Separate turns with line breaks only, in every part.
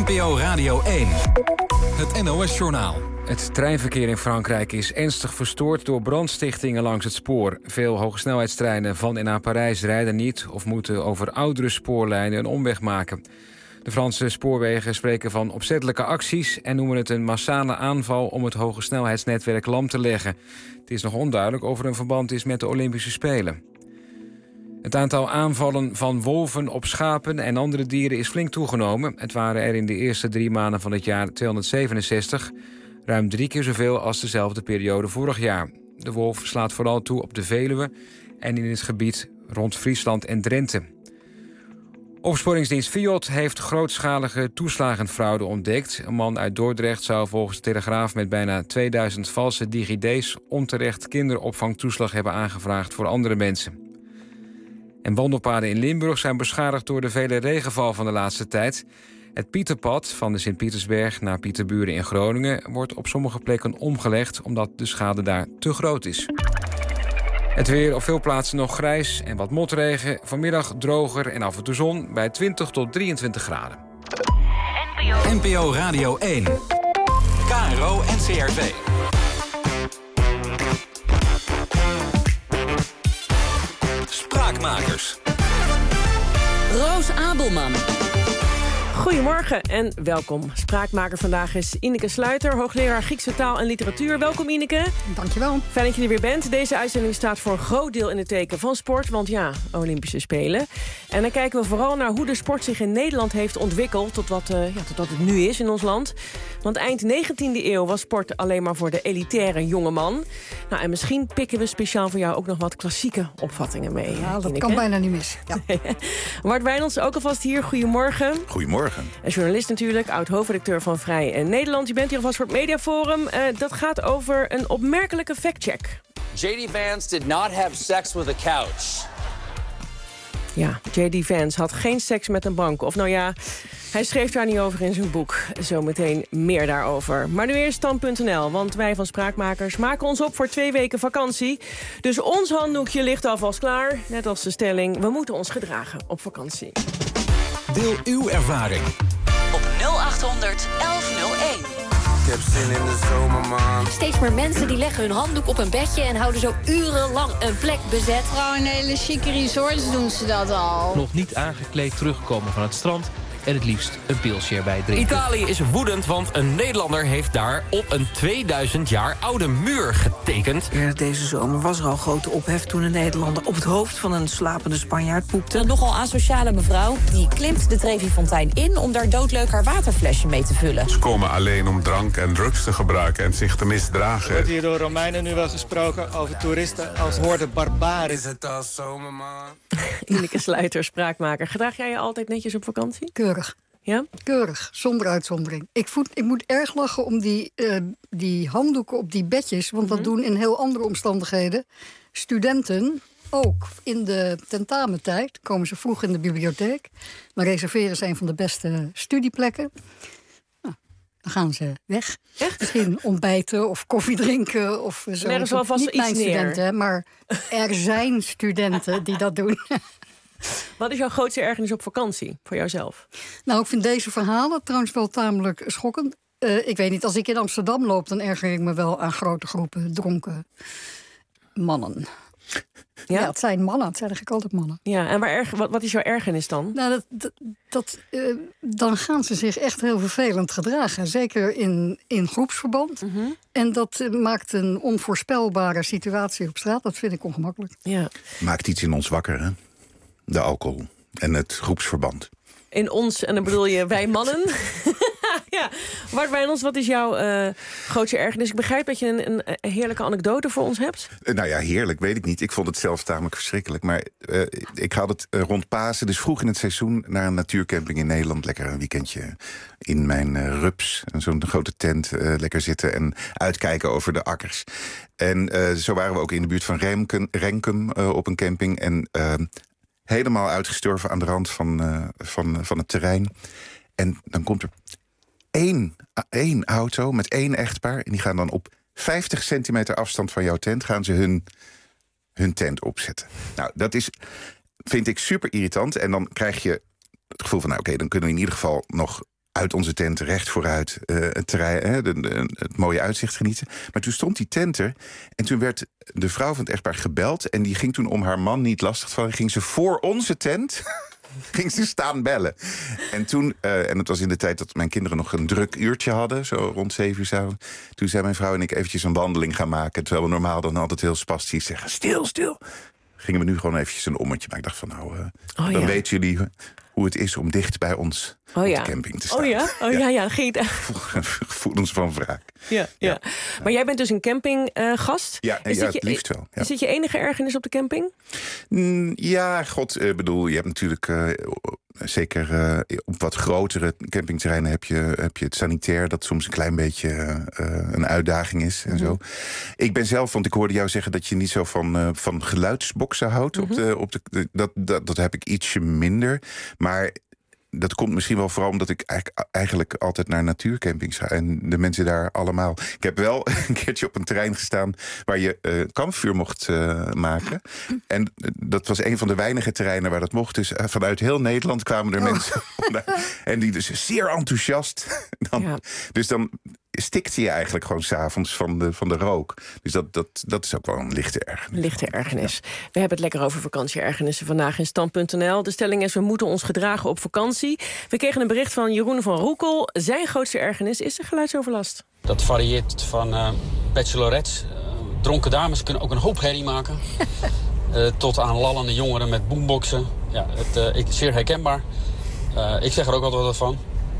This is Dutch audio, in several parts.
NPO Radio 1. Het NOS-journaal.
Het treinverkeer in Frankrijk is ernstig verstoord door brandstichtingen langs het spoor. Veel hogesnelheidstreinen van en naar Parijs rijden niet of moeten over oudere spoorlijnen een omweg maken. De Franse spoorwegen spreken van opzettelijke acties en noemen het een massale aanval om het hogesnelheidsnetwerk lam te leggen. Het is nog onduidelijk of er een verband is met de Olympische Spelen. Het aantal aanvallen van wolven op schapen en andere dieren is flink toegenomen. Het waren er in de eerste 3 maanden van het jaar 267, ruim 3 keer zoveel als dezelfde periode vorig jaar. De wolf slaat vooral toe op de Veluwe en in het gebied rond Friesland en Drenthe. Opsporingsdienst Fiat heeft grootschalige toeslagenfraude ontdekt. Een man uit Dordrecht zou volgens de Telegraaf met bijna 2000 valse DigiD's onterecht kinderopvangtoeslag hebben aangevraagd voor andere mensen. En wandelpaden in Limburg zijn beschadigd door de vele regenval van de laatste tijd. Het Pieterpad van de Sint-Pietersberg naar Pieterburen in Groningen wordt op sommige plekken omgelegd omdat de schade daar te groot is. Het weer op veel plaatsen nog grijs en wat motregen. Vanmiddag droger en af en toe zon bij 20 tot 23 graden.
NPO Radio 1. KRO NCRV. Spraakmakers.
Roos Abelman.
Goedemorgen en welkom. Spraakmaker vandaag is Ineke Sluiter, hoogleraar Griekse taal en literatuur. Welkom Ineke.
Dankjewel.
Fijn dat je er weer bent. Deze uitzending staat voor een groot deel in het teken van sport. Want ja, Olympische Spelen. En dan kijken we vooral naar hoe de sport zich in Nederland heeft ontwikkeld tot wat het nu is in ons land. Want eind 19e eeuw was sport alleen maar voor de elitaire jonge man. Nou, en misschien pikken we speciaal voor jou ook nog wat klassieke opvattingen mee.
Ja, dat
Ineke.
kan bijna niet mis. Ja.
Mart Wijnands ook alvast hier. Goedemorgen.
Goedemorgen.
En journalist natuurlijk, oud-hoofdredacteur van Vrij Nederland. Je bent hier alvast voor het Mediaforum. Dat gaat over een opmerkelijke factcheck.
J.D. Vance did not have sex with a couch.
Ja, J.D. Vance had geen seks met een bank. Of nou ja, hij schreef daar niet over in zijn boek. Zometeen meer daarover. Maar nu eerst Stand.nl, want wij van Spraakmakers maken ons op voor 2 weken vakantie. Dus ons handdoekje ligt alvast klaar. Net als de stelling, we moeten ons gedragen op vakantie.
Deel uw ervaring.
Op 0800 1101.
Ik heb zin in de zomer, man.
Steeds meer mensen die leggen hun handdoek op een bedje en houden zo urenlang een plek bezet.
Vooral in hele chique resorts doen ze dat al.
Nog niet aangekleed terugkomen van het strand en het liefst een pilsje erbij drinken.
Italië is woedend, want een Nederlander heeft daar op een 2000 jaar oude muur getekend.
Eerder deze zomer was er al grote ophef toen een Nederlander op het hoofd van een slapende Spanjaard poepte.
Een nogal asociale mevrouw die klimt de Trevi-fontein in om daar doodleuk haar waterflesje mee te vullen.
Ze komen alleen om drank en drugs te gebruiken en zich te misdragen.
Er wordt hier door Romeinen nu wel gesproken over toeristen als hoorde barbaren.
Is het al zomer, man?
Ineke Sluiter, spraakmaker. Gedraag jij je altijd netjes op vakantie?
Keurig.
Ja?
Keurig, zonder uitzondering. Ik moet erg lachen om die handdoeken op die bedjes, want dat doen in heel andere omstandigheden studenten. Ook in de tentamentijd komen ze vroeg in de bibliotheek. Dan reserveren ze een van de beste studieplekken. Nou, dan gaan ze weg.
Echt?
Misschien ontbijten of koffie drinken. Of zo.
Er is alvast
niet
iets
mijn
neer.
studenten, maar er zijn studenten die dat doen.
Wat is jouw grootste ergernis op vakantie, voor jouzelf?
Nou, ik vind deze verhalen trouwens wel tamelijk schokkend. Ik weet niet, als ik in Amsterdam loop, dan erger ik me wel aan grote groepen dronken mannen. Ja, het zijn mannen, het zijn eigenlijk altijd mannen.
Ja, en wat is jouw ergernis dan?
Nou, dan gaan ze zich echt heel vervelend gedragen. Zeker in groepsverband. En dat maakt een onvoorspelbare situatie op straat. Dat vind ik ongemakkelijk.
Ja.
Maakt iets in ons wakker, hè? De alcohol en het groepsverband.
In ons, en dan bedoel je wij mannen. Ja, Mart Wijnands, wat is jouw grootste ergernis? Ik begrijp dat je een heerlijke anekdote voor ons hebt.
Nou ja, heerlijk, weet ik niet. Ik vond het zelf tamelijk verschrikkelijk. Maar ik had het rond Pasen, dus vroeg in het seizoen, naar een natuurcamping in Nederland. Lekker een weekendje in mijn rups. Zo'n grote tent, lekker zitten en uitkijken over de akkers. En zo waren we ook in de buurt van Renkum op een camping. En helemaal uitgestorven aan de rand van het terrein. En dan komt er één auto met 1 echtpaar. En die gaan dan op 50 centimeter afstand van jouw tent gaan ze hun tent opzetten. Nou, dat vind ik super irritant. En dan krijg je het gevoel van, nou oké, dan kunnen we in ieder geval nog uit onze tent recht vooruit het terrein, het mooie uitzicht genieten. Maar toen stond die tent er en toen werd de vrouw van het echtpaar gebeld en die ging toen om haar man niet lastig te vallen, ging ze voor onze tent ging ze staan bellen. En toen, en het was in de tijd dat mijn kinderen nog een druk uurtje hadden, zo rond 7 uur 's avonds. Toen zijn mijn vrouw en ik eventjes een wandeling gaan maken, terwijl we normaal dan altijd heel spastisch zeggen, stil. Gingen we nu gewoon eventjes een ommetje. Maar ik dacht van dan weten jullie hoe het is om dicht bij ons op de camping te staan.
Dan ging het...
Gevoelens van wraak.
Ja. Maar jij bent dus een campinggast.
Ja, het liefst wel. Ja.
Is dit je enige ergernis op de camping?
Ja, je hebt natuurlijk zeker op wat grotere campingterreinen heb je het sanitair, dat soms een klein beetje een uitdaging is en zo. Ik ben zelf, want ik hoorde jou zeggen dat je niet zo van geluidsboksen houdt. Dat heb ik ietsje minder. Maar dat komt misschien wel vooral omdat ik eigenlijk altijd naar natuurcampings ga. En de mensen daar allemaal. Ik heb wel een keertje op een terrein gestaan waar je kampvuur mocht maken. En dat was een van de weinige terreinen waar dat mocht. Dus vanuit heel Nederland kwamen er mensen. En die dus zeer enthousiast. Dus dan stikte je eigenlijk gewoon 's avonds van de rook. Dus dat is ook wel een lichte ergernis.
Lichte ergernis. Ja. We hebben het lekker over vakantieergernissen vandaag in Stand.nl. De stelling is, we moeten ons gedragen op vakantie. We kregen een bericht van Jeroen van Roekel. Zijn grootste ergernis is de geluidsoverlast.
Dat varieert van bachelorettes. Dronken dames kunnen ook een hoop herrie maken. Tot aan lallende jongeren met boomboxen. Ja, zeer herkenbaar. Ik zeg er ook altijd wat van.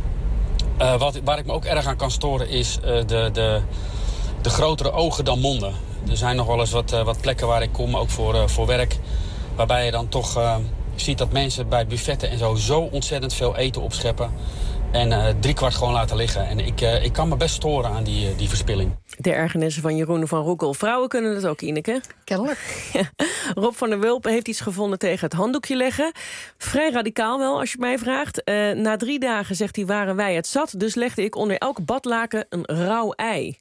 Waar ik me ook erg aan kan storen is de grotere ogen dan monden. Er zijn nog wel eens wat plekken waar ik kom, ook voor werk, waarbij je dan toch ziet dat mensen bij buffetten en zo ontzettend veel eten opscheppen en 3/4 gewoon laten liggen. En ik kan me best storen aan die verspilling.
De ergernissen van Jeroen van Roekel. Vrouwen kunnen dat ook, Ineke.
Kennelijk.
Ja. Rob van der Wulpen heeft iets gevonden tegen het handdoekje leggen. Vrij radicaal wel, als je mij vraagt. Na 3 dagen, zegt hij, waren wij het zat. Dus legde ik onder elk badlaken een rauw ei.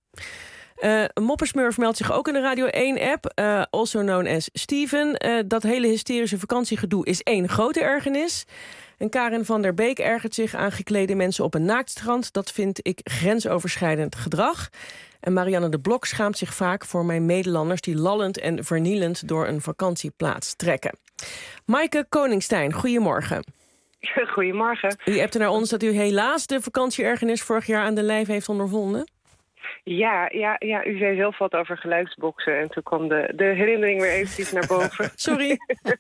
Moppersmurf meldt zich ook in de Radio 1-app. Also known as Steven. Dat hele hysterische vakantiegedoe is 1 grote ergernis. En Karin van der Beek ergert zich aan geklede mensen op een naaktstrand. Dat vind ik grensoverschrijdend gedrag. En Marianne de Blok schaamt zich vaak voor mijn Nederlanders die lallend en vernielend door een vakantieplaats trekken. Maaike Koningstein, goedemorgen.
Goedemorgen.
U appte naar ons dat u helaas de vakantieergernis vorig jaar aan de lijf heeft ondervonden.
Ja, u zei zelf wat over geluidsboksen en toen kwam de herinnering weer eventjes naar boven.
Sorry.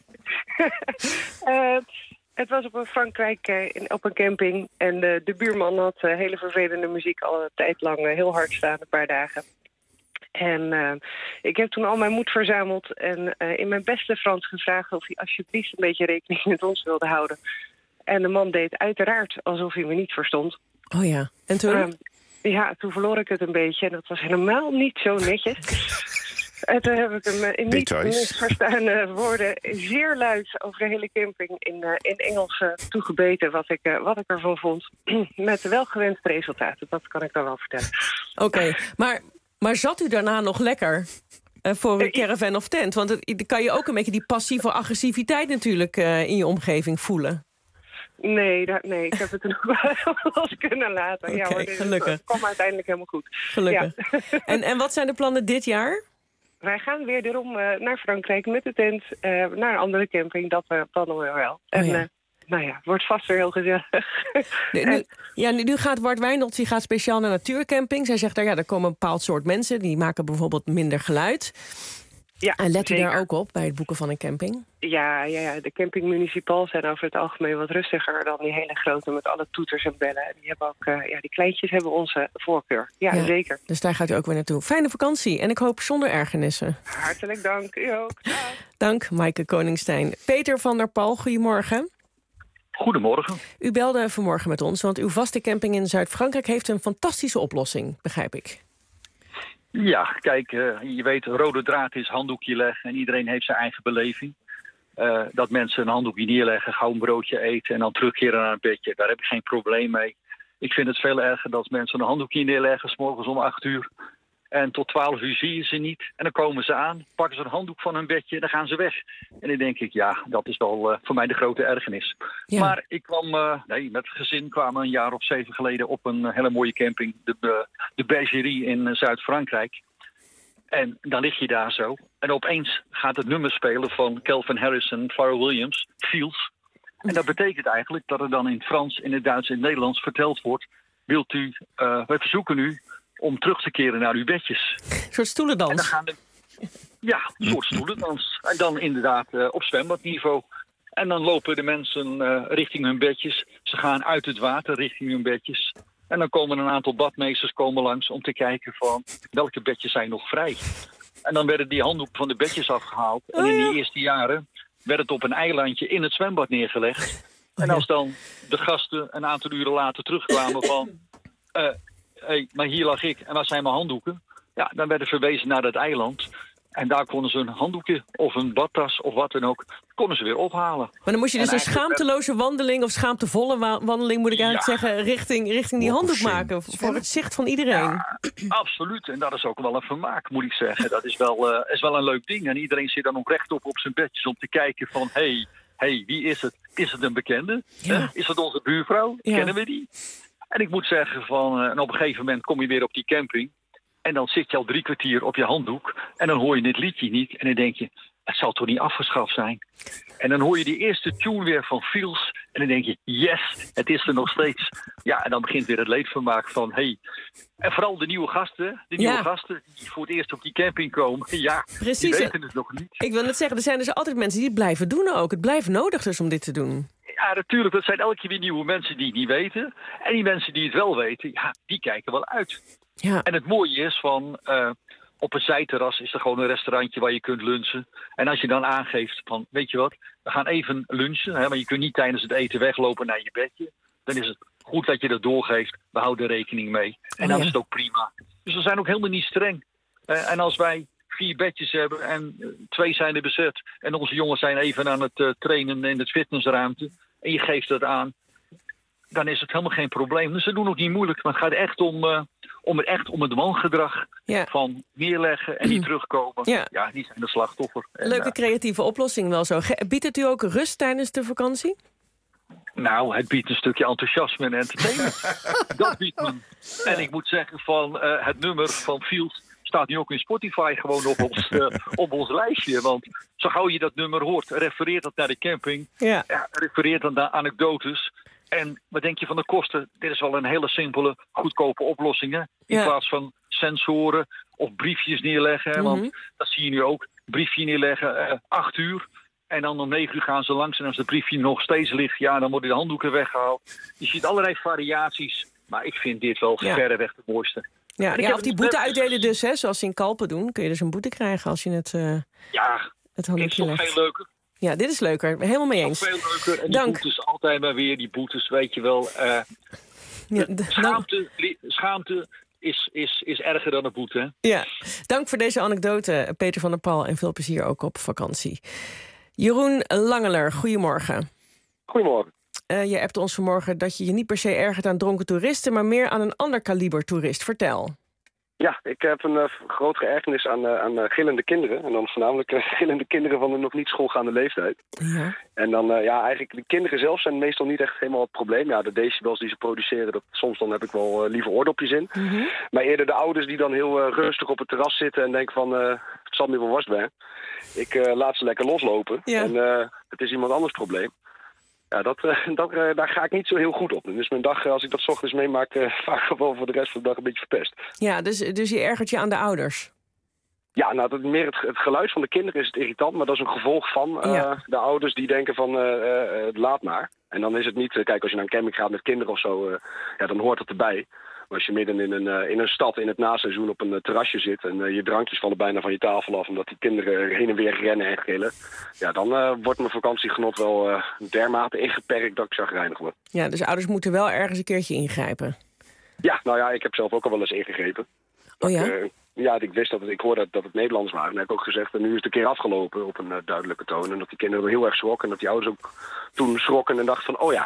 Het was op Frankrijk op een camping en de buurman had hele vervelende muziek al een tijd lang heel hard staan, een paar dagen. En ik heb toen al mijn moed verzameld en in mijn beste Frans gevraagd of hij alsjeblieft een beetje rekening met ons wilde houden. En de man deed uiteraard alsof hij me niet verstond.
Oh ja, en toen?
Toen verloor ik het een beetje en dat was helemaal niet zo netjes. En toen heb ik hem in niet misverstaande woorden zeer luid over de hele camping in Engels toegebeten wat ik ervan vond. Met welgewenst resultaten, dat kan ik dan wel vertellen.
Oké, maar zat u daarna nog lekker voor een caravan of tent? Want dan kan je ook een beetje die passieve agressiviteit natuurlijk in je omgeving voelen.
Nee, ik heb het nog wel los kunnen laten.
Okay, ja, gelukkig.
Het kwam uiteindelijk helemaal goed.
Gelukkig. Ja. En wat zijn de plannen dit jaar?
Wij gaan weer erom naar Frankrijk met de tent, naar een andere camping. Dat plannen we wel. En het wordt vast weer heel gezellig.
Nu gaat Bart Wijndels, die gaat speciaal naar natuurcampings. Hij zegt, er komen een bepaald soort mensen, die maken bijvoorbeeld minder geluid. Ja, en let u daar ook op bij het boeken van een camping?
Ja, de camping municipal zijn over het algemeen wat rustiger dan die hele grote met alle toeters en bellen. Die hebben ook, die kleintjes hebben onze voorkeur. Ja, zeker.
Dus daar gaat u ook weer naartoe. Fijne vakantie en ik hoop zonder ergernissen.
Hartelijk dank, u ook. Dag.
Dank, Maaike Koningstein. Peter van der Pal, goedemorgen.
Goedemorgen.
U belde vanmorgen met ons, want uw vaste camping in Zuid-Frankrijk heeft een fantastische oplossing, begrijp ik.
Ja, kijk, je weet, rode draad is handdoekje leggen en iedereen heeft zijn eigen beleving. Dat mensen een handdoekje neerleggen, gauw een broodje eten en dan terugkeren naar een bedje, daar heb ik geen probleem mee. Ik vind het veel erger dat mensen een handdoekje neerleggen, 's morgens om 8 uur. En tot 12 uur zie je ze niet. En dan komen ze aan, pakken ze een handdoek van hun bedje en dan gaan ze weg. En dan denk ik, ja, dat is wel voor mij de grote ergernis. Ja. Maar ik kwam, met het gezin kwamen een jaar of 7 geleden op een hele mooie camping. De Bergerie in Zuid-Frankrijk. En dan lig je daar zo. En opeens gaat het nummer spelen van Calvin Harris en Pharrell Williams, Fields. En dat betekent eigenlijk dat er dan in het Frans, in het Duits en in het Nederlands verteld wordt. Wilt u, wij verzoeken u om terug te keren naar uw bedjes.
Een soort stoelendans.
En dan gaan een soort stoelendans. En dan inderdaad op zwembadniveau. En dan lopen de mensen richting hun bedjes. Ze gaan uit het water richting hun bedjes. En dan komen een aantal badmeesters langs om te kijken van welke bedjes zijn nog vrij. En dan werden die handdoeken van de bedjes afgehaald. En in die eerste jaren werd het op een eilandje in het zwembad neergelegd. En als dan de gasten een aantal uren later terugkwamen van... maar hier lag ik en waar zijn mijn handdoeken? Ja, dan werden verwezen naar dat eiland. En daar konden ze een handdoekje of een badtas of wat dan ook... konden ze weer ophalen.
Maar dan moest je dus een schaamteloze wandeling... of schaamtevolle wandeling, moet ik eigenlijk zeggen... richting die handdoek maken. Voor het zicht van iedereen.
Ja, absoluut. En dat is ook wel een vermaak, moet ik zeggen. Dat is wel een leuk ding. En iedereen zit dan ook rechtop op zijn bedjes... om te kijken van, hey, wie is het? Is het een bekende? Ja. Is het onze buurvrouw? Ja. Kennen we die? En ik moet zeggen van... en op een gegeven moment kom je weer op die camping... En dan zit je al 3 kwartier op je handdoek. En dan hoor je dit liedje niet. En dan denk je, het zal toch niet afgeschaft zijn? En dan hoor je die eerste tune weer van Fields. En dan denk je, yes, het is er nog steeds. Ja, en dan begint weer het leedvermaak van, hey. En vooral de nieuwe gasten. Die voor het eerst op die camping komen. Ja, precies. Die weten het nog niet.
Ik wil net zeggen, er zijn dus altijd mensen die het blijven doen ook. Het blijft nodig dus om dit te doen.
Ja, natuurlijk. Dat zijn elke keer weer nieuwe mensen die het niet weten. En die mensen die het wel weten, ja, die kijken wel uit. Ja. En het mooie is van, op een zijterras is er gewoon een restaurantje waar je kunt lunchen. En als je dan aangeeft van, weet je wat, we gaan even lunchen. Hè, maar je kunt niet tijdens het eten weglopen naar je bedje. Dan is het goed dat je dat doorgeeft. We houden rekening mee. En dan is het ook prima. Dus we zijn ook helemaal niet streng. En als wij 4 bedjes hebben en 2 zijn er bezet. En onze jongens zijn even aan het trainen in het fitnessruimte. En je geeft dat aan. Dan is het helemaal geen probleem. Dus ze doen ook niet moeilijk. Maar het gaat echt om het wangedrag van neerleggen en niet terugkomen. Ja, die zijn de slachtoffer.
Leuke creatieve oplossing wel zo. Biedt het u ook rust tijdens de vakantie?
Nou, het biedt een stukje enthousiasme en entertainment. Dat biedt men. En ik moet zeggen van het nummer van Fields staat nu ook in Spotify gewoon op ons lijstje. Want zo gauw je dat nummer hoort, refereert dat naar de camping. Ja, refereert dan naar anekdotes. En wat denk je van de kosten? Dit is wel een hele simpele, goedkope oplossing. Hè? In plaats van sensoren of briefjes neerleggen. Hè? Want dat zie je nu ook. Briefje neerleggen, 8 uur. En dan om 9 uur gaan ze langs. En als het briefje nog steeds ligt, ja, dan worden de handdoeken weggehaald. Je ziet allerlei variaties. Maar ik vind dit wel verreweg de mooiste.
Ja, of die boete uitdelen dus, hè, zoals ze in Kalpen doen. Kun je dus een boete krijgen als je het handdoekje legt.
Veel leuker.
Ja, dit is leuker. Helemaal mee eens.
Veel leuker. En die boetes, altijd maar weer die boetes, weet je wel. Schaamte is erger dan een boete. Hè?
Ja, dank voor deze anekdote, Peter van der Pal. En veel plezier ook op vakantie. Jeroen Langeler, goedemorgen.
Goedemorgen.
Je appte ons vanmorgen dat je je niet per se ergert aan dronken toeristen, maar meer aan een ander kaliber toerist. Vertel.
Ja, ik heb een grotere ergernis aan gillende kinderen. En dan voornamelijk gillende kinderen van een nog niet schoolgaande leeftijd. Ja. En dan, eigenlijk de kinderen zelf zijn meestal niet echt helemaal het probleem. Ja, de decibels die ze produceren, soms dan heb ik wel liever oordopjes in. Mm-hmm. Maar eerder de ouders die dan heel rustig op het terras zitten en denken van, het zal me wel worst zijn. Ik laat ze lekker loslopen. Ja. En het is iemand anders probleem. Ja, daar ga ik niet zo heel goed op. Dus mijn dag, als ik dat 's ochtends meemaak, vaak wel voor de rest van de dag een beetje verpest.
Ja, dus je ergert je aan de ouders?
Ja, nou, meer het geluid van de kinderen is het irritant, maar dat is een gevolg van de ouders die denken van, laat maar. En dan is het niet, kijk, als je naar een camping gaat met kinderen of zo, dan hoort het erbij. Maar als je midden in een stad in het naseizoen op een terrasje zit en je drankjes vallen bijna van je tafel af omdat die kinderen heen en weer rennen en gillen, ja, dan wordt mijn vakantiegenot wel dermate ingeperkt dat ik chagrijnig word.
Ja, dus ouders moeten wel ergens een keertje ingrijpen.
Ja, nou ja, ik heb zelf ook al wel eens ingegrepen. Ik wist ik hoorde dat het Nederlands waren. En heb ik ook gezegd, en nu is het een keer afgelopen op een duidelijke toon. En dat die kinderen heel erg schrokken en dat die ouders ook toen schrokken en dachten van,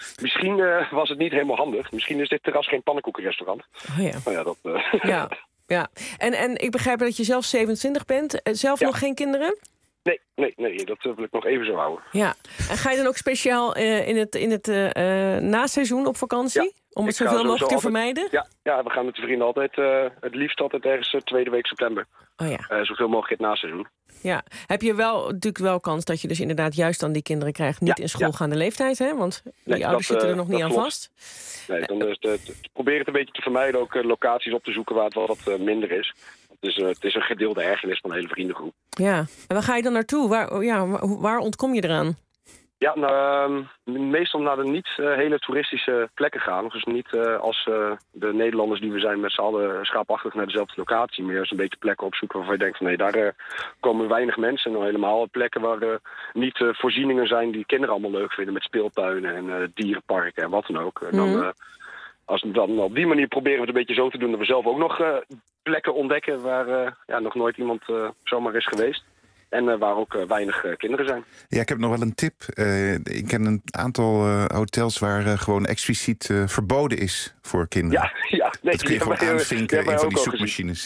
misschien was het niet helemaal handig. Misschien is dit terras geen pannenkoekenrestaurant.
Oh ja.
Nou ja,
Ja. En ik begrijp dat je zelf 27 bent. Zelf nog geen kinderen?
Nee, dat wil ik nog even zo houden.
Ja. En ga je dan ook speciaal in het naseizoen op vakantie?
Ja.
Om het zoveel mogelijk te vermijden?
Ja, we gaan met de vrienden altijd, het liefst altijd ergens tweede week september.
Oh ja.
Zoveel mogelijk in het naseizoen.
Ja. Heb je natuurlijk wel kans dat je dus inderdaad juist dan die kinderen krijgt niet in schoolgaande leeftijd, hè? Want die ouders zitten er nog niet aan
klopt.
vast.
Nee, dan probeer het een beetje te vermijden, ook locaties op te zoeken waar het wel wat minder is. Dus het is een gedeelde ergernis van de hele vriendengroep.
Ja, en waar ga je dan naartoe? Waar ontkom je eraan?
Ja, meestal naar de niet hele toeristische plekken gaan. Dus niet als de Nederlanders die we zijn met z'n allen schaapachtig naar dezelfde locatie. Meer als een beetje plekken opzoeken waarvan je denkt van nee, daar komen weinig mensen. En dan helemaal plekken waar niet voorzieningen zijn die kinderen allemaal leuk vinden. Met speeltuinen en dierenparken en wat dan ook. Als we dan op die manier proberen we het een beetje zo te doen dat we zelf ook nog plekken ontdekken waar nog nooit iemand zomaar is geweest. En waar ook weinig kinderen zijn.
Ja, ik heb nog wel een tip. Ik ken een aantal hotels waar gewoon expliciet verboden is voor kinderen. Dat kun je gewoon aanvinken in van die zoekmachines.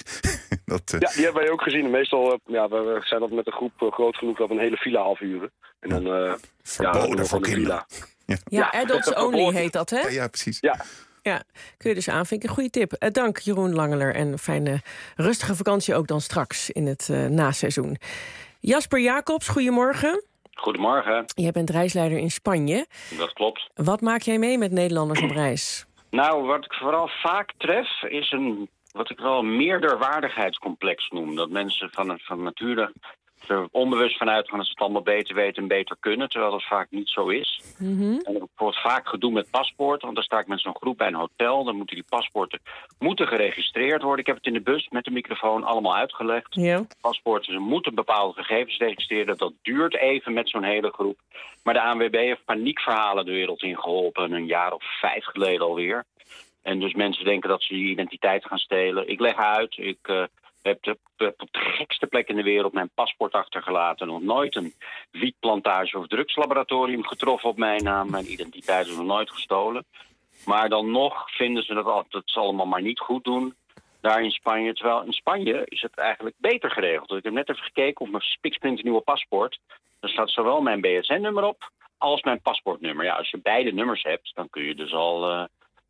Die hebben wij ook gezien. En meestal we zijn dat met een groep groot genoeg dat we een hele villa afhuren. En dan
verboden voor kinderen.
Ja, adults only heet dat, hè?
Ja, precies.
Ja, kun je dus aanvinken. Goeie tip. Dank Jeroen Langeler en fijne rustige vakantie ook dan straks in het naseizoen. Jasper Jacobs, goedemorgen.
Goedemorgen.
Jij bent reisleider in Spanje.
Dat klopt.
Wat maak jij mee met Nederlanders op reis?
Nou, wat ik vooral vaak tref is wat ik wel een meerderwaardigheidscomplex noem. Dat mensen van nature er onbewust van uitgaan dat ze het allemaal beter weten en beter kunnen, terwijl dat vaak niet zo is. En er wordt vaak gedoe met paspoorten, want dan sta ik met zo'n groep bij een hotel, dan moeten die paspoorten geregistreerd worden. Ik heb het in de bus met de microfoon allemaal uitgelegd.
Ja.
Paspoorten, ze moeten bepaalde gegevens registreren, dat duurt even met zo'n hele groep. Maar de ANWB heeft paniekverhalen de wereld in geholpen, een jaar of 5 geleden alweer. En dus mensen denken dat ze je identiteit gaan stelen. Ik leg uit, ik heb op de gekste plek in de wereld mijn paspoort achtergelaten. Nog nooit een wietplantage of drugslaboratorium getroffen op mijn naam. Mijn identiteit is nog nooit gestolen. Maar dan nog vinden ze dat ze allemaal maar niet goed doen daar in Spanje. Terwijl in Spanje is het eigenlijk beter geregeld. Ik heb net even gekeken op mijn spiksplinternieuwe paspoort. Daar staat zowel mijn BSN-nummer op als mijn paspoortnummer. Ja, als je beide nummers hebt, dan kun je dus al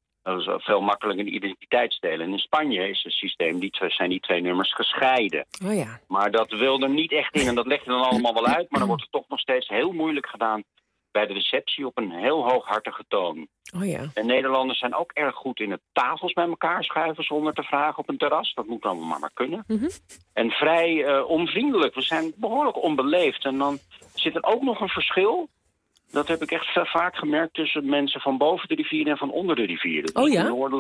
veel makkelijker een identiteit stelen. En in Spanje is het systeem, zijn die 2 nummers gescheiden.
Oh ja.
Maar dat wil er niet echt in. En dat legt je dan allemaal wel uit. Maar dan wordt het toch nog steeds heel moeilijk gedaan bij de receptie op een heel hooghartige toon.
Oh ja.
En Nederlanders zijn ook erg goed in het tafels bij elkaar schuiven zonder te vragen op een terras. Dat moet dan maar kunnen. En vrij onvriendelijk. We zijn behoorlijk onbeleefd. En dan zit er ook nog een verschil. Dat heb ik echt vaak gemerkt tussen mensen van boven de rivier en van onder de rivier. Dus
oh ja?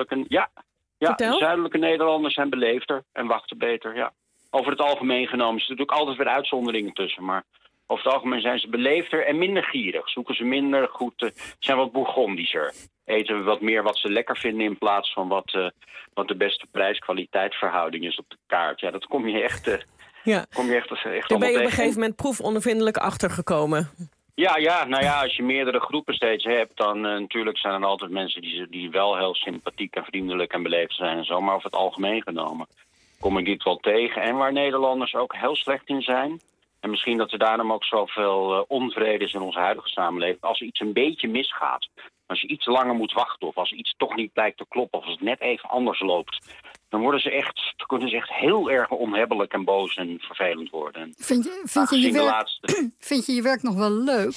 De zuidelijke Nederlanders zijn beleefder en wachten beter. Ja. Over het algemeen genomen. Er zitten natuurlijk altijd weer uitzonderingen tussen. Maar over het algemeen zijn ze beleefder en minder gierig. Zoeken ze minder goed, zijn wat bourgondischer. Eten we wat meer wat ze lekker vinden in plaats van wat de beste prijs-kwaliteit verhouding is op de kaart. Ja, dat kom je echt
Daar
ben je op een
gegeven moment proefondervindelijk achtergekomen.
Ja, als je meerdere groepen steeds hebt, dan natuurlijk zijn er altijd mensen die wel heel sympathiek en vriendelijk en beleefd zijn en zo. Maar over het algemeen genomen kom ik dit wel tegen. En waar Nederlanders ook heel slecht in zijn. En misschien dat er daarom ook zoveel onvrede is in onze huidige samenleving. Als er iets een beetje misgaat, als je iets langer moet wachten of als iets toch niet blijkt te kloppen of als het net even anders loopt, dan kunnen ze echt heel erg onhebbelijk en boos en vervelend worden.
Vind je je werk nog wel leuk?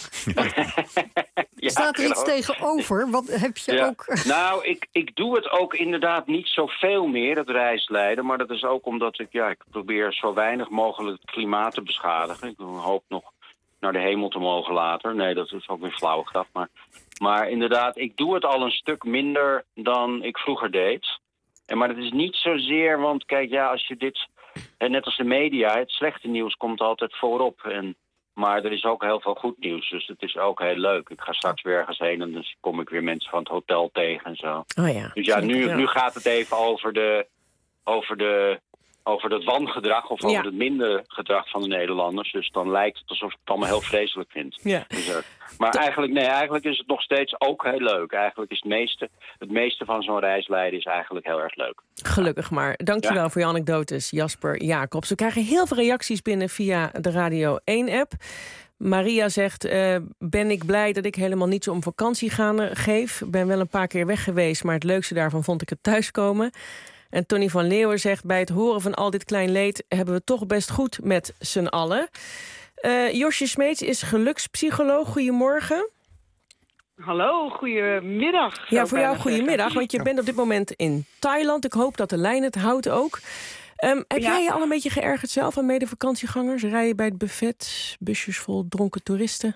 Staat er iets tegenover? Wat heb je ook?
Nou, ik doe het ook inderdaad niet zoveel meer, het reisleiden. Maar dat is ook omdat ik probeer zo weinig mogelijk het klimaat te beschadigen. Ik hoop nog naar de hemel te mogen later. Nee, dat is ook weer flauwe grap. Maar inderdaad, ik doe het al een stuk minder dan ik vroeger deed. Maar dat is niet zozeer, want kijk, als je dit, net als de media, het slechte nieuws komt altijd voorop. Maar er is ook heel veel goed nieuws, dus het is ook heel leuk. Ik ga straks weer ergens heen en dan kom ik weer mensen van het hotel tegen en zo.
Oh ja.
Dus nu gaat het even over de over het wangedrag of over het minder gedrag van de Nederlanders. Dus dan lijkt het alsof ik het allemaal heel vreselijk vind.
Ja.
Dus, maar eigenlijk is het nog steeds ook heel leuk. Eigenlijk is het meeste van zo'n reisleiden is eigenlijk heel erg leuk.
Gelukkig maar. Dankjewel voor je anekdotes, Jasper Jacobs. We krijgen heel veel reacties binnen via de Radio 1-app. Maria zegt, ben ik blij dat ik helemaal niet zo om vakantie gaan geef. Ben wel een paar keer weg geweest, maar het leukste daarvan vond ik het thuiskomen. En Tony van Leeuwen zegt, bij het horen van al dit klein leed hebben we toch best goed met z'n allen. Josje Smeets is gelukspsycholoog. Goedemorgen.
Hallo, goedemiddag.
Ja, voor jou goedemiddag, want je bent op dit moment in Thailand. Ik hoop dat de lijn het houdt ook. Heb jij je al een beetje geërgerd zelf aan medevakantieggangers? Rij je bij het buffet, busjes vol dronken toeristen?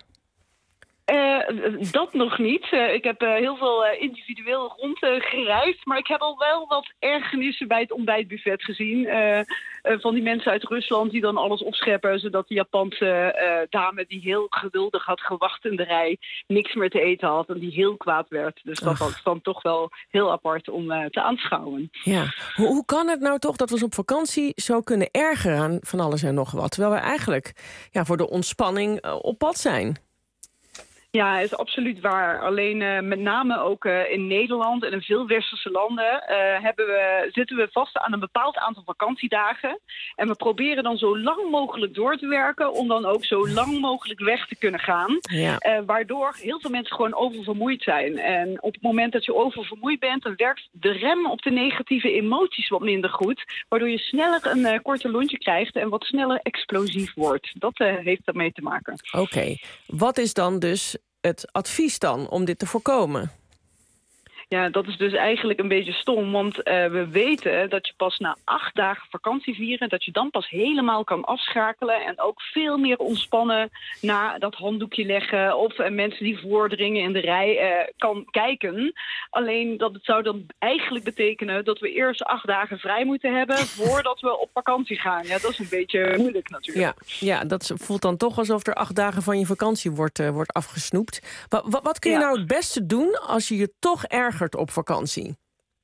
Dat nog niet. Ik heb heel veel individueel rondgereisd. Maar ik heb al wel wat ergernissen bij het ontbijtbuffet gezien. Van die mensen uit Rusland die dan alles opscheppen. Zodat de Japanse dame die heel geduldig had gewacht in de rij niks meer te eten had. En die heel kwaad werd. Dus dat was dan toch wel heel apart om te aanschouwen.
Ja. Hoe kan het nou toch dat we ons op vakantie zo kunnen ergeren aan van alles en nog wat? Terwijl we eigenlijk voor de ontspanning op pad zijn.
Ja, het is absoluut waar. Alleen met name ook in Nederland en in veel westerse landen zitten we vast aan een bepaald aantal vakantiedagen. En we proberen dan zo lang mogelijk door te werken om dan ook zo lang mogelijk weg te kunnen gaan. Ja. Waardoor heel veel mensen gewoon oververmoeid zijn. En op het moment dat je oververmoeid bent, dan werkt de rem op de negatieve emoties wat minder goed. Waardoor je sneller een korter lontje krijgt en wat sneller explosief wordt. Dat heeft daarmee te maken.
Oké. Wat is dan dus het advies dan om dit te voorkomen?
Ja, dat is dus eigenlijk een beetje stom. Want we weten dat je pas na 8 dagen vakantie vieren, dat je dan pas helemaal kan afschakelen en ook veel meer ontspannen naar dat handdoekje leggen of mensen die voordringen in de rij kan kijken. Alleen dat het zou dan eigenlijk betekenen dat we eerst 8 dagen vrij moeten hebben voordat we op vakantie gaan. Ja, dat is een beetje moeilijk natuurlijk.
Ja, dat voelt dan toch alsof er 8 dagen van je vakantie wordt afgesnoept. Wat kun je nou het beste doen als je je toch ergert op vakantie?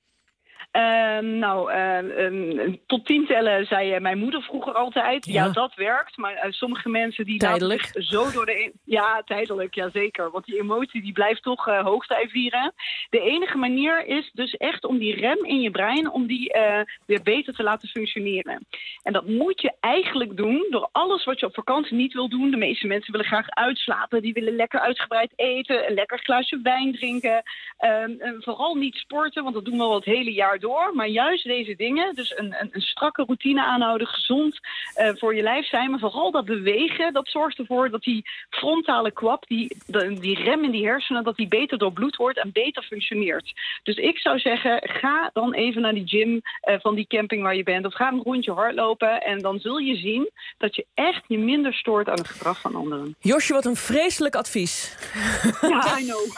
Tot 10 tellen zei mijn moeder vroeger altijd. Ja, dat werkt. Maar sommige mensen die
tijdelijk
zo door de... Ja, tijdelijk, ja zeker. Want die emotie die blijft toch hoogtij vieren. De enige manier is dus echt om die rem in je brein, om die weer beter te laten functioneren. En dat moet je eigenlijk doen door alles wat je op vakantie niet wil doen. De meeste mensen willen graag uitslapen. Die willen lekker uitgebreid eten. Een lekker glaasje wijn drinken. Vooral niet sporten, want dat doen we al het hele jaar door. Maar juist deze dingen, dus een strakke routine aanhouden, gezond voor je lijf zijn, maar vooral dat bewegen, dat zorgt ervoor dat die frontale kwap, die rem in die hersenen, dat die beter doorbloed wordt en beter functioneert. Dus ik zou zeggen, ga dan even naar die gym van die camping waar je bent, of ga een rondje hardlopen en dan zul je zien dat je echt je minder stoort aan het gedrag van anderen.
Josje, wat een vreselijk advies.
Ja, I know.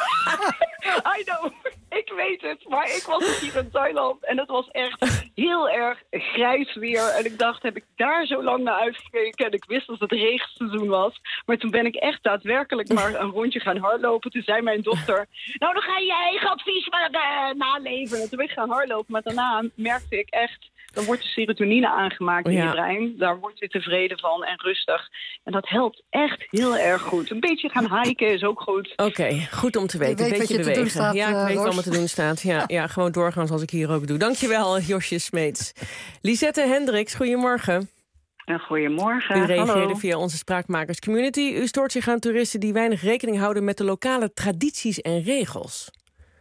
I know. Ik weet het, maar ik was dus hier in Thailand en het was echt heel erg grijs weer. En ik dacht, heb ik daar zo lang naar uitgekeken? En ik wist dat het regenseizoen was. Maar toen ben ik echt daadwerkelijk maar een rondje gaan hardlopen. Toen zei mijn dochter, nou dan ga je je eigen advies maar naleven. En toen ben ik gaan hardlopen, maar daarna merkte ik echt, dan wordt de serotonine aangemaakt in je brein. Daar word je tevreden van en rustig. En dat helpt echt heel erg goed. Een beetje gaan hiken is ook goed.
Oké, goed om te weten. Een beetje bewegen.
Staat,
ik weet wat me te doen staat. Ja, gewoon doorgaan zoals ik hier ook doe. Dankjewel, Josje Smeets. Lisette Hendricks, goedemorgen.
Goedemorgen.
U reageerde via onze Spraakmakers Community. U stoort zich aan toeristen die weinig rekening houden met de lokale tradities en regels.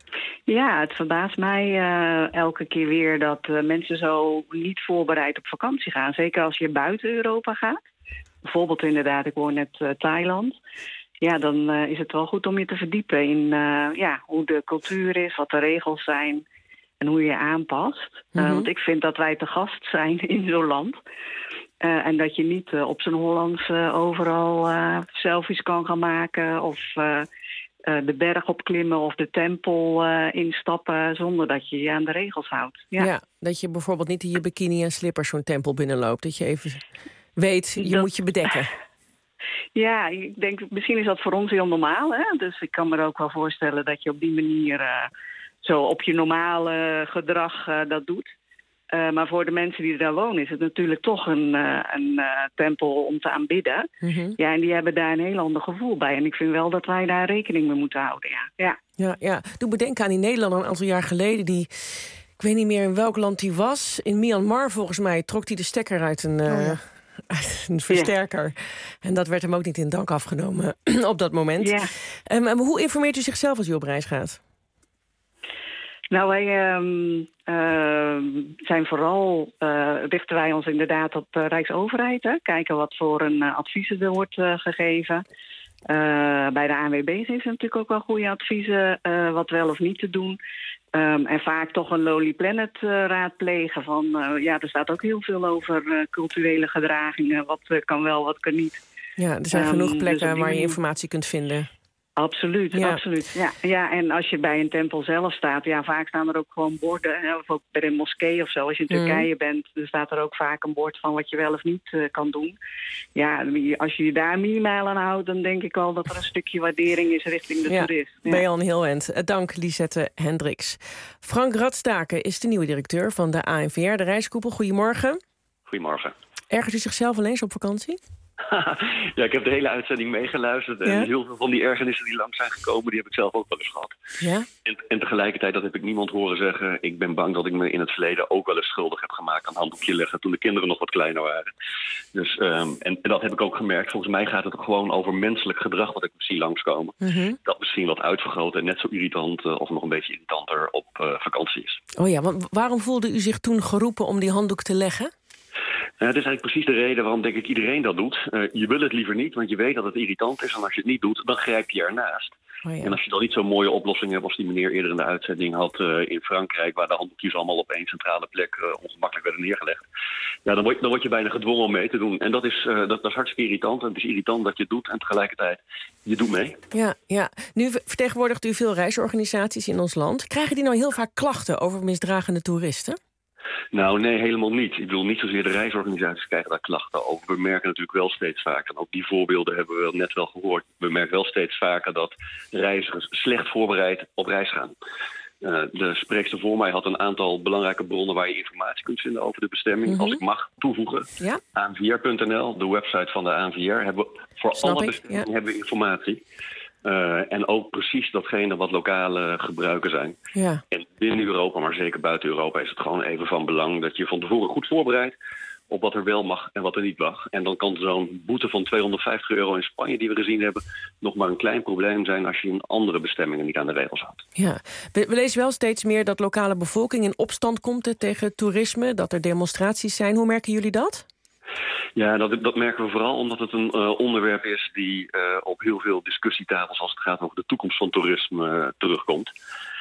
Ja, het verbaast mij elke keer weer dat mensen zo niet voorbereid op vakantie gaan. Zeker als je buiten Europa gaat. Bijvoorbeeld inderdaad, ik woon net Thailand. Ja, dan is het wel goed om je te verdiepen in hoe de cultuur is, wat de regels zijn en hoe je je aanpast. Want ik vind dat wij te gast zijn in zo'n land. En dat je niet op zijn Hollands overal selfies kan gaan maken of de berg opklimmen of de tempel instappen zonder dat je je aan de regels houdt. Ja,
dat je bijvoorbeeld niet in je bikini en slippers zo'n tempel binnenloopt. Dat je even weet, je moet je bedekken.
Ja, ik denk, misschien is dat voor ons heel normaal. Hè? Dus ik kan me er ook wel voorstellen dat je op die manier zo op je normale gedrag dat doet. Maar voor de mensen die daar wonen is het natuurlijk toch een tempel om te aanbidden. Mm-hmm. Ja, en die hebben daar een heel ander gevoel bij. En ik vind wel dat wij daar rekening mee moeten houden,
Ja. Doe bedenken aan die Nederlander een aantal jaar geleden die... Ik weet niet meer in welk land die was. In Myanmar volgens mij trok hij de stekker uit een versterker. Ja. En dat werd hem ook niet in dank afgenomen op dat moment. Ja. Hoe informeert u zichzelf als u op reis gaat?
Nou, wij zijn vooral, richten wij ons inderdaad op Rijksoverheid. Hè? Kijken wat voor een adviezen er wordt gegeven. Bij de ANWB is er natuurlijk ook wel goede adviezen wat wel of niet te doen. En vaak toch een Lonely Planet raadplegen. Er staat ook heel veel over culturele gedragingen. Wat kan wel, wat kan niet.
Ja, er zijn genoeg plekken waar je informatie kunt vinden.
Absoluut. Ja, en als je bij een tempel zelf staat... vaak staan er ook gewoon borden. Hè, of ook bij een moskee of zo. Als je in Turkije bent, dan staat er ook vaak een bord... van wat je wel of niet kan doen. Ja, als je je daar minimaal aan houdt... dan denk ik al dat er een stukje waardering is richting de toerist. Ja.
Ben je al een heel eind. Dank, Lisette Hendricks. Frank Radstaken is de nieuwe directeur van de ANVR, de reiskoepel. Goedemorgen.
Goedemorgen.
Ergert u zichzelf wel eens op vakantie?
Ja, ik heb de hele uitzending meegeluisterd. En heel veel van die ergernissen die langs zijn gekomen... die heb ik zelf ook wel eens gehad. Ja? En tegelijkertijd, dat heb ik niemand horen zeggen... ik ben bang dat ik me in het verleden ook wel eens schuldig heb gemaakt... aan handdoekje leggen toen de kinderen nog wat kleiner waren. Dus, en dat heb ik ook gemerkt. Volgens mij gaat het gewoon over menselijk gedrag... wat ik zie langskomen. Mm-hmm. Dat misschien wat uitvergroot en net zo irritant... of nog een beetje irritanter op vakantie is.
Oh ja, want waarom voelde u zich toen geroepen om die handdoek te leggen?
Dat is eigenlijk precies de reden waarom denk ik iedereen dat doet. Je wil het liever niet, want je weet dat het irritant is. En als je het niet doet, dan grijp je ernaast. Oh ja. En als je dan niet zo'n mooie oplossing hebt als die meneer eerder in de uitzending had in Frankrijk... waar de handdoekjes allemaal op één centrale plek ongemakkelijk werden neergelegd... Ja, dan word je bijna gedwongen om mee te doen. En dat is hartstikke irritant. En het is irritant dat je het doet en tegelijkertijd je doet mee.
Ja. Nu vertegenwoordigt u veel reisorganisaties in ons land. Krijgen die nou heel vaak klachten over misdragende toeristen?
Nou, nee, helemaal niet. Ik bedoel, niet zozeer de reisorganisaties krijgen daar klachten over. We merken natuurlijk wel steeds vaker, en ook die voorbeelden hebben we net wel gehoord... we merken wel steeds vaker dat reizigers slecht voorbereid op reis gaan. De spreekster voor mij had een aantal belangrijke bronnen... waar je informatie kunt vinden over de bestemming. Mm-hmm. Als ik mag toevoegen, ANVR.nl, de website van de ANVR... hebben we voor alle bestemmingen hebben we informatie... en ook precies datgene wat lokale gebruiken zijn. Ja. En binnen Europa, maar zeker buiten Europa... is het gewoon even van belang dat je van tevoren goed voorbereidt... op wat er wel mag en wat er niet mag. En dan kan zo'n boete van €250 in Spanje die we gezien hebben... nog maar een klein probleem zijn als je in andere bestemmingen niet aan de regels houdt.
Ja. We lezen wel steeds meer dat lokale bevolking in opstand komt tegen toerisme... dat er demonstraties zijn. Hoe merken jullie dat?
Ja, dat merken we vooral omdat het een onderwerp is die op heel veel discussietafels als het gaat over de toekomst van toerisme terugkomt.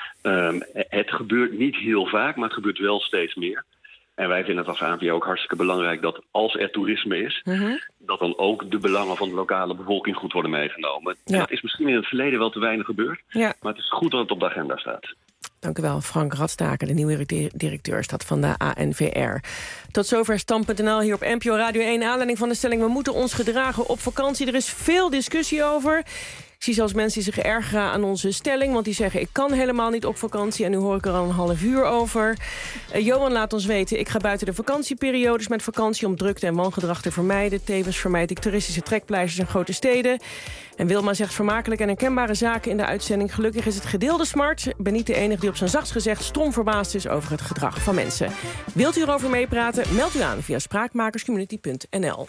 Het gebeurt niet heel vaak, maar het gebeurt wel steeds meer. En wij vinden het als ANVR ook hartstikke belangrijk dat als er toerisme is, dat dan ook de belangen van de lokale bevolking goed worden meegenomen. Ja. En dat is misschien in het verleden wel te weinig gebeurd, maar het is goed dat het op de agenda staat.
Dank u wel, Frank Radstaken, de nieuwe directeur van de ANVR. Tot zover Stand.nl hier op NPO Radio 1. Aanleiding van de stelling: we moeten ons gedragen op vakantie. Er is veel discussie over. Ik zie zelfs mensen die zich ergeren aan onze stelling... want die zeggen, ik kan helemaal niet op vakantie... en nu hoor ik er al een half uur over. Johan laat ons weten, ik ga buiten de vakantieperiodes met vakantie... om drukte en wangedrag te vermijden. Tevens vermijd ik toeristische trekpleisters in grote steden. En Wilma zegt vermakelijk en herkenbare zaken in de uitzending. Gelukkig is het gedeelde smart. Ik ben niet de enige die op zijn zachtst gezegd stom verbaasd is... over het gedrag van mensen. Wilt u erover meepraten? Meld u aan via spraakmakerscommunity.nl.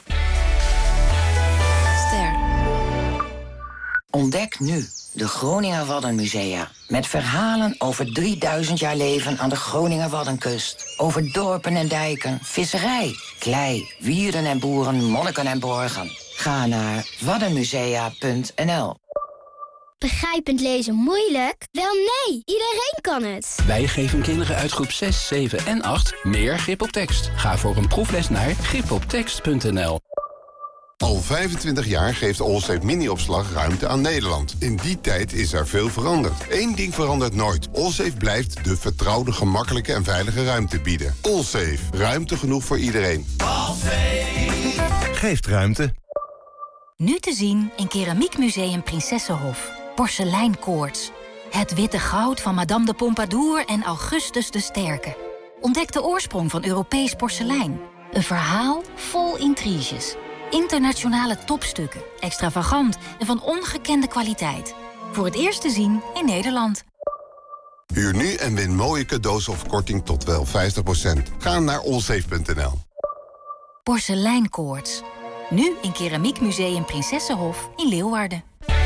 Ontdek nu de Groninger Waddenmusea. Met verhalen over 3000 jaar leven aan de Groninger Waddenkust. Over dorpen en dijken, visserij, klei, wierden en boeren, monniken en borgen. Ga naar waddenmusea.nl.
Begrijpend lezen moeilijk? Wel nee, iedereen kan het.
Wij geven kinderen uit groep 6, 7 en 8 meer grip op tekst. Ga voor een proefles naar gripoptekst.nl.
Al 25 jaar geeft Allsafe mini-opslag ruimte aan Nederland. In die tijd is er veel veranderd. Eén ding verandert nooit. Allsafe blijft de vertrouwde, gemakkelijke en veilige ruimte bieden. Allsafe. Ruimte genoeg voor iedereen.
Allsafe geeft ruimte.
Nu te zien in Keramiekmuseum Prinsessenhof. Porseleinkoorts. Het witte goud van Madame de Pompadour en Augustus de Sterke. Ontdek de oorsprong van Europees porselein. Een verhaal vol intriges. Internationale topstukken, extravagant en van ongekende kwaliteit. Voor het eerst te zien in Nederland.
Huur nu en win mooie cadeaus of korting tot wel 50%. Ga naar allsafe.nl.
Porseleinkoorts. Nu in Keramiek Museum Prinsessenhof in Leeuwarden.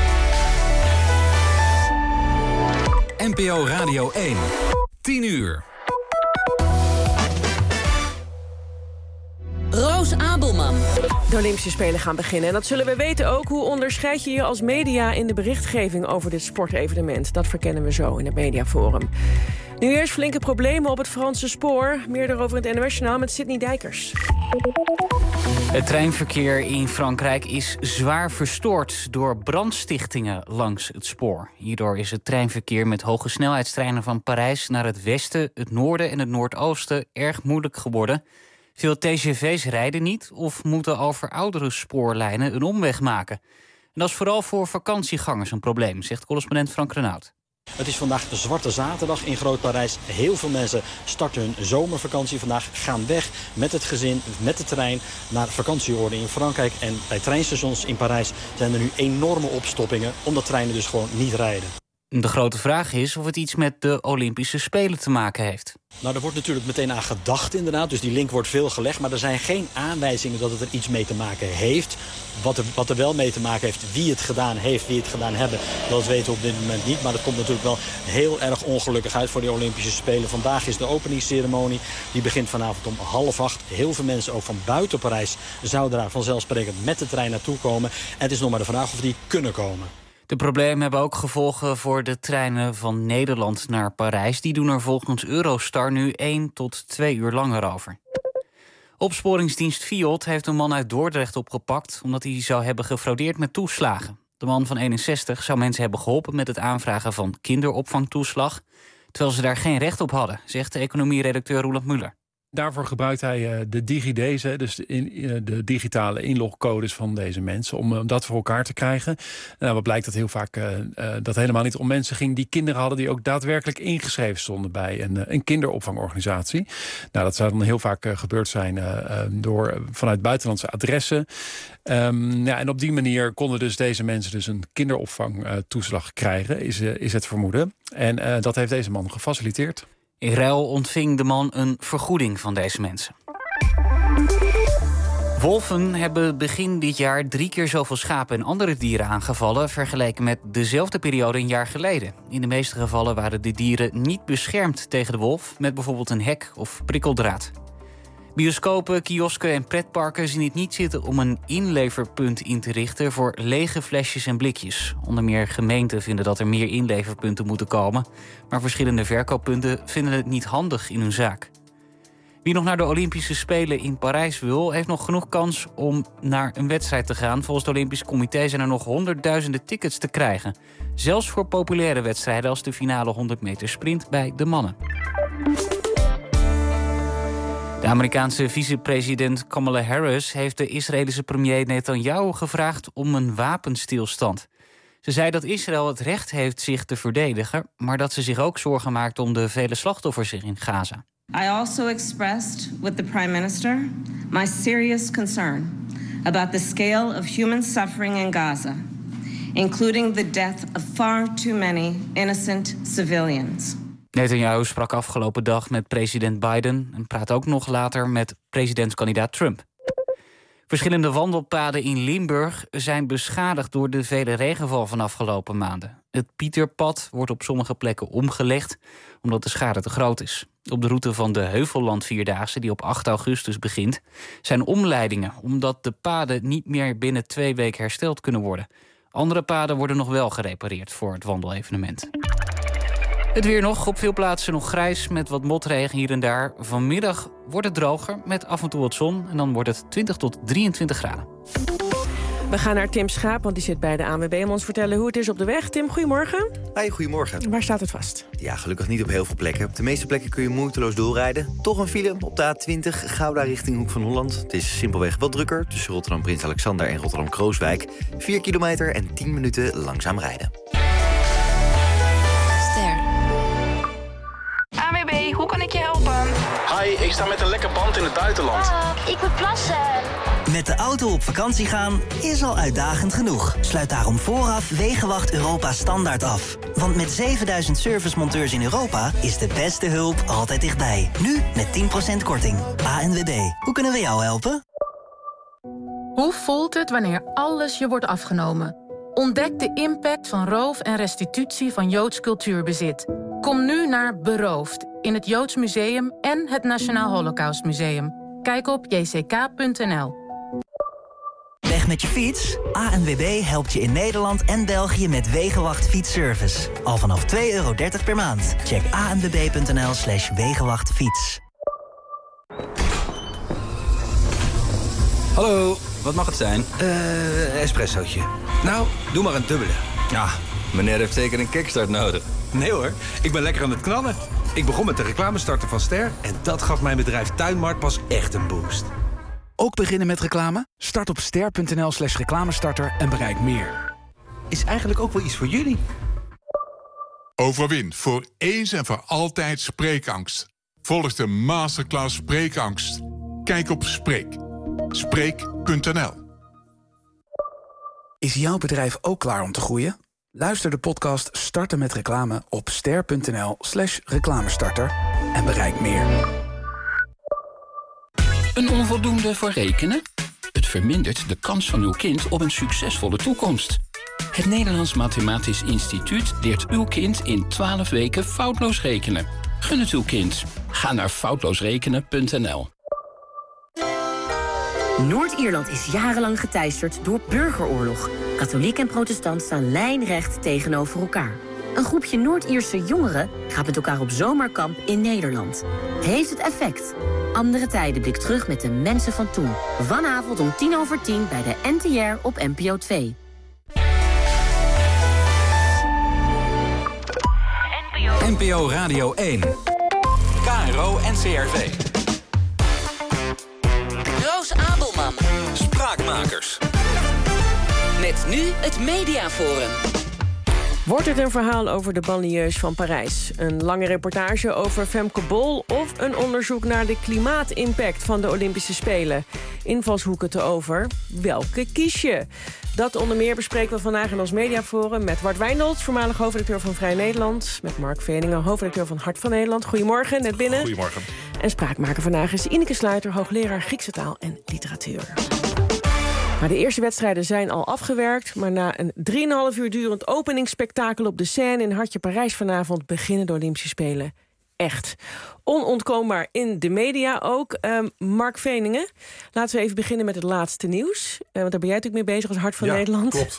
NPO Radio 1. 10 uur.
Roos Abelman. De Olympische Spelen gaan beginnen. En dat zullen we weten ook. Hoe onderscheid je je als media in de berichtgeving over dit sportevenement? Dat verkennen we zo in het Mediaforum. Nu eerst flinke problemen op het Franse spoor. Meer daarover in het NOS-journaal met Sidney Dijkers.
Het treinverkeer in Frankrijk is zwaar verstoord door brandstichtingen langs het spoor. Hierdoor is het treinverkeer met hoge snelheidstreinen van Parijs naar het westen, het noorden en het noordoosten erg moeilijk geworden. Veel TGV's rijden niet of moeten over oudere spoorlijnen een omweg maken. En dat is vooral voor vakantiegangers een probleem, zegt correspondent Frank Renaud.
Het is vandaag de Zwarte Zaterdag in Groot-Parijs. Heel veel mensen starten hun zomervakantie vandaag, gaan weg met het gezin, met de trein naar vakantieoorden in Frankrijk. En bij treinstations in Parijs zijn er nu enorme opstoppingen, omdat treinen dus gewoon niet rijden.
De grote vraag is of het iets met de Olympische Spelen te maken heeft.
Nou, er wordt natuurlijk meteen aan gedacht inderdaad, dus die link wordt veel gelegd. Maar er zijn geen aanwijzingen dat het er iets mee te maken heeft. Wat er wel mee te maken heeft, wie het gedaan heeft, wie het gedaan hebben, dat weten we op dit moment niet. Maar dat komt natuurlijk wel heel erg ongelukkig uit voor de Olympische Spelen. Vandaag is de openingsceremonie, die begint vanavond om 7:30. Heel veel mensen, ook van buiten Parijs, zouden daar vanzelfsprekend met de trein naartoe komen. En het is nog maar de vraag of die kunnen komen.
De problemen hebben ook gevolgen voor de treinen van Nederland naar Parijs. Die doen er volgens Eurostar nu 1 tot 2 uur langer over. Opsporingsdienst Fiat heeft een man uit Dordrecht opgepakt omdat hij zou hebben gefraudeerd met toeslagen. De man van 61 zou mensen hebben geholpen met het aanvragen van kinderopvangtoeslag, terwijl ze daar geen recht op hadden, zegt de economieredacteur Roland Muller.
Daarvoor gebruikt hij de DigiD's, dus de digitale inlogcodes van deze mensen, om dat voor elkaar te krijgen. Wat blijkt dat heel vaak dat helemaal niet om mensen ging die kinderen hadden die ook daadwerkelijk ingeschreven stonden bij een kinderopvangorganisatie. Nou, dat zou dan heel vaak gebeurd zijn vanuit buitenlandse adressen. En op die manier konden dus deze mensen dus een kinderopvangtoeslag krijgen, is het vermoeden. En dat heeft deze man gefaciliteerd.
In ruil ontving de man een vergoeding van deze mensen. Wolven hebben begin dit jaar 3 keer zoveel schapen en andere dieren aangevallen vergeleken met dezelfde periode een jaar geleden. In de meeste gevallen waren de dieren niet beschermd tegen de wolf met bijvoorbeeld een hek of prikkeldraad. Bioscopen, kiosken en pretparken zien het niet zitten om een inleverpunt in te richten voor lege flesjes en blikjes. Onder meer gemeenten vinden dat er meer inleverpunten moeten komen, maar verschillende verkooppunten vinden het niet handig in hun zaak. Wie nog naar de Olympische Spelen in Parijs wil, heeft nog genoeg kans om naar een wedstrijd te gaan. Volgens het Olympisch Comité zijn er nog honderdduizenden tickets te krijgen. Zelfs voor populaire wedstrijden als de finale 100 meter sprint bij de mannen. De Amerikaanse vicepresident Kamala Harris heeft de Israëlische premier Netanyahu gevraagd om een wapenstilstand. Ze zei dat Israël het recht heeft zich te verdedigen, maar dat ze zich ook zorgen maakt om de vele slachtoffers in Gaza.
I also expressed with the Prime Minister my serious concern about the scale of human suffering in Gaza, including the death of far too many innocent civilians.
Netanyahu sprak afgelopen dag met president Biden en praat ook nog later met presidentskandidaat Trump. Verschillende wandelpaden in Limburg zijn beschadigd door de vele regenval van afgelopen maanden. Het Pieterpad wordt op sommige plekken omgelegd omdat de schade te groot is. Op de route van de Heuvelland-Vierdaagse, die op 8 augustus begint, zijn omleidingen omdat de paden niet meer binnen 2 weken hersteld kunnen worden. Andere paden worden nog wel gerepareerd voor het wandelevenement. Het weer nog, op veel plaatsen nog grijs met wat motregen hier en daar. Vanmiddag wordt het droger met af en toe wat zon en dan wordt het 20 tot 23 graden.
We gaan naar Tim Schaap, want die zit bij de ANWB om ons vertellen hoe het is op de weg. Tim, goedemorgen.
Hi, goedemorgen.
Waar staat het vast?
Ja, gelukkig niet op heel veel plekken. Op de meeste plekken kun je moeiteloos doorrijden. Toch een file op de A20, Gouda richting Hoek van Holland. Het is simpelweg wat drukker tussen Rotterdam Prins Alexander en Rotterdam Krooswijk. 4 kilometer en 10 minuten langzaam rijden.
ANWB, hoe kan ik je helpen?
Hi, ik sta met een lekker band in het buitenland.
Ik moet plassen.
Met de auto op vakantie gaan is al uitdagend genoeg. Sluit daarom vooraf Wegenwacht Europa Standaard af. Want met 7000 servicemonteurs in Europa is de beste hulp altijd dichtbij. Nu met 10% korting. ANWB, hoe kunnen we jou helpen?
Hoe voelt het wanneer alles je wordt afgenomen? Ontdek de impact van roof en restitutie van Joods cultuurbezit. Kom nu naar Beroofd in het Joods Museum en het Nationaal Holocaustmuseum. Kijk op jck.nl.
Weg met je fiets? ANWB helpt je in Nederland en België met Wegenwacht fietsservice. Al vanaf €2,30 per maand. Check anwb.nl/wegenwachtfiets.
Hallo, wat mag het zijn?
Espressootje.
Nou, doe maar een dubbele.
Ja, meneer heeft zeker een kickstart nodig.
Nee hoor, ik ben lekker aan het knallen. Ik begon met de reclamestarter van Ster en dat gaf mijn bedrijf Tuinmarkt pas echt een boost.
Ook beginnen met reclame? Start op ster.nl/reclamestarter en bereik meer.
Is eigenlijk ook wel iets voor jullie.
Overwin voor eens en voor altijd spreekangst. Volg de masterclass Spreekangst. Kijk op Spreek. Spreek.nl.
Is jouw bedrijf ook klaar om te groeien? Luister de podcast Starten met reclame op ster.nl/reclamestarter en bereik meer.
Een onvoldoende voor rekenen? Het vermindert de kans van uw kind op een succesvolle toekomst. Het Nederlands Mathematisch Instituut leert uw kind in 12 weken foutloos rekenen. Gun het uw kind. Ga naar foutloosrekenen.nl.
Noord-Ierland is jarenlang geteisterd door burgeroorlog. Katholiek en protestant staan lijnrecht tegenover elkaar. Een groepje Noord-Ierse jongeren gaat met elkaar op zomerkamp in Nederland. Heeft het effect? Andere Tijden blikt terug met de mensen van toen. Vanavond om 10:10 bij de NTR op NPO 2.
NPO Radio 1. KRO NCRV.
Roos Abelman.
Spraakmakers.
Met nu het Mediaforum.
Wordt het een verhaal over de banlieues van Parijs? Een lange reportage over Femke Bol of een onderzoek naar de klimaatimpact van de Olympische Spelen? Invalshoeken te over. Welke kies je? Dat onder meer bespreken we vandaag in ons Mediaforum met Wart Wijndolds, voormalig hoofdredacteur van Vrij Nederland, met Mark Veningen, hoofdredacteur van Hart van Nederland. Goedemorgen, net binnen.
Goedemorgen.
En spraakmaker vandaag is Ineke Sluiter, hoogleraar Griekse taal en literatuur. Maar de eerste wedstrijden zijn al afgewerkt, maar na een 3,5 uur durend openingsspektakel op de Seine in Hartje Parijs vanavond beginnen de Olympische Spelen. Echt. Onontkoombaar in de media ook. Mark Veningen, laten we even beginnen met het laatste nieuws. Want daar ben jij natuurlijk mee bezig als Hart van Nederland.
Klopt.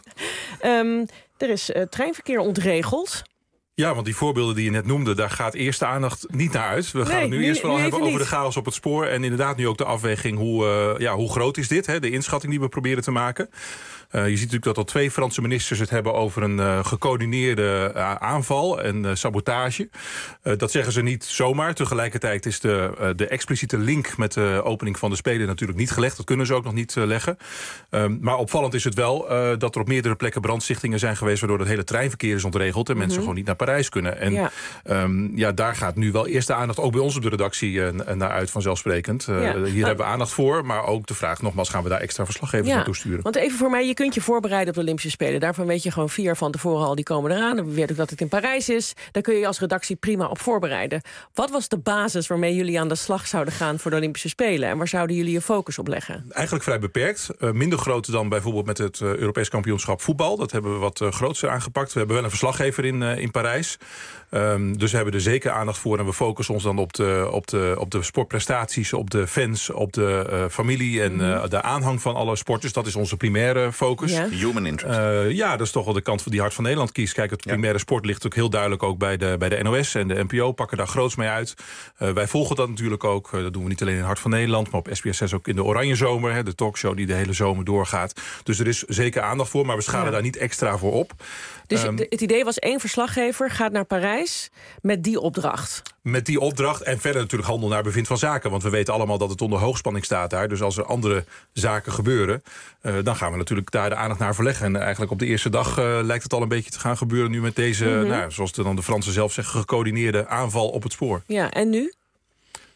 Er is treinverkeer ontregeld.
Ja, want die voorbeelden die je net noemde, daar gaat eerst de aandacht niet naar uit. We gaan het nu eerst vooral hebben over de chaos op het spoor. En inderdaad nu ook de afweging hoe groot is dit, hè, de inschatting die we proberen te maken. Je ziet natuurlijk dat al 2 Franse ministers het hebben over een gecoördineerde aanval en sabotage. Dat zeggen ze niet zomaar. Tegelijkertijd is de expliciete link met de opening van de Spelen natuurlijk niet gelegd. Dat kunnen ze ook nog niet leggen. Maar opvallend is het wel dat er op meerdere plekken brandstichtingen zijn geweest, waardoor het hele treinverkeer is ontregeld en mensen gewoon niet naar Parijs kunnen. En daar gaat nu wel eerst de aandacht, ook bij ons op de redactie, naar uit vanzelfsprekend. Hier hebben we aandacht voor, maar ook de vraag nogmaals, gaan we daar extra verslaggevers naartoe sturen?
Want even voor mij, je kunt je voorbereiden op de Olympische Spelen. Daarvan weet je gewoon 4 jaar van tevoren al, die komen eraan. Dan weet ik dat het in Parijs is. Daar kun je je als redactie prima op voorbereiden. Wat was de basis waarmee jullie aan de slag zouden gaan voor de Olympische Spelen? En waar zouden jullie je focus op leggen?
Eigenlijk vrij beperkt. Minder groot dan bijvoorbeeld met het Europees kampioenschap voetbal. Dat hebben we wat grootser aangepakt. We hebben wel een verslaggever in Parijs. Dus we hebben er zeker aandacht voor. En we focussen ons dan op de sportprestaties, op de fans, op de familie en de aanhang van alle sporters. Dat is onze primaire focus.
Human interest.
Dat is toch wel de kant van die Hart van Nederland kiest. Kijk, het primaire sport ligt ook heel duidelijk ook bij de NOS en de NPO pakken daar groots mee uit. Wij volgen dat natuurlijk ook. Dat doen we niet alleen in Hart van Nederland, maar op SBS6 ook in de Oranje Zomer. De talkshow die de hele zomer doorgaat. Dus er is zeker aandacht voor, maar we schalen daar niet extra voor op.
Dus het idee was 1 verslaggever gaat naar Parijs met die opdracht.
Met die opdracht en verder natuurlijk handel naar bevind van zaken. Want we weten allemaal dat het onder hoogspanning staat daar. Dus als er andere zaken gebeuren, dan gaan we natuurlijk daar de aandacht naar verleggen. En eigenlijk op de eerste dag lijkt het al een beetje te gaan gebeuren nu met deze, zoals dan de Fransen zelf zeggen, gecoördineerde aanval op het spoor.
Ja, en nu?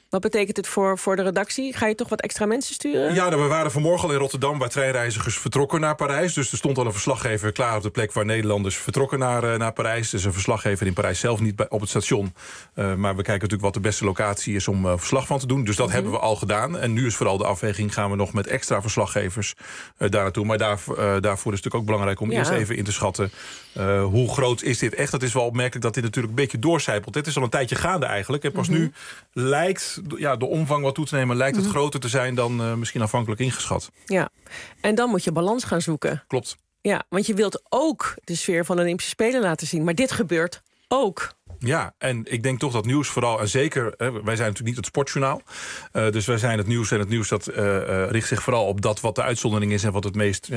Wat betekent het voor de redactie? Ga je toch wat extra mensen sturen?
Ja, we waren vanmorgen al in Rotterdam... waar treinreizigers vertrokken naar Parijs. Dus er stond al een verslaggever klaar op de plek... waar Nederlanders vertrokken naar Parijs. Dus een verslaggever in Parijs zelf, niet op het station. Maar we kijken natuurlijk wat de beste locatie is... om verslag van te doen. Dus dat hebben we al gedaan. En nu is vooral de afweging... gaan we nog met extra verslaggevers daar naartoe. Maar daarvoor is het natuurlijk ook belangrijk... om eerst even in te schatten... hoe groot is dit echt? Dat is wel opmerkelijk dat dit natuurlijk een beetje doorcijpelt. Dit is al een tijdje gaande eigenlijk. En pas nu lijkt de omvang wat toe te nemen... lijkt het groter te zijn dan misschien aanvankelijk ingeschat.
Ja, en dan moet je balans gaan zoeken.
Klopt.
Ja, want je wilt ook de sfeer van de Olympische Spelen laten zien. Maar dit gebeurt ook.
Ja, en ik denk toch dat nieuws vooral, en zeker... wij zijn natuurlijk niet het sportjournaal. Dus wij zijn het nieuws en het nieuws dat richt zich vooral op dat wat de uitzondering is... en wat het meest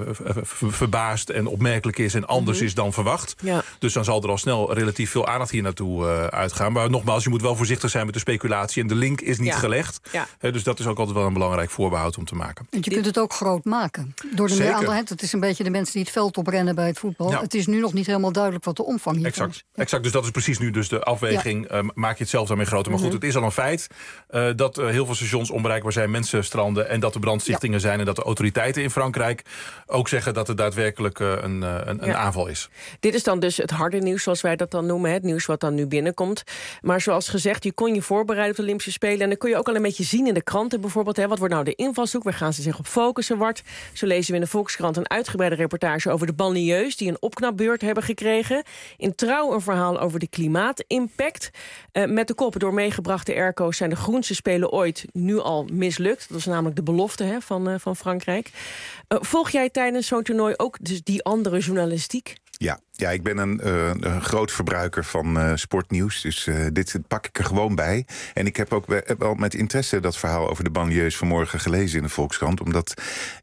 verbaasd en opmerkelijk is en anders is dan verwacht. Ja. Dus dan zal er al snel relatief veel aandacht hier naartoe uitgaan. Maar nogmaals, je moet wel voorzichtig zijn met de speculatie... en de link is niet gelegd. Ja. Dus dat is ook altijd wel een belangrijk voorbehoud om te maken.
Want je kunt het ook groot maken. Door de meeraandacht. Het is een beetje de mensen die het veld oprennen bij het voetbal. Ja. Het is nu nog niet helemaal duidelijk wat de omvang hiervan is.
Exact, dus dat is precies nu dus de afweging. Maak je het zelf daarmee groter. Maar goed, het is al een feit dat heel veel stations onbereikbaar zijn, mensen stranden... en dat er brandstichtingen zijn en dat de autoriteiten in Frankrijk ook zeggen dat het daadwerkelijk een aanval is.
Dit is dan dus het harde nieuws, zoals wij dat dan noemen. Het nieuws wat dan nu binnenkomt. Maar zoals gezegd, je kon je voorbereiden op de Olympische Spelen... en dan kun je ook al een beetje zien in de kranten bijvoorbeeld... wat wordt nou de invalshoek, waar gaan ze zich op focussen, Wart? Zo lezen we in de Volkskrant een uitgebreide reportage... over de banlieues die een opknapbeurt hebben gekregen. In Trouw een verhaal over de klimaatimpact. Met de kop door meegebrachte airco's zijn de groenste Spelen ooit nu al mislukt. Dat is namelijk de belofte van Frankrijk. Volg jij tijdens zo'n toernooi ook dus die andere journalistiek?
Ja, ik ben een groot verbruiker van sportnieuws. Dus dit pak ik er gewoon bij. En ik heb ook wel met interesse dat verhaal over de banlieues vanmorgen gelezen in de Volkskrant. Omdat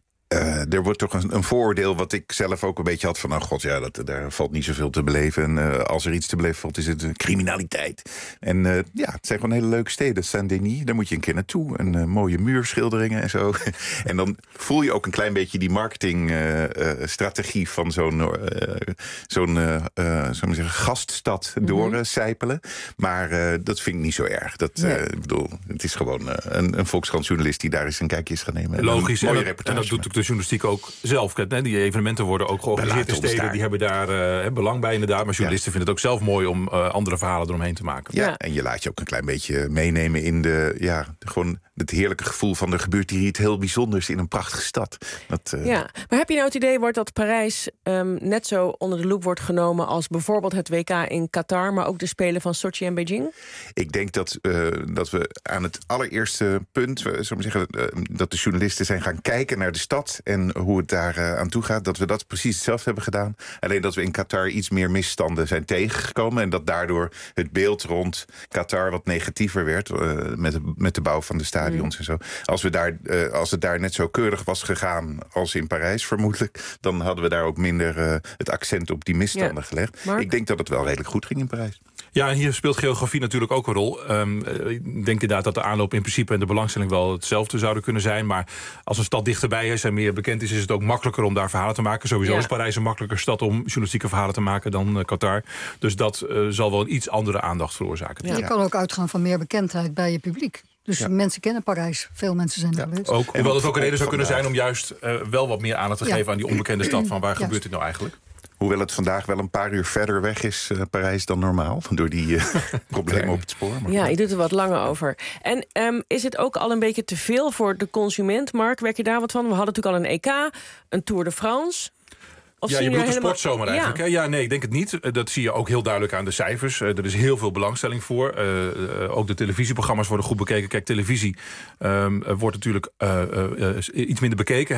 er wordt toch een vooroordeel wat ik zelf ook een beetje had van... daar valt niet zoveel te beleven. En als er iets te beleven valt, is het criminaliteit. En het zijn gewoon hele leuke steden. Saint-Denis, daar moet je een keer naartoe. En mooie muurschilderingen en zo. En dan voel je ook een klein beetje die marketingstrategie... van zo'n gaststad doorcijpelen. Maar dat vind ik niet zo erg. Ik bedoel, het is gewoon een Volkskrant-journalist... die daar eens een kijkje is gaan nemen.
Logisch, en dat doet de journalistiek ook zelf. Die evenementen worden ook georganiseerd in steden. Die hebben daar belang bij inderdaad. Maar journalisten vinden het ook zelf mooi om andere verhalen eromheen te maken.
Ja, en je laat je ook een klein beetje meenemen in gewoon het heerlijke gevoel van... er gebeurt hier iets heel bijzonders in een prachtige stad.
Maar heb je nou het idee, Wart, dat Parijs net zo onder de loep wordt genomen... als bijvoorbeeld het WK in Qatar... maar ook de Spelen van Sochi en Beijing?
Ik denk dat we aan het allereerste punt... dat de journalisten zijn gaan kijken naar de stad... en hoe het daar aan toe gaat, dat we dat precies hetzelfde hebben gedaan. Alleen dat we in Qatar iets meer misstanden zijn tegengekomen... en dat daardoor het beeld rond Qatar wat negatiever werd... met de bouw van de stadions en zo. Als het daar net zo keurig was gegaan als in Parijs vermoedelijk... dan hadden we daar ook minder het accent op die misstanden gelegd. Mark? Ik denk dat het wel redelijk goed ging in Parijs.
Ja, en hier speelt geografie natuurlijk ook een rol. Ik denk inderdaad dat de aanloop in principe en de belangstelling wel hetzelfde zouden kunnen zijn. Maar als een stad dichterbij is en meer bekend is het ook makkelijker om daar verhalen te maken. Sowieso is Parijs een makkelijker stad om journalistieke verhalen te maken dan Qatar. Dus dat zal wel een iets andere aandacht veroorzaken.
Ja. Je kan ook uitgaan van meer bekendheid bij je publiek. Dus mensen kennen Parijs. Veel mensen zijn er geweest.
Ook, hoewel het ook een reden zou kunnen zijn om juist wel wat meer aandacht te geven aan die onbekende stad. Van waar gebeurt dit nou eigenlijk?
Hoewel het vandaag wel een paar uur verder weg is, Parijs, dan normaal. Door die problemen op het spoor. Maar
je doet er wat langer over. En is het ook al een beetje te veel voor de consument, Mark? Werk je daar wat van? We hadden natuurlijk al een EK, een Tour de France...
Ja, je bedoelt de sportzomer eigenlijk. Ja. Ja, nee, ik denk het niet. Dat zie je ook heel duidelijk aan de cijfers. Er is heel veel belangstelling voor. Ook de televisieprogramma's worden goed bekeken. Kijk, televisie wordt natuurlijk iets minder bekeken.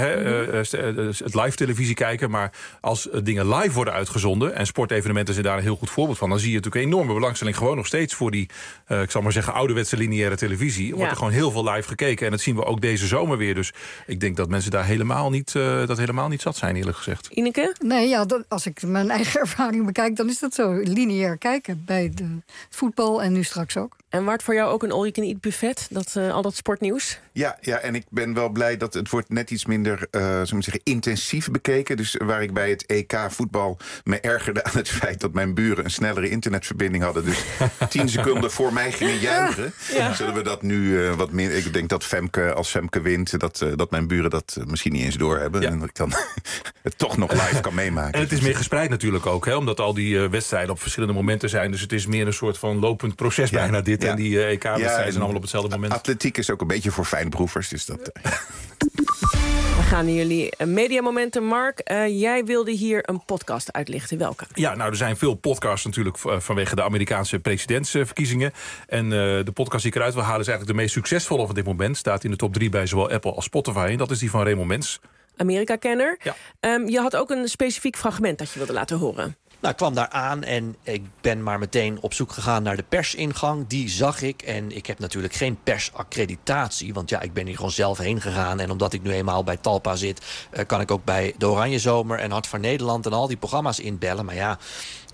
Het live televisie kijken. Maar als dingen live worden uitgezonden... en sportevenementen zijn daar een heel goed voorbeeld van... dan zie je natuurlijk een enorme belangstelling gewoon nog steeds... voor die, ik zal maar zeggen, ouderwetse lineaire televisie. Wordt er gewoon heel veel live gekeken. En dat zien we ook deze zomer weer. Dus ik denk dat mensen daar helemaal niet zat zijn, eerlijk gezegd.
Ineke?
Nee, als ik mijn eigen ervaring bekijk, dan is dat zo. Lineair kijken bij het voetbal en nu straks ook.
En Wart, voor jou ook een all-you-can-eat buffet? Al dat sportnieuws?
Ja, en ik ben wel blij dat het wordt net iets minder intensief bekeken. Dus waar ik bij het EK voetbal me ergerde aan het feit dat mijn buren een snellere internetverbinding hadden. Dus 10 seconden voor mij gingen juichen. Ja. Zullen we dat nu wat minder... Ik denk dat als Femke wint, dat mijn buren dat misschien niet eens doorhebben. Ja. En dat ik dan het toch nog live kan meemaken.
En het is meer gespreid natuurlijk ook, hè, omdat al die wedstrijden op verschillende momenten zijn. Dus het is meer een soort van lopend proces bijna dit. Ja. En die EK-wedstrijden zijn allemaal op hetzelfde moment.
Atletiek is ook een beetje voor fijnproevers. Dus dat...
We gaan naar jullie mediamomenten. Mark, jij wilde hier een podcast uitlichten. Welke?
Ja, nou, er zijn veel podcasts natuurlijk vanwege de Amerikaanse presidentsverkiezingen. En de podcast die ik eruit wil halen is eigenlijk de meest succesvolle van dit moment. Staat in de top 3 bij zowel Apple als Spotify. En dat is die van Raymond Mens.
Amerika-kenner.
Ja.
Je had ook een specifiek fragment dat je wilde laten horen.
Nou, ik kwam daar aan en ik ben maar meteen op zoek gegaan naar de persingang. Die zag ik en ik heb natuurlijk geen persaccreditatie. Want ja, ik ben hier gewoon zelf heen gegaan. En omdat ik nu eenmaal bij Talpa zit, kan ik ook bij de Oranje Zomer en Hart van Nederland en al die programma's inbellen. Maar ja,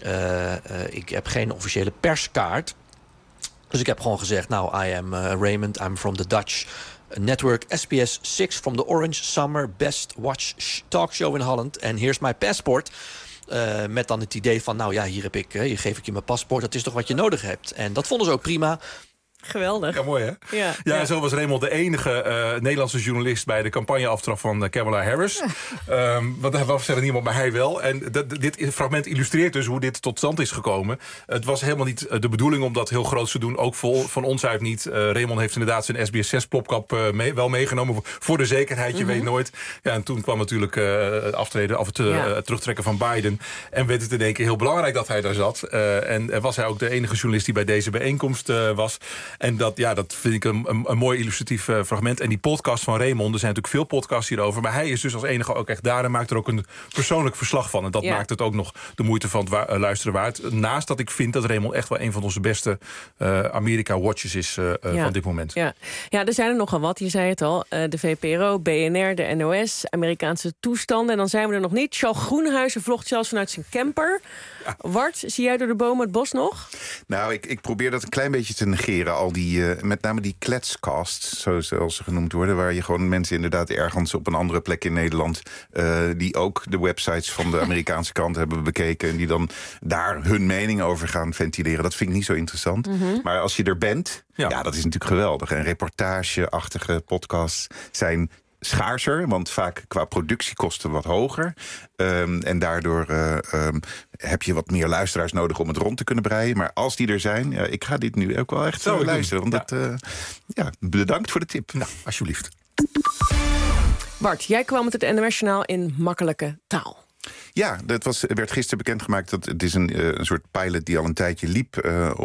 ik heb geen officiële perskaart. Dus ik heb gewoon gezegd, nou, I am Raymond, I'm from the Dutch network SBS 6 from the Orange Summer Best Watch Talkshow in Holland. And here's my passport. Met dan het idee van, nou ja, hier geef ik je mijn paspoort. Dat is toch wat je nodig hebt. En dat vonden ze ook prima.
Geweldig.
Ja, mooi hè?
Ja.
En zo was Raymond de enige Nederlandse journalist bij de campagneaftrap van Kamala Harris. Want daar was verder niemand, maar hij wel. En dit fragment illustreert dus hoe dit tot stand is gekomen. Het was helemaal niet de bedoeling om dat heel groot te doen. Ook van ons uit niet. Raymond heeft inderdaad zijn SBS 6 plopkap wel meegenomen. Voor de zekerheid, je weet nooit. Ja, en toen kwam natuurlijk het aftreden of het terugtrekken van Biden. En werd het in één keer heel belangrijk dat hij daar zat. En was hij ook de enige journalist die bij deze bijeenkomst was. En dat vind ik een mooi illustratief fragment. En die podcast van Raymond, er zijn natuurlijk veel podcasts hierover. Maar hij is dus als enige ook echt daar en maakt er ook een persoonlijk verslag van. En dat maakt het ook nog de moeite van het luisteren waard. Naast dat ik vind dat Raymond echt wel een van onze beste Amerika-watchers is van dit moment.
Ja, er zijn er nogal wat. Je zei het al. De VPRO, BNR, de NOS, Amerikaanse toestanden. En dan zijn we er nog niet. Charles Groenhuizen vlogt zelfs vanuit zijn camper. Ja. Wart, zie jij door de bomen het bos nog?
Nou, ik probeer dat een klein beetje te negeren. Al die, met name die kletscasts, zoals ze genoemd worden, waar je gewoon mensen inderdaad ergens op een andere plek in Nederland, die ook de websites van de Amerikaanse kant hebben bekeken en die dan daar hun mening over gaan ventileren. Dat vind ik niet zo interessant. Mm-hmm. Maar als je er bent, ja, dat is natuurlijk geweldig. En reportageachtige podcasts zijn schaarser, want vaak qua productiekosten wat hoger. En daardoor heb je wat meer luisteraars nodig om het rond te kunnen breien. Maar als die er zijn, ik ga dit nu ook wel echt luisteren. Want bedankt voor de tip.
Nou, alsjeblieft.
Bart, jij kwam met het NOS-journaal in makkelijke taal.
Ja, werd gisteren bekendgemaakt dat het is een soort pilot die al een tijdje liep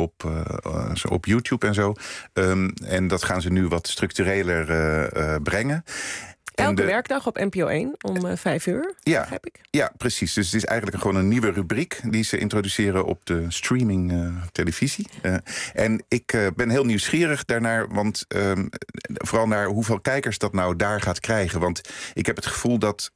op YouTube en zo. En dat gaan ze nu wat structureler brengen.
Elke werkdag op NPO 1 om 5 uur, begrijp ik.
Ja, precies. Dus het is eigenlijk gewoon een nieuwe rubriek die ze introduceren op de streaming televisie. En ik ben heel nieuwsgierig daarnaar, want vooral naar hoeveel kijkers dat nou daar gaat krijgen. Want ik heb het gevoel dat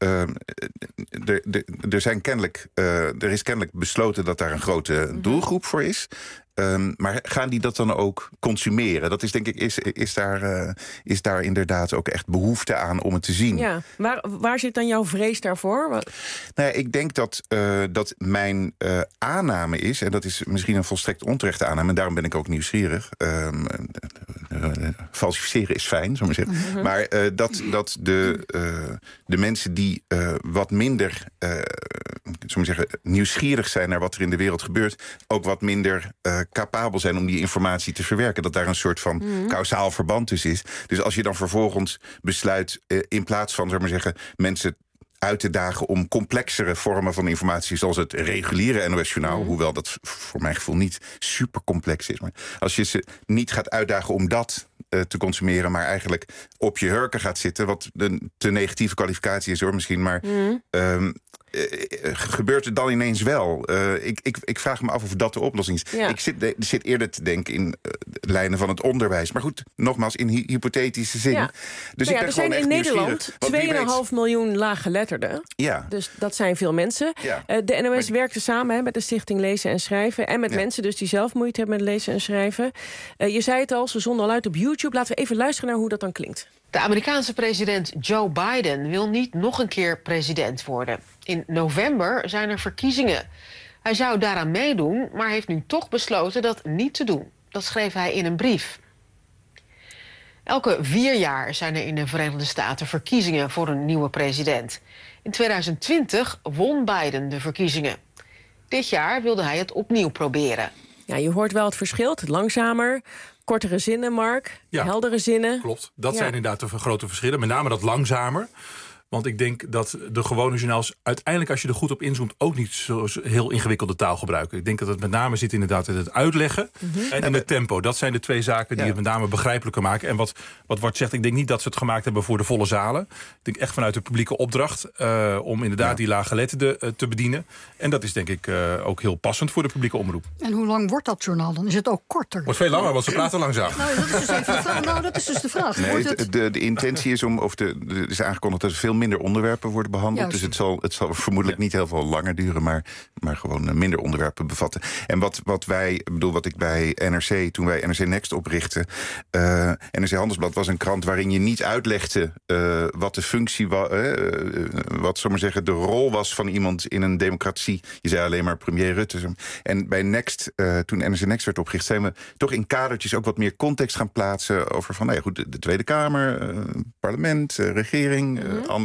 er is kennelijk besloten dat daar een grote doelgroep voor is. Maar gaan die dat dan ook consumeren? Dat is denk ik, is daar inderdaad ook echt behoefte aan om het te zien.
Ja, waar zit dan jouw vrees daarvoor?
Nou ja, ik denk dat mijn aanname is, en dat is misschien een volstrekt onterechte aanname, en daarom ben ik ook nieuwsgierig. Falsificeren is fijn, zullen we zeggen. Mm-hmm. Maar dat de mensen die wat minder nieuwsgierig zijn naar wat er in de wereld gebeurt, ook wat minder capabel zijn om die informatie te verwerken. Dat daar een soort van kausaal verband tussen is. Dus als je dan vervolgens besluit, in plaats van mensen uit te dagen om complexere vormen van informatie, zoals het reguliere NOS-journaal, hoewel dat voor mijn gevoel niet super complex is. Maar als je ze niet gaat uitdagen om dat te consumeren, maar eigenlijk op je hurken gaat zitten, wat een te negatieve kwalificatie is hoor misschien, maar gebeurt het dan ineens wel? Ik vraag me af of dat de oplossing is. Ja. Ik zit eerder te denken in lijnen van het onderwijs. Maar goed, nogmaals, in hypothetische zin.
Ja.
Dus
er zijn in Nederland 2,5 miljoen laaggeletterden.
Ja.
Dus dat zijn veel mensen. Ja. De NOS werkte samen met de Stichting Lezen en Schrijven. En met mensen dus die zelf moeite hebben met lezen en schrijven. Je zei het al, ze zonden al uit op YouTube. Laten we even luisteren naar hoe dat dan klinkt.
De Amerikaanse president Joe Biden wil niet nog een keer president worden. In november zijn er verkiezingen. Hij zou daaraan meedoen, maar heeft nu toch besloten dat niet te doen. Dat schreef hij in een brief. Elke 4 jaar zijn er in de Verenigde Staten verkiezingen voor een nieuwe president. In 2020 won Biden de verkiezingen. Dit jaar wilde hij het opnieuw proberen.
Ja, je hoort wel het verschil, het langzamer. Kortere zinnen, Mark. Ja, heldere zinnen.
Klopt. Dat zijn inderdaad de grote verschillen. Met name dat langzamer. Want ik denk dat de gewone journaals uiteindelijk, als je er goed op inzoomt, ook niet zo heel ingewikkelde taal gebruiken. Ik denk dat het met name zit inderdaad in het uitleggen en in het tempo. Dat zijn de 2 zaken die het met name begrijpelijker maken. En wat Wart zegt, ik denk niet dat ze het gemaakt hebben voor de volle zalen. Ik denk echt vanuit de publieke opdracht om inderdaad die laaggeletterden te bedienen. En dat is denk ik ook heel passend voor de publieke omroep.
En hoe lang wordt dat journaal dan? Is het ook korter?
Wordt veel langer, want ze praten langzaam.
Dat is dus de vraag.
Nee, de intentie is er is aangekondigd dat er veel minder onderwerpen worden behandeld. Juist. Dus het zal vermoedelijk niet heel veel langer duren, maar gewoon minder onderwerpen bevatten. En wat ik bij NRC, toen wij NRC Next oprichtten, NRC Handelsblad was een krant waarin je niet uitlegde wat de functie was, wat zal maar zeggen, de rol was van iemand in een democratie. Je zei alleen maar premier Rutte. En bij Next, toen NRC Next werd opgericht, zijn we toch in kadertjes ook wat meer context gaan plaatsen over van, de Tweede Kamer, parlement, regering,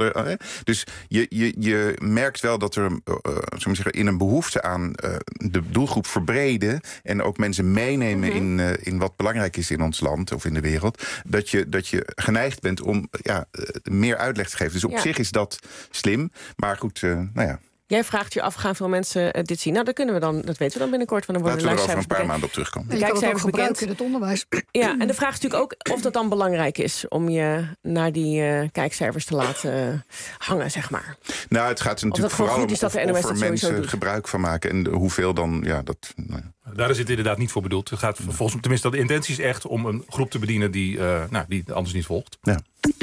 dus je merkt wel dat er in een behoefte aan de doelgroep verbreden en ook mensen meenemen in wat belangrijk is in ons land of in de wereld, dat je geneigd bent om meer uitleg te geven. Dus op zich is dat slim, maar goed,
Jij vraagt je af, gaan veel mensen dit zien? Nou, dat weten we dan binnenkort. Van,
laten we er over een paar maanden op terugkomen.
Je kan het ook gebruiken in het onderwijs.
Ja, en de vraag is natuurlijk ook of dat dan belangrijk is om je naar die kijkcijfers te laten hangen, zeg maar.
Nou, het gaat natuurlijk vooral om of er mensen gebruik van maken. En hoeveel dan,
Daar is het inderdaad niet voor bedoeld. Het gaat volgens, tenminste, de intentie is echt om een groep te bedienen die anders niet volgt.
Ja.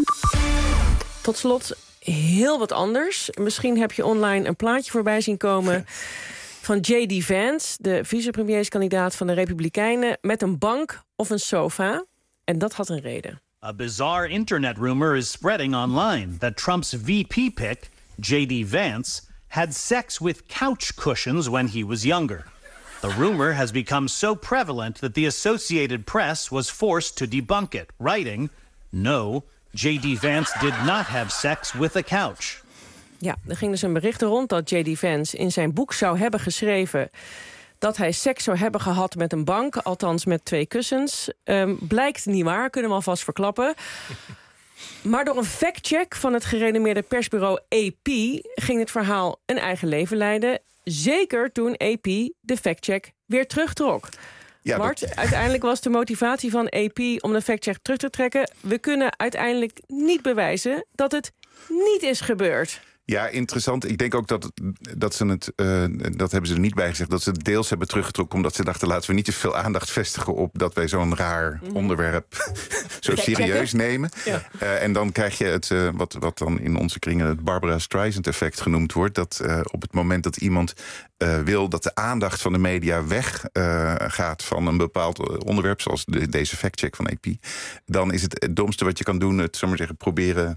Tot slot, heel wat anders. Misschien heb je online een plaatje voorbij zien komen van J.D. Vance, de vicepremierskandidaat van de Republikeinen, met een bank of een sofa. En dat had een reden.
A bizarre internet rumor is spreading online that Trump's VP pick, J.D. Vance, had sex with couch cushions when he was younger. The rumor has become so prevalent that the Associated Press was forced to debunk it, writing, "No, J.D. Vance did not have sex with a couch."
Ja, er ging dus een bericht rond dat J.D. Vance in zijn boek zou hebben geschreven dat hij seks zou hebben gehad met een bank, althans met 2 kussens. Blijkt niet waar, kunnen we alvast verklappen. Maar door een factcheck van het gerenommeerde persbureau AP ging het verhaal een eigen leven leiden. Zeker toen AP de factcheck weer terugtrok. Ja, Bart, uiteindelijk was de motivatie van AP om de factcheck terug te trekken: we kunnen uiteindelijk niet bewijzen dat het niet is gebeurd.
Ja, interessant. Ik denk ook dat ze het, dat hebben ze er niet bij gezegd, dat ze het deels hebben teruggetrokken omdat ze dachten, laten we niet te veel aandacht vestigen op dat wij zo'n raar onderwerp zo serieus nemen. Ja. En dan krijg je het, wat dan in onze kringen het Barbara Streisand effect genoemd wordt, dat op het moment dat iemand wil dat de aandacht van de media weggaat van een bepaald onderwerp, zoals deze factcheck van AP, dan is het domste wat je kan doen, het, zullen we zeggen, proberen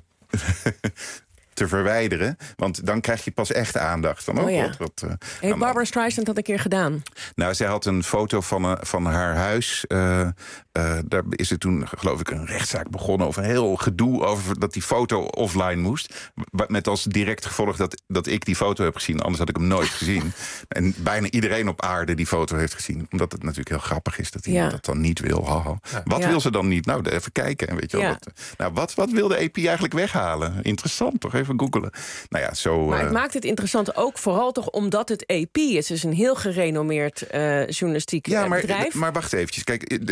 te verwijderen. Want dan krijg je pas echt aandacht. Dan
heeft Barbara Streisand dat een keer gedaan?
Nou, zij had een foto van haar huis. Daar is er toen, geloof ik, een rechtszaak begonnen over een heel gedoe over dat die foto offline moest. Met als direct gevolg dat ik die foto heb gezien. Anders had ik hem nooit gezien. En bijna iedereen op aarde die foto heeft gezien. Omdat het natuurlijk heel grappig is dat iemand dat dan niet wil. Haha. Wat wil ze dan niet? Nou, even kijken. En weet je wel, wat wil de EP eigenlijk weghalen? Interessant, toch? Even googelen. Nou ja, zo.
Maar het maakt het interessant ook vooral toch omdat het AP is. Het is een heel gerenommeerd journalistiek bedrijf.
Maar wacht eventjes. Kijk, dat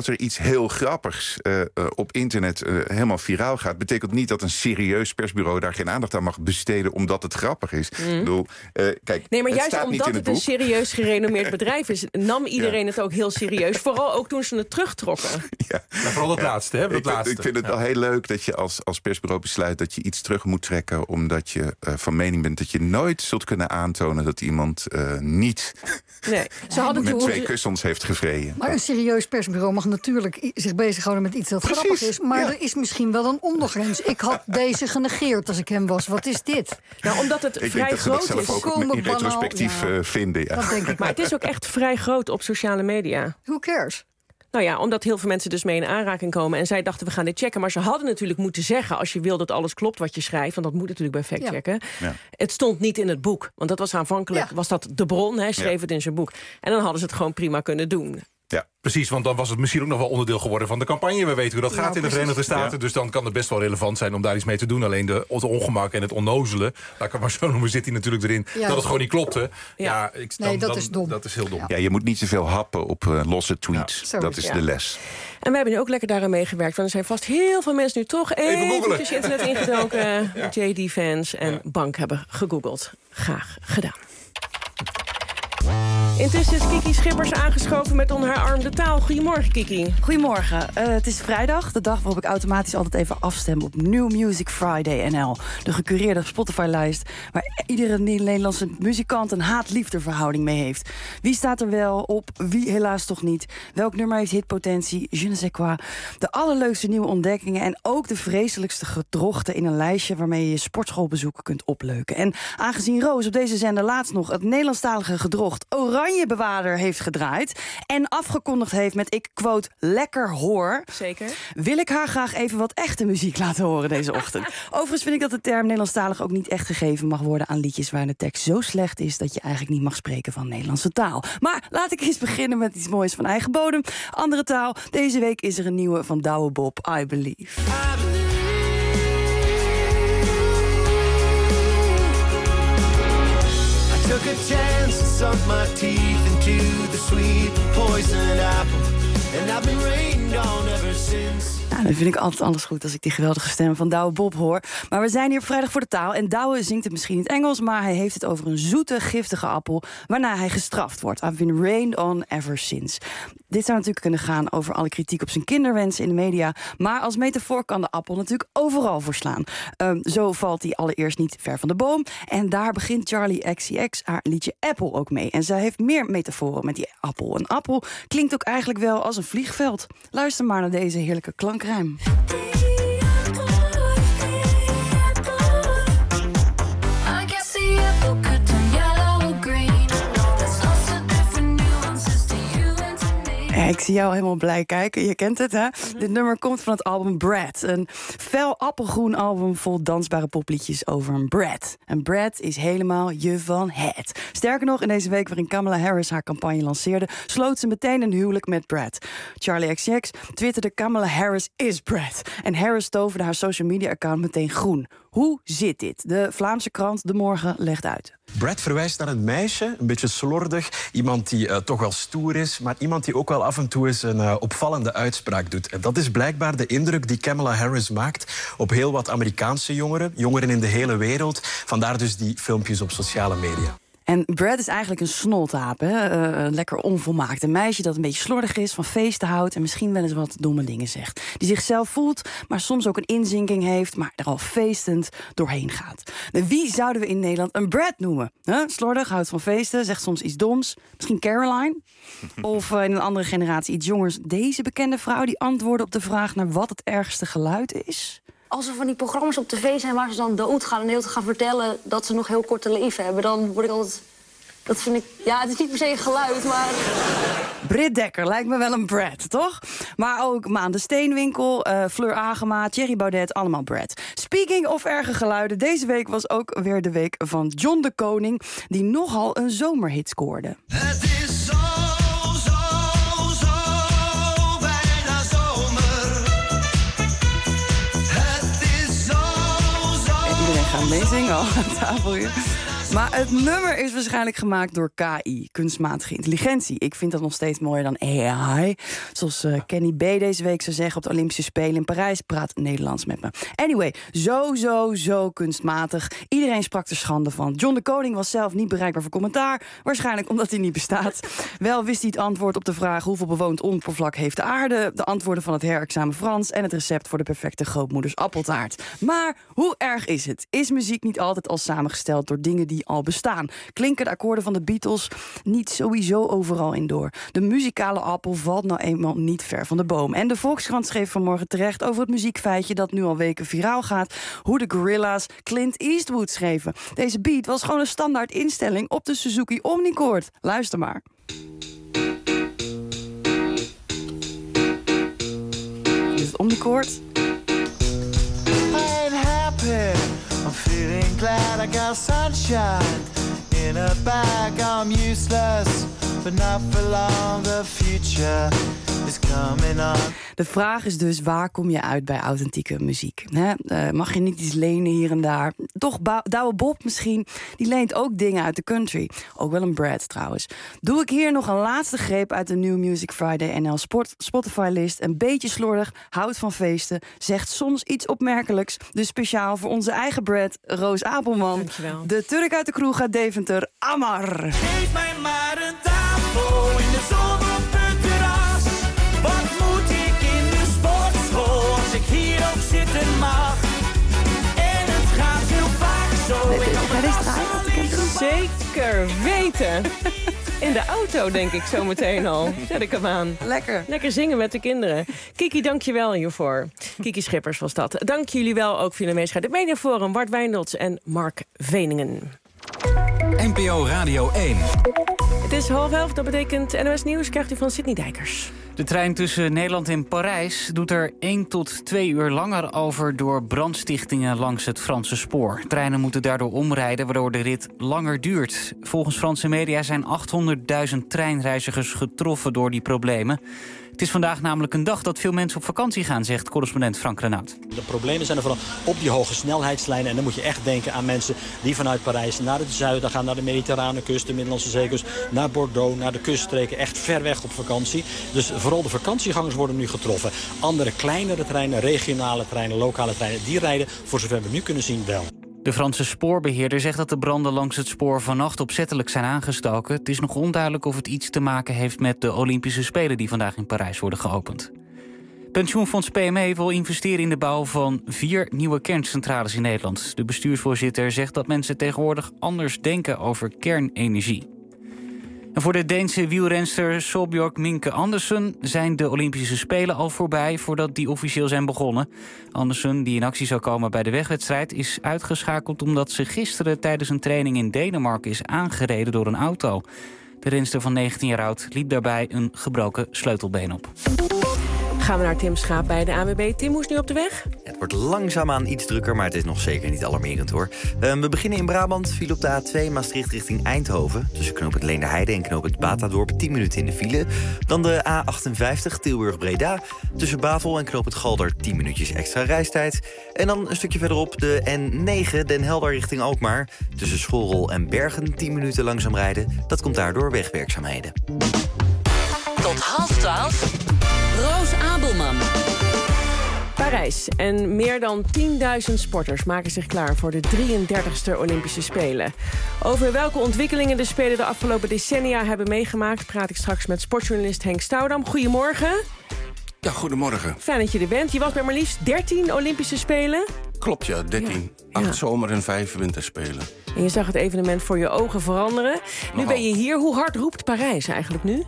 er iets heel grappigs op internet helemaal viraal gaat, betekent niet dat een serieus persbureau daar geen aandacht aan mag besteden omdat het grappig is. Ik bedoel, kijk,
nee, maar juist
omdat
het een serieus gerenommeerd bedrijf is, nam iedereen het ook heel serieus. Vooral ook toen ze het terugtrokken.
Ja.
Maar vooral dat laatste, hè?
Ik vind het wel heel leuk dat je als persbureau besluit dat je iets terug moet trekken omdat je van mening bent dat je nooit zult kunnen aantonen dat iemand niet
ze hadden
met 2 kussens heeft gevreden.
Maar een serieus persbureau mag natuurlijk zich bezighouden met iets dat grappig is. Maar er is misschien wel een ondergrens. Ik had deze genegeerd als ik hem was. Wat is dit?
Nou, omdat het vrij groot is.
Ik denk dat ze dat zelf ook in retrospectief vinden. Ja.
Dat denk ik. Maar het is ook echt vrij groot op sociale media.
Who cares?
Nou ja, omdat heel veel mensen dus mee in aanraking komen. En zij dachten, we gaan dit checken. Maar ze hadden natuurlijk moeten zeggen, als je wil dat alles klopt wat je schrijft, want dat moet natuurlijk bij factchecken. Ja. Het stond niet in het boek. Want dat was aanvankelijk, was dat de bron. Hij schreef het in zijn boek. En dan hadden ze het gewoon prima kunnen doen.
Ja, precies, want dan was het misschien ook nog wel onderdeel geworden van de campagne. We weten hoe dat gaat in de Verenigde Staten. Dus dan kan het best wel relevant zijn om daar iets mee te doen. Alleen het ongemak en het onnozele, laat ik het maar zo noemen, zit hier natuurlijk erin. Dat het gewoon niet klopte.
Dat is dom.
Dat is heel dom.
Ja, je moet niet zoveel happen op losse tweets. Dat is de les.
En we hebben nu ook lekker daaraan meegewerkt. Want er zijn vast heel veel mensen nu toch even internet ingedoken. JD Vance en Bank hebben gegoogeld. Graag gedaan. Intussen is Kiki Schippers aangeschoven met onherarmde taal. Goedemorgen, Kiki.
Goedemorgen. Het is vrijdag, de dag waarop ik automatisch altijd even afstem op New Music Friday NL. De gecureerde Spotify-lijst waar iedere Nederlandse muzikant een haat-liefde verhouding mee heeft. Wie staat er wel op, wie helaas toch niet? Welk nummer heeft hitpotentie? Je ne sais quoi. De allerleukste nieuwe ontdekkingen en ook de vreselijkste gedrochten in een lijstje waarmee je je sportschoolbezoeken kunt opleuken. En aangezien Roos op deze zender laatst nog het Nederlandstalige gedrocht Oranjebewaarder heeft gedraaid en afgekondigd heeft met, ik quote, lekker hoor.
Zeker.
Wil ik haar graag even wat echte muziek laten horen deze ochtend. Overigens vind ik dat de term Nederlandstalig ook niet echt gegeven mag worden aan liedjes waar de tekst zo slecht is dat je eigenlijk niet mag spreken van Nederlandse taal. Maar laat ik eens beginnen met iets moois van eigen bodem. Andere taal. Deze week is er een nieuwe van Douwe Bob, I Believe.
Took a chance and sunk my teeth into the sweet poison apple. And I've been rained on ever since.
Nou, dan vind ik altijd alles goed als ik die geweldige stem van Douwe Bob hoor. Maar we zijn hier op Vrijdag voor de Taal. En Douwe zingt het misschien in het Engels, maar hij heeft het over een zoete, giftige appel waarna hij gestraft wordt. I've been rained on ever since. Dit zou natuurlijk kunnen gaan over alle kritiek op zijn kinderwensen in de media. Maar als metafoor kan de appel natuurlijk overal voor slaan. Zo valt hij allereerst niet ver van de boom. En daar begint Charlie XCX haar liedje Apple ook mee. En zij heeft meer metaforen met die appel. Een appel klinkt ook eigenlijk wel als een vliegveld. Luister maar naar deze heerlijke klankrijm. Ik zie jou helemaal blij kijken. Je kent het, hè? Dit nummer komt van het album Brad. Een fel appelgroen album vol dansbare popliedjes over een Brad. En Brad is helemaal je van het. Sterker nog, in deze week waarin Kamala Harris haar campagne lanceerde, sloot ze meteen een huwelijk met Brad. Charlie XCX twitterde Kamala Harris is Brad. En Harris toverde haar social media account meteen groen. Hoe zit dit? De Vlaamse krant De Morgen legt uit.
Brad verwijst naar een meisje, een beetje slordig. Iemand die toch wel stoer is, maar iemand die ook wel af en toe eens een opvallende uitspraak doet. En dat is blijkbaar de indruk die Kamala Harris maakt op heel wat Amerikaanse jongeren. Jongeren in de hele wereld. Vandaar dus die filmpjes op sociale media.
En Brad is eigenlijk een snoltaap, hè? Lekker onvolmaakt. Een meisje dat een beetje slordig is, van feesten houdt en misschien wel eens wat domme dingen zegt. Die zichzelf voelt, maar soms ook een inzinking heeft, maar er al feestend doorheen gaat. Wie zouden we in Nederland een Brad noemen? Slordig, houdt van feesten, zegt soms iets doms. Misschien Caroline? Of in een andere generatie iets jongers. Deze bekende vrouw die antwoordde op de vraag naar wat het ergste geluid is.
Als er van die programma's op tv zijn waar ze dan doodgaan en de hele tijd gaan vertellen dat ze nog heel korte leven hebben, dan word ik altijd... Dat vind ik... Ja, het is niet per se een geluid, maar...
Britt Dekker lijkt me wel een Brad, toch? Maar ook Maan de Steenwinkel, Fleur Agema, Thierry Baudet, allemaal Brad. Speaking of erge geluiden, deze week was ook weer de week van John de Koning, die nogal een zomerhit scoorde.
Het is zo bijna zomer. Het is zo
Iedereen gaat meezingen al aan tafel hier. Maar het nummer is waarschijnlijk gemaakt door KI, kunstmatige intelligentie. Ik vind dat nog steeds mooier dan AI. Zoals Kenny B. deze week zou zeggen op de Olympische Spelen in Parijs. Praat Nederlands met me. Anyway, zo kunstmatig. Iedereen sprak er schande van. John de Koning was zelf niet bereikbaar voor commentaar. Waarschijnlijk omdat hij niet bestaat. Wel wist hij het antwoord op de vraag hoeveel bewoond oppervlak heeft de aarde, de antwoorden van het herexamen Frans en het recept voor de perfecte grootmoeders appeltaart. Maar hoe erg is het? Is muziek niet altijd al samengesteld door dingen die al bestaan? Klinken de akkoorden van de Beatles niet sowieso overal in door? De muzikale appel valt nou eenmaal niet ver van de boom. En de Volkskrant schreef vanmorgen terecht over het muziekfeitje dat nu al weken viraal gaat, hoe de Gorilla's Clint Eastwood schreven. Deze beat was gewoon een standaard instelling op de Suzuki Omnichord. Luister maar. Is het Omnichord?
I'm happy, I'm feeling glad I got sunshine in a bag. I'm useless, but not for long. The future is coming on.
De vraag is dus, waar kom je uit bij authentieke muziek? Mag je niet iets lenen hier en daar? Toch, Douwe Bob misschien, die leent ook dingen uit de country. Ook wel een Brad trouwens. Doe ik hier nog een laatste greep uit de New Music Friday NL Spotify-list. Een beetje slordig, houdt van feesten, zegt soms iets opmerkelijks. Dus speciaal voor onze eigen Brad, Roos Apelman.
Dankjewel.
De Turk uit de kroeg uit Deventer, Amar.
Geef mij maar een tafel in de zon op het terras. Wat moet ik in de sportschool als ik hier ook zitten mag? En het gaat heel vaak zo.
Zeker weten. In de auto, denk ik, zo meteen al. Zet ik hem aan. Lekker zingen met de kinderen. Kiki, dank je wel hiervoor. Kiki Schippers was dat. Dank jullie wel ook voor jullie meeschrijven. Het Mediaforum, Bart Wijndels en Mark Veningen.
NPO Radio 1.
Het is 10:30, dat betekent NOS Nieuws krijgt u van Sidney Dijkers.
De trein tussen Nederland en Parijs doet er 1 tot 2 uur langer over door brandstichtingen langs het Franse spoor. Treinen moeten daardoor omrijden, waardoor de rit langer duurt. Volgens Franse media zijn 800.000 treinreizigers getroffen door die problemen. Het is vandaag namelijk een dag dat veel mensen op vakantie gaan, zegt correspondent Frank Renaud.
De problemen zijn er vooral op die hoge snelheidslijnen. En dan moet je echt denken aan mensen die vanuit Parijs naar het zuiden gaan, naar de Mediterrane kust, de Middellandse Zeekust, naar Bordeaux, naar de kuststreken, echt ver weg op vakantie. Dus vooral de vakantiegangers worden nu getroffen. Andere kleinere treinen, regionale treinen, lokale treinen, die rijden voor zover we nu kunnen zien wel.
De Franse spoorbeheerder zegt dat de branden langs het spoor vannacht opzettelijk zijn aangestoken. Het is nog onduidelijk of het iets te maken heeft met de Olympische Spelen die vandaag in Parijs worden geopend. Pensioenfonds PME wil investeren in de bouw van 4 nieuwe kerncentrales in Nederland. De bestuursvoorzitter zegt dat mensen tegenwoordig anders denken over kernenergie. En voor de Deense wielrenster Solbjørg Minke Andersen zijn de Olympische Spelen al voorbij voordat die officieel zijn begonnen. Andersen, die in actie zou komen bij de wegwedstrijd, is uitgeschakeld omdat ze gisteren tijdens een training in Denemarken is aangereden door een auto. De renster van 19 jaar oud liep daarbij een gebroken sleutelbeen op.
Gaan we naar Tim Schaap bij de ANWB. Tim, hoe is het nu op de weg?
Het wordt langzaamaan iets drukker, maar het is nog zeker niet alarmerend hoor. We beginnen in Brabant. File op de A2 Maastricht richting Eindhoven. Tussen knooppunt Leenderheide en knooppunt Batadorp 10 minuten in de file. Dan de A58 Tilburg-Breda. Tussen Bavel en knooppunt Galder 10 minuutjes extra reistijd. En dan een stukje verderop de N9 Den Helder richting Alkmaar. Tussen Schoorl en Bergen 10 minuten langzaam rijden. Dat komt daardoor wegwerkzaamheden.
Tot 11:30. Roos Abelman.
Parijs en meer dan 10.000 sporters maken zich klaar voor de 33e Olympische Spelen. Over welke ontwikkelingen de Spelen de afgelopen decennia hebben meegemaakt praat ik straks met sportjournalist Henk Stouwdam. Goedemorgen.
Ja, goedemorgen.
Fijn dat je er bent. Je was bij maar liefst 13 Olympische Spelen.
Klopt, ja, 13. 8 zomer- en 5 winterspelen.
En je zag het evenement voor je ogen veranderen. Nu ben je hier. Hoe hard roept Parijs eigenlijk nu?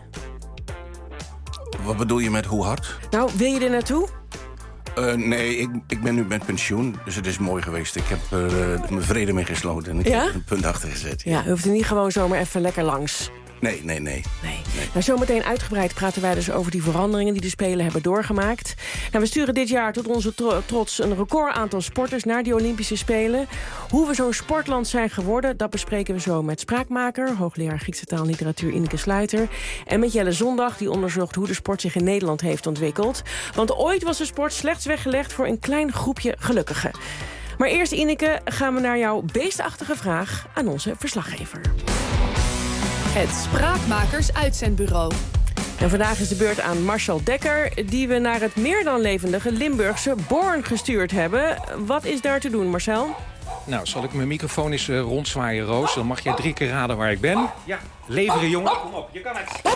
Wat bedoel je met hoe hard?
Nou, wil je er naartoe?
Nee, ik ben nu met pensioen, dus het is mooi geweest. Ik heb mijn vrede mee gesloten en ik heb een punt achter gezet.
Ja, je hoeft er niet gewoon zomaar even lekker langs.
Nee.
Nou, zometeen uitgebreid praten wij dus over die veranderingen die de Spelen hebben doorgemaakt. Nou, we sturen dit jaar tot onze trots een record aantal sporters naar die Olympische Spelen. Hoe we zo'n sportland zijn geworden, dat bespreken we zo met spraakmaker, hoogleraar Griekse taal en literatuur Ineke Sluiter. En met Jelle Zondag, die onderzocht hoe de sport zich in Nederland heeft ontwikkeld. Want ooit was de sport slechts weggelegd voor een klein groepje gelukkigen. Maar eerst, Ineke, gaan we naar jouw beestachtige vraag aan onze verslaggever.
Het Spraakmakers-uitzendbureau.
En vandaag is de beurt aan Marcel Dekker, die we naar het meer dan levendige Limburgse Born gestuurd hebben. Wat is daar te doen, Marcel?
Nou, zal ik mijn microfoon eens rondzwaaien, Roos? Dan mag jij 3 keer raden waar ik ben. Ja, leveren, jongen. Kom op, je kan het.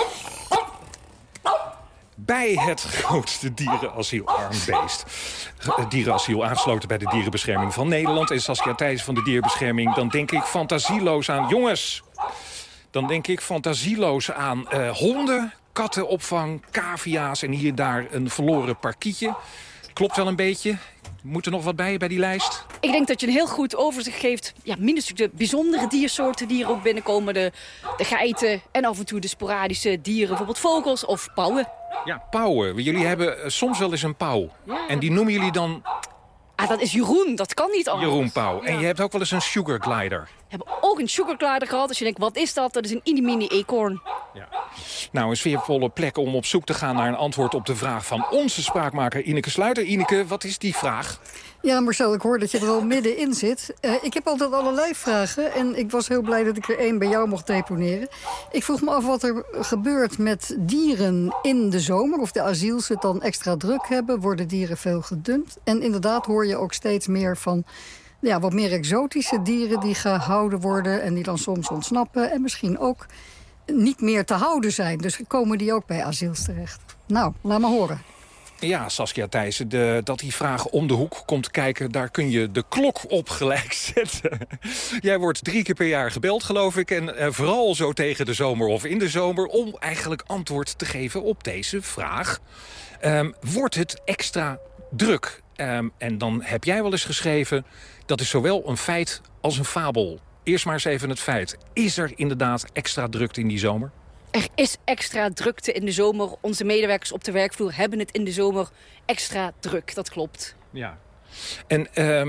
Bij het grootste dierenasiel Armbeest. Dierenasiel aangesloten bij de Dierenbescherming van Nederland. En Saskia Thijssen van de Dierenbescherming. Dan denk ik fantasieloos aan... Jongens! Dan denk ik fantasieloos aan honden, kattenopvang, cavia's... en hier en daar een verloren parkietje. Klopt wel een beetje. Moet er nog wat bij die lijst?
Ik denk dat je een heel goed overzicht geeft. Ja, minstens de bijzondere diersoorten die er ook binnenkomen. De geiten en af en toe de sporadische dieren. Bijvoorbeeld vogels of pauwen.
Ja, pauwen. Jullie hebben soms wel eens een pauw.
Ja.
En die noemen jullie dan...
Ah, dat is Jeroen. Dat kan niet anders.
Jeroen Pauw.
Ja.
En je hebt ook wel eens een sugar glider.
We hebben ook een sugar glider gehad. Als je denkt, wat is dat? Dat is een mini eekhoorn.
Nou, een sfeervolle plek om op zoek te gaan naar een antwoord op de vraag van onze spraakmaker Ineke Sluiter. Ineke, wat is die vraag?
Ja, Marcel, ik hoor dat je er al middenin zit. Ik heb altijd allerlei vragen en ik was heel blij dat ik er 1 bij jou mocht deponeren. Ik vroeg me af wat er gebeurt met dieren in de zomer. Of de asiels het dan extra druk hebben. Worden dieren veel gedumpt? En inderdaad hoor je ook steeds meer van... Ja, wat meer exotische dieren die gehouden worden... en die dan soms ontsnappen en misschien ook niet meer te houden zijn. Dus komen die ook bij asiels terecht? Nou, laat maar horen.
Ja, Saskia Thijssen, dat die vraag om de hoek komt kijken... daar kun je de klok op gelijk zetten. Jij wordt 3 keer per jaar gebeld, geloof ik. En vooral zo tegen de zomer of in de zomer... om eigenlijk antwoord te geven op deze vraag. Wordt het extra druk? En dan heb jij wel eens geschreven... dat is zowel een feit als een fabel. Eerst maar eens even het feit. Is er inderdaad extra drukte in die zomer?
Er is extra drukte in de zomer. Onze medewerkers op de werkvloer hebben het in de zomer extra druk. Dat klopt.
Ja. En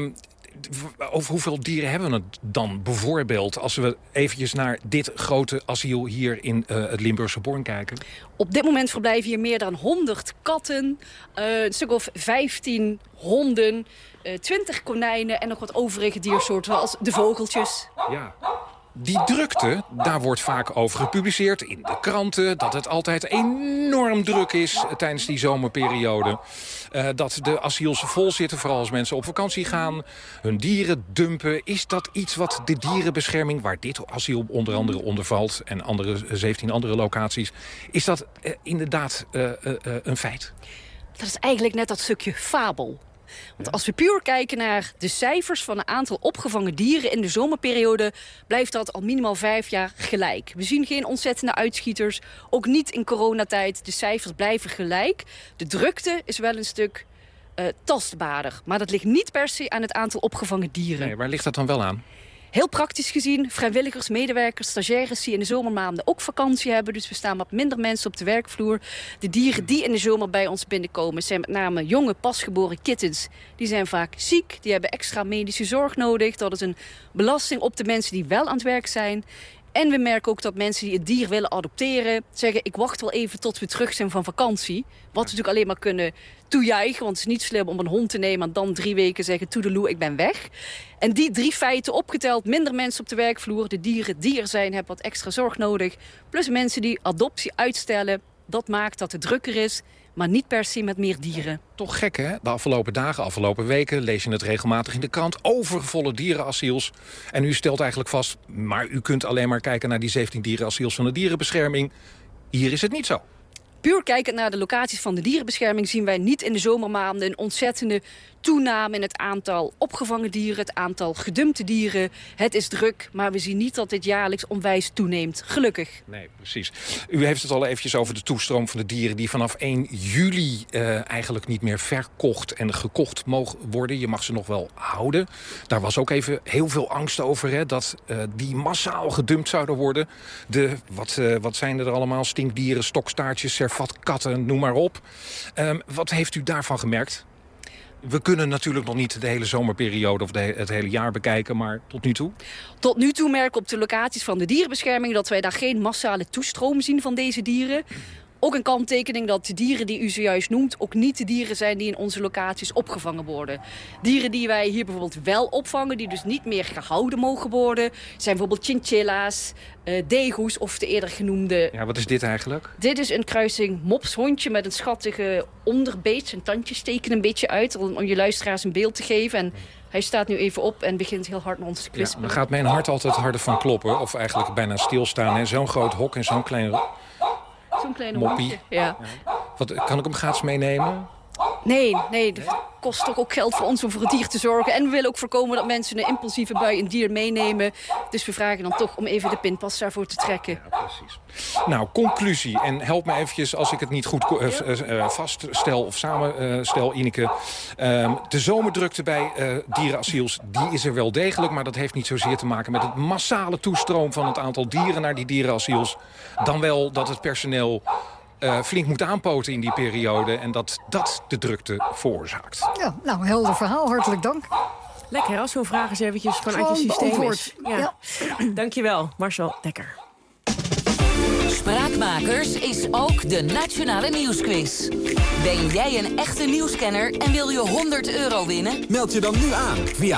over hoeveel dieren hebben we het dan bijvoorbeeld... als we eventjes naar dit grote asiel hier in het Limburgse Born kijken?
Op dit moment verblijven hier meer dan 100 katten, een stuk of 15 honden... 20 konijnen en nog wat overige diersoorten, zoals de vogeltjes.
Ja. Die drukte, daar wordt vaak over gepubliceerd in de kranten... dat het altijd enorm druk is tijdens die zomerperiode. Dat de asiels vol zitten, vooral als mensen op vakantie gaan. Hun dieren dumpen. Is dat iets wat de dierenbescherming, waar dit asiel onder andere onder valt... en 17 andere locaties, is dat inderdaad een feit?
Dat is eigenlijk net dat stukje fabel. Want als we puur kijken naar de cijfers van een aantal opgevangen dieren in de zomerperiode... blijft dat al minimaal 5 jaar gelijk. We zien geen ontzettende uitschieters, ook niet in coronatijd. De cijfers blijven gelijk. De drukte is wel een stuk tastbaarder. Maar dat ligt niet per se aan het aantal opgevangen dieren.
Nee, waar ligt dat dan wel aan?
Heel praktisch gezien, vrijwilligers, medewerkers, stagiaires... die in de zomermaanden ook vakantie hebben. Dus we staan wat minder mensen op de werkvloer. De dieren die in de zomer bij ons binnenkomen... zijn met name jonge, pasgeboren kittens. Die zijn vaak ziek, die hebben extra medische zorg nodig. Dat is een belasting op de mensen die wel aan het werk zijn. En we merken ook dat mensen die het dier willen adopteren... zeggen, ik wacht wel even tot we terug zijn van vakantie. Wat we natuurlijk alleen maar kunnen toejuichen. Want het is niet slim om een hond te nemen... en dan 3 weken zeggen, toedeloe, ik ben weg. En die 3 feiten opgeteld, minder mensen op de werkvloer... de dieren die er zijn, hebben wat extra zorg nodig. Plus mensen die adoptie uitstellen. Dat maakt dat het drukker is... maar niet per se met meer dieren.
Toch gek, hè? De afgelopen dagen, afgelopen weken... lees je het regelmatig in de krant. Overvolle dierenasiels. En u stelt eigenlijk vast... maar u kunt alleen maar kijken naar die 17 dierenasiels van de dierenbescherming. Hier is het niet zo.
Puur kijkend naar de locaties van de dierenbescherming... zien wij niet in de zomermaanden een ontzettende toename in het aantal opgevangen dieren... het aantal gedumpte dieren. Het is druk, maar we zien niet dat dit jaarlijks onwijs toeneemt. Gelukkig.
Nee, precies. U heeft het al eventjes over de toestroom van de dieren... die vanaf 1 juli eigenlijk niet meer verkocht en gekocht mogen worden. Je mag ze nog wel houden. Daar was ook even heel veel angst over, hè, dat die massaal gedumpt zouden worden. Wat zijn er allemaal? Stinkdieren, stokstaartjes, servatkatten, noem maar op. Wat heeft u daarvan gemerkt? We kunnen natuurlijk nog niet de hele zomerperiode of het hele jaar bekijken, maar tot nu toe?
Tot nu toe merken we op de locaties van de dierenbescherming... dat wij daar geen massale toestroom zien van deze dieren. Ook een kanttekening dat de dieren die u zojuist noemt ook niet de dieren zijn die in onze locaties opgevangen worden. Dieren die wij hier bijvoorbeeld wel opvangen, die dus niet meer gehouden mogen worden, zijn bijvoorbeeld chinchilla's, degoes of de eerder genoemde...
Ja, wat is dit eigenlijk?
Dit is een kruising mopshondje met een schattige onderbeet. Zijn tandjes steken een beetje uit om je luisteraars een beeld te geven. En hij staat nu even op en begint heel hard naar ons te kwispelen.
Dan gaat mijn hart altijd harder van kloppen. Of eigenlijk bijna stilstaan. En zo'n groot hok en zo'n kleine moppie.
Hondje, ja.
Kan ik hem gratis meenemen?
Nee, het kost toch ook geld voor ons om voor het dier te zorgen. En we willen ook voorkomen dat mensen een impulsieve bui een dier meenemen. Dus we vragen dan toch om even de pinpas daarvoor te trekken.
Ja, precies. Nou, conclusie. En help me eventjes als ik het niet goed vaststel of samenstel, Ineke. De zomerdrukte bij dierenasiels, die is er wel degelijk. Maar dat heeft niet zozeer te maken met het massale toestroom van het aantal dieren naar die dierenasiels. Dan wel dat het personeel flink moet aanpoten in die periode. En dat de drukte veroorzaakt.
Ja, nou, helder verhaal. Hartelijk dank.
Lekker als zo'n vraag eens eventjes vanuit je systeem is. Ja. Dankjewel, Marcel Dekker.
Spraakmakers is ook de Nationale Nieuwsquiz. Ben jij een echte nieuwskenner en wil je €100 winnen?
Meld je dan nu aan via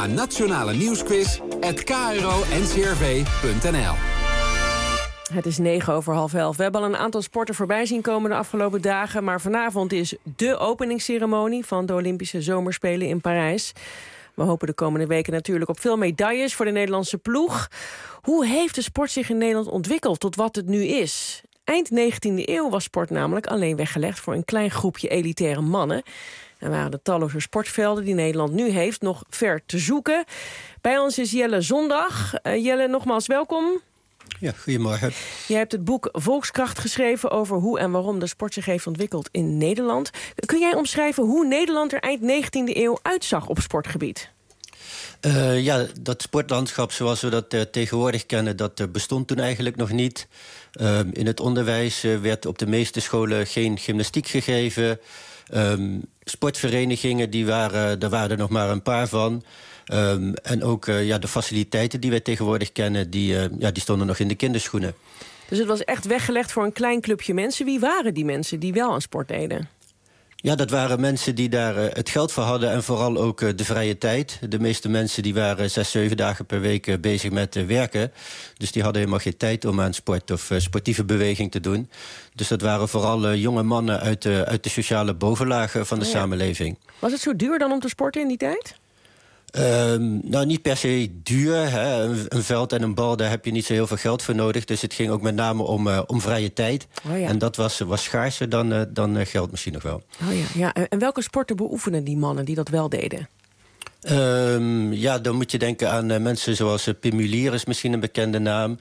nationalenieuwsquiz@kro-ncrv.nl.
Het is 11:09. We hebben al een aantal sporten voorbij zien komen de afgelopen dagen. Maar vanavond is dé openingsceremonie van de Olympische Zomerspelen in Parijs. We hopen de komende weken natuurlijk op veel medailles voor de Nederlandse ploeg. Hoe heeft de sport zich in Nederland ontwikkeld tot wat het nu is? Eind 19e eeuw was sport namelijk alleen weggelegd voor een klein groepje elitaire mannen. En waren de talloze sportvelden die Nederland nu heeft nog ver te zoeken. Bij ons is Jelle Zondag. Jelle, nogmaals welkom.
Ja, goedemorgen.
Jij hebt het boek Volkskracht geschreven over hoe en waarom de sport zich heeft ontwikkeld in Nederland. Kun jij omschrijven hoe Nederland er eind 19e eeuw uitzag op sportgebied?
Ja, dat sportlandschap zoals we dat tegenwoordig kennen, dat bestond toen eigenlijk nog niet. In het onderwijs werd op de meeste scholen geen gymnastiek gegeven. Sportverenigingen, daar waren er nog maar een paar van. En ook de faciliteiten die wij tegenwoordig kennen, die stonden nog in de kinderschoenen.
Dus het was echt weggelegd voor een klein clubje mensen. Wie waren die mensen die wel aan sport deden?
Ja, dat waren mensen die daar het geld voor hadden en vooral ook de vrije tijd. De meeste mensen die waren 6-7 dagen per week bezig met werken. Dus die hadden helemaal geen tijd om aan sport of sportieve beweging te doen. Dus dat waren vooral jonge mannen uit de sociale bovenlagen van de samenleving.
Was het zo duur dan om te sporten in die tijd?
Nou, niet per se duur. Hè. Een veld en een bal, daar heb je niet zo heel veel geld voor nodig. Dus het ging ook met name om vrije tijd. Oh ja. En dat was schaarser dan geld misschien nog wel.
Oh ja. En welke sporten beoefenen die mannen die dat wel deden?
Dan moet je denken aan mensen zoals Pim Mulier is misschien een bekende naam.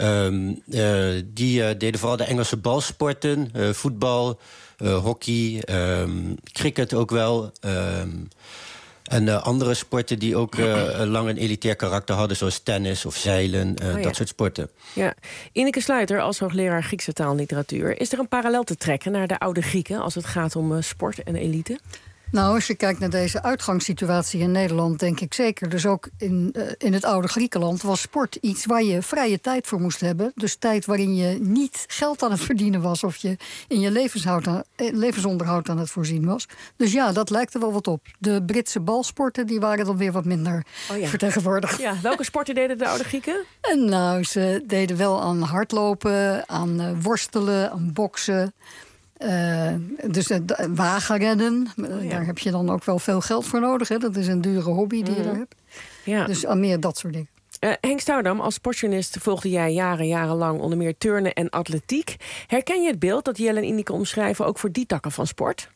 Die deden vooral de Engelse balsporten. Voetbal, hockey, cricket ook wel. En andere sporten die ook lang een elitair karakter hadden, zoals tennis of zeilen, dat soort sporten.
Ja. Ineke Sluiter, als hoogleraar Griekse taal en literatuur. Is er een parallel te trekken naar de oude Grieken als het gaat om sport en elite?
Nou, als je kijkt naar deze uitgangssituatie in Nederland, denk ik zeker. Dus ook in het oude Griekenland was sport iets waar je vrije tijd voor moest hebben. Dus tijd waarin je niet geld aan het verdienen was of je in je levensonderhoud aan het voorzien was. Dus ja, dat lijkt er wel wat op. De Britse balsporten die waren dan weer wat minder vertegenwoordigd.
Ja, welke sporten deden de oude Grieken?
Nou, ze deden wel aan hardlopen, aan worstelen, aan boksen. Dus wagenrennen, daar heb je dan ook wel veel geld voor nodig. Hè? Dat is een dure hobby die je daar hebt. Ja. Dus aan meer dat soort dingen.
Henk Stouwdam, als sportjournalist volgde jij jarenlang onder meer turnen en atletiek. Herken je het beeld dat Jelle en Ineke omschrijven ook voor die takken van sport?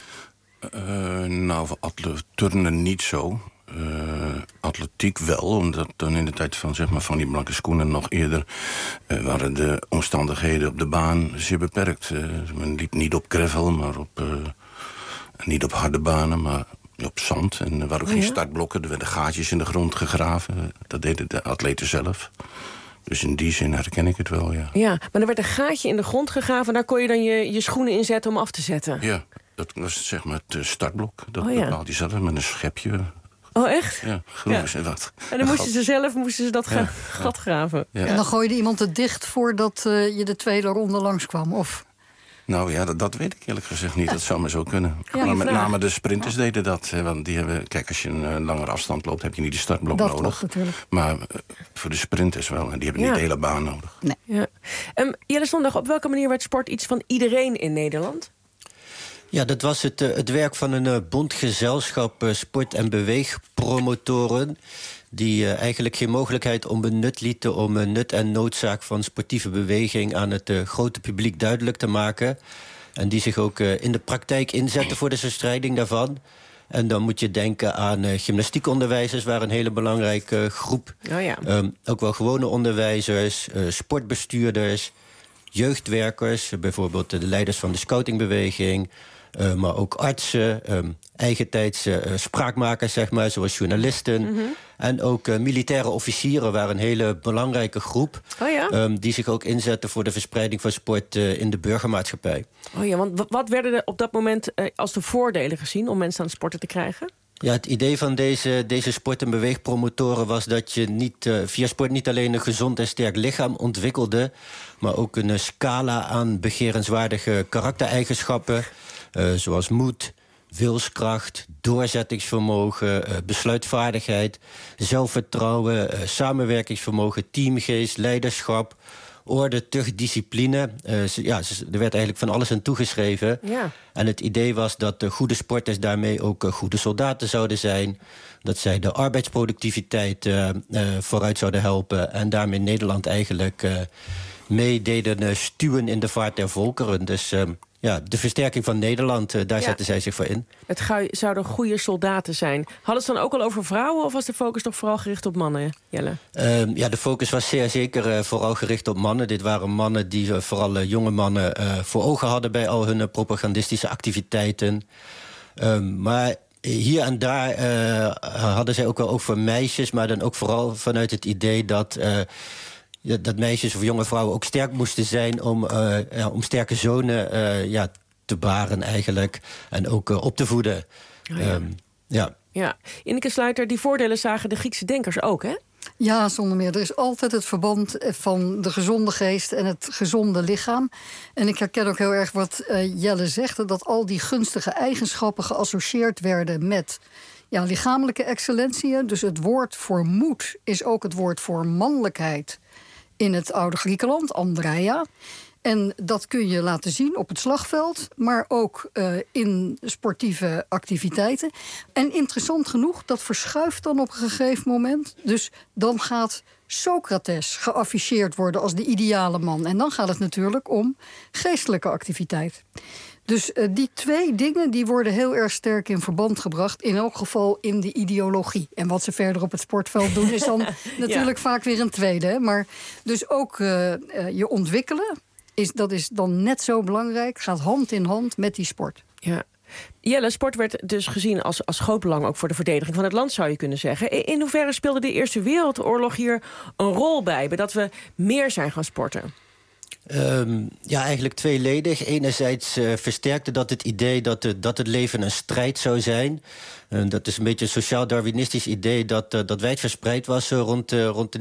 Nou, voor turnen niet zo. Atletiek wel, omdat dan in de tijd van die blanke schoenen nog eerder waren de omstandigheden op de baan zeer beperkt. Men liep niet op gravel, maar niet op harde banen, maar op zand. En er waren ook geen startblokken, er werden gaatjes in de grond gegraven. Dat deden de atleten zelf. Dus in die zin herken ik het wel, ja.
Ja, maar er werd een gaatje in de grond gegraven en daar kon je dan je schoenen in zetten om af te zetten.
Ja, dat was zeg maar het startblok. Dat bepaalde je zelf met een schepje.
Oh, echt?
Ja, groeven en wat.
En dan moesten ze dat gat graven.
Ja.
En dan gooide iemand het dicht voordat je de tweede ronde langskwam, of?
Nou ja, dat weet ik eerlijk gezegd niet. Dat zou maar zo kunnen.
Ja,
maar met
vraag.
name de sprinters deden dat. Want die hebben, kijk, als je een langere afstand loopt, heb je niet de startblok
Dat
nodig.
klopt natuurlijk.
Maar voor de sprinters wel. En die hebben niet de hele baan nodig.
Nee.
Ja. Jelle Zondag, op welke manier werd sport iets van iedereen in Nederland?
Ja, dat was het werk van een bondgezelschap sport- en beweegpromotoren, die eigenlijk geen mogelijkheid onbenut lieten om nut en noodzaak van sportieve beweging aan het grote publiek duidelijk te maken. En die zich ook in de praktijk inzetten voor de bestrijding daarvan. En dan moet je denken aan gymnastiekonderwijzers, waren een hele belangrijke groep.
Oh ja.
Ook wel gewone onderwijzers, sportbestuurders, jeugdwerkers, bijvoorbeeld de leiders van de scoutingbeweging, maar ook artsen, eigentijdse spraakmakers, zeg maar, zoals journalisten.
Mhm.
En ook militaire officieren waren een hele belangrijke groep.
Oh ja?
Die zich ook inzetten voor de verspreiding van sport in de burgermaatschappij.
Oh ja, want wat werden er op dat moment als de voordelen gezien om mensen aan het sporten te krijgen?
Ja, het idee van deze sport- en beweegpromotoren was dat je via sport niet alleen een gezond en sterk lichaam ontwikkelde, maar ook een scala aan begerenswaardige karaktereigenschappen, zoals moed, wilskracht, doorzettingsvermogen, besluitvaardigheid, zelfvertrouwen, samenwerkingsvermogen, teamgeest, leiderschap, orde, tucht, discipline. Er werd eigenlijk van alles aan toegeschreven.
Ja.
En het idee was dat de goede sporters daarmee ook goede soldaten zouden zijn. Dat zij de arbeidsproductiviteit vooruit zouden helpen. En daarmee Nederland eigenlijk mee deden stuwen in de vaart der volkeren. Dus de versterking van Nederland, daar zetten zij zich voor in.
Het zouden goede soldaten zijn. Hadden ze dan ook al over vrouwen of was de focus toch vooral gericht op mannen, Jelle?
De focus was zeer zeker vooral gericht op mannen. Dit waren mannen die vooral jonge mannen voor ogen hadden bij al hun propagandistische activiteiten. Maar hier en daar hadden zij ook wel oog voor meisjes, maar dan ook vooral vanuit het idee dat meisjes of jonge vrouwen ook sterk moesten zijn om sterke zonen te baren eigenlijk. En ook op te voeden.
Ja. Ineke Sluiter, die voordelen zagen de Griekse denkers ook, hè?
Ja, zonder meer. Er is altijd het verband van de gezonde geest en het gezonde lichaam. En ik herken ook heel erg wat Jelle zegt, dat al die gunstige eigenschappen geassocieerd werden met lichamelijke excellentie. Dus het woord voor moed is ook het woord voor mannelijkheid in het oude Griekenland, Andreia. En dat kun je laten zien op het slagveld, maar ook in sportieve activiteiten. En interessant genoeg, dat verschuift dan op een gegeven moment. Dus dan gaat Socrates geafficheerd worden als de ideale man. En dan gaat het natuurlijk om geestelijke activiteit. Dus die twee dingen die worden heel erg sterk in verband gebracht. In elk geval in de ideologie. En wat ze verder op het sportveld doen is dan natuurlijk vaak weer een tweede. Hè? Maar dus ook je ontwikkelen, dat is dan net zo belangrijk. Gaat hand in hand met die sport.
Ja. Jelle, sport werd dus gezien als groot belang ook voor de verdediging van het land, zou je kunnen zeggen. In hoeverre speelde de Eerste Wereldoorlog hier een rol bij dat we meer zijn gaan sporten?
Eigenlijk tweeledig. Enerzijds versterkte dat het idee dat het leven een strijd zou zijn. Dat is een beetje een sociaal-darwinistisch idee dat wijdverspreid was rond de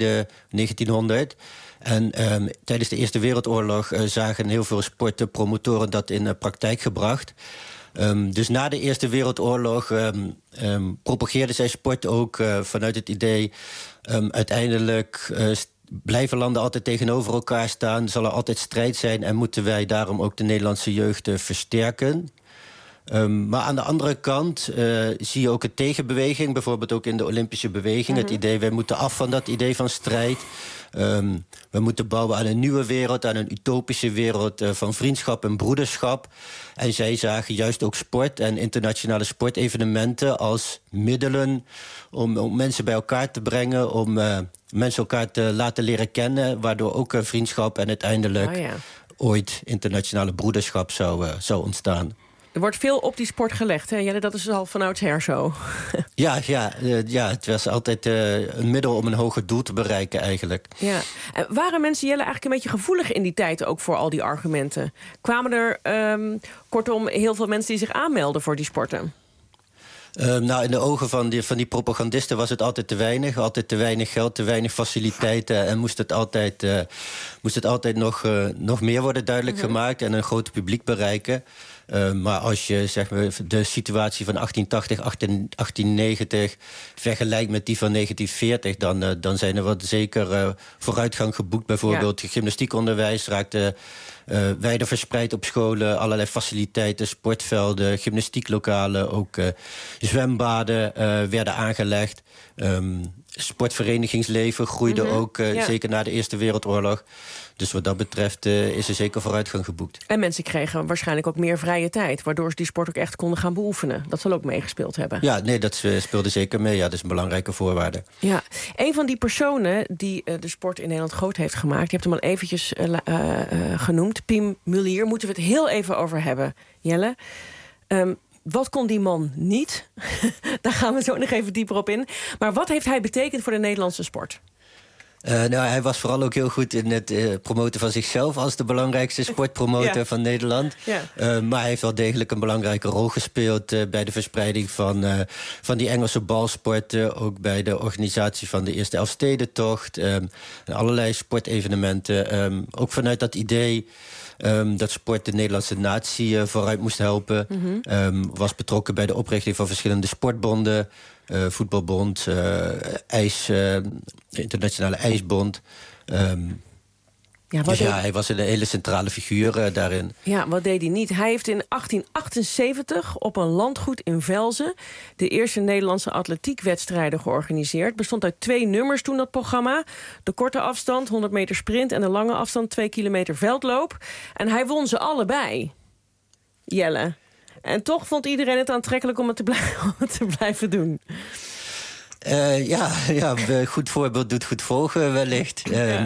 1900. En tijdens de Eerste Wereldoorlog zagen heel veel sportpromotoren dat in praktijk gebracht. Dus na de Eerste Wereldoorlog propageerden zij sport ook vanuit het idee uiteindelijk blijven landen altijd tegenover elkaar staan, zal er altijd strijd zijn en moeten wij daarom ook de Nederlandse jeugd versterken. Maar aan de andere kant zie je ook een tegenbeweging, bijvoorbeeld ook in de Olympische beweging. Het idee, wij moeten af van dat idee van strijd. We moeten bouwen aan een nieuwe wereld, aan een utopische wereld van vriendschap en broederschap. En zij zagen juist ook sport en internationale sportevenementen als middelen om mensen bij elkaar te brengen, om mensen elkaar te laten leren kennen, waardoor ook vriendschap en uiteindelijk ooit internationale broederschap zou ontstaan.
Er wordt veel op die sport gelegd, hè? Ja, dat is al van oudsher zo.
Ja, het was altijd een middel om een hoger doel te bereiken eigenlijk.
Ja. Waren mensen, Jelle, eigenlijk een beetje gevoelig in die tijd ook voor al die argumenten? Kwamen er kortom heel veel mensen die zich aanmelden voor die sporten?
Nou, in de ogen van die propagandisten was het altijd te weinig. Altijd te weinig geld, te weinig faciliteiten. En moest het altijd nog meer worden duidelijk gemaakt en een groot publiek bereiken. Maar als je zeg maar, de situatie van 1880, 1890 vergelijkt met die van 1940... dan zijn er wat zeker vooruitgang geboekt. Bijvoorbeeld gymnastiekonderwijs raakte wijder verspreid op scholen. Allerlei faciliteiten, sportvelden, gymnastieklokalen. Ook zwembaden werden aangelegd. Sportverenigingsleven groeide ook, zeker na de Eerste Wereldoorlog. Dus wat dat betreft is er zeker vooruitgang geboekt.
En mensen kregen waarschijnlijk ook meer vrije tijd, waardoor ze die sport ook echt konden gaan beoefenen. Dat zal ook meegespeeld hebben.
Ja, nee, dat speelde zeker mee. Ja, dat is een belangrijke voorwaarde.
Ja, een van die personen die de sport in Nederland groot heeft gemaakt, je hebt hem al eventjes genoemd, Pim Mulier, moeten we het heel even over hebben, Jelle. Wat kon die man niet? Daar gaan we zo nog even dieper op in. Maar wat heeft hij betekend voor de Nederlandse sport?
Nou, hij was vooral ook heel goed in het promoten van zichzelf als de belangrijkste sportpromotor van Nederland. Ja. Maar hij heeft wel degelijk een belangrijke rol gespeeld bij de verspreiding van die Engelse balsporten. Ook bij de organisatie van de Eerste Elfstedentocht. Allerlei sportevenementen. Ook vanuit dat idee dat sport de Nederlandse natie vooruit moest helpen. Was betrokken bij de oprichting van verschillende sportbonden. Voetbalbond, Internationale IJsbond. Hij was een hele centrale figuur daarin.
Ja, wat deed hij niet? Hij heeft in 1878 op een landgoed in Velzen de eerste Nederlandse atletiekwedstrijden georganiseerd. Bestond uit 2 nummers toen, dat programma. De korte afstand, 100 meter sprint, en de lange afstand, 2 kilometer veldloop. En hij won ze allebei. Jelle. En toch vond iedereen het aantrekkelijk om het te blijven doen.
Goed voorbeeld doet goed volgen wellicht.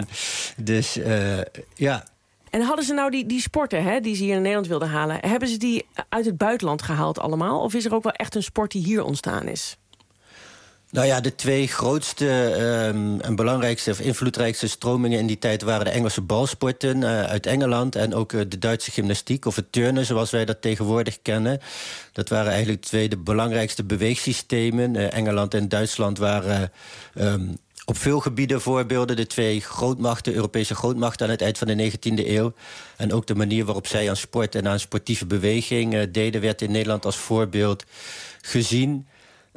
Ja.
En hadden ze nou die sporten die ze hier in Nederland wilden halen, hebben ze die uit het buitenland gehaald allemaal? Of is er ook wel echt een sport die hier ontstaan is?
Nou ja, de 2 grootste en belangrijkste of invloedrijkste stromingen in die tijd waren de Engelse balsporten uit Engeland en ook de Duitse gymnastiek of het turnen zoals wij dat tegenwoordig kennen. Dat waren eigenlijk 2 de belangrijkste beweegsystemen. Engeland en Duitsland waren op veel gebieden voorbeelden. De 2 grootmachten, Europese grootmachten aan het eind van de 19e eeuw. En ook de manier waarop zij aan sport en aan sportieve beweging deden, werd in Nederland als voorbeeld gezien.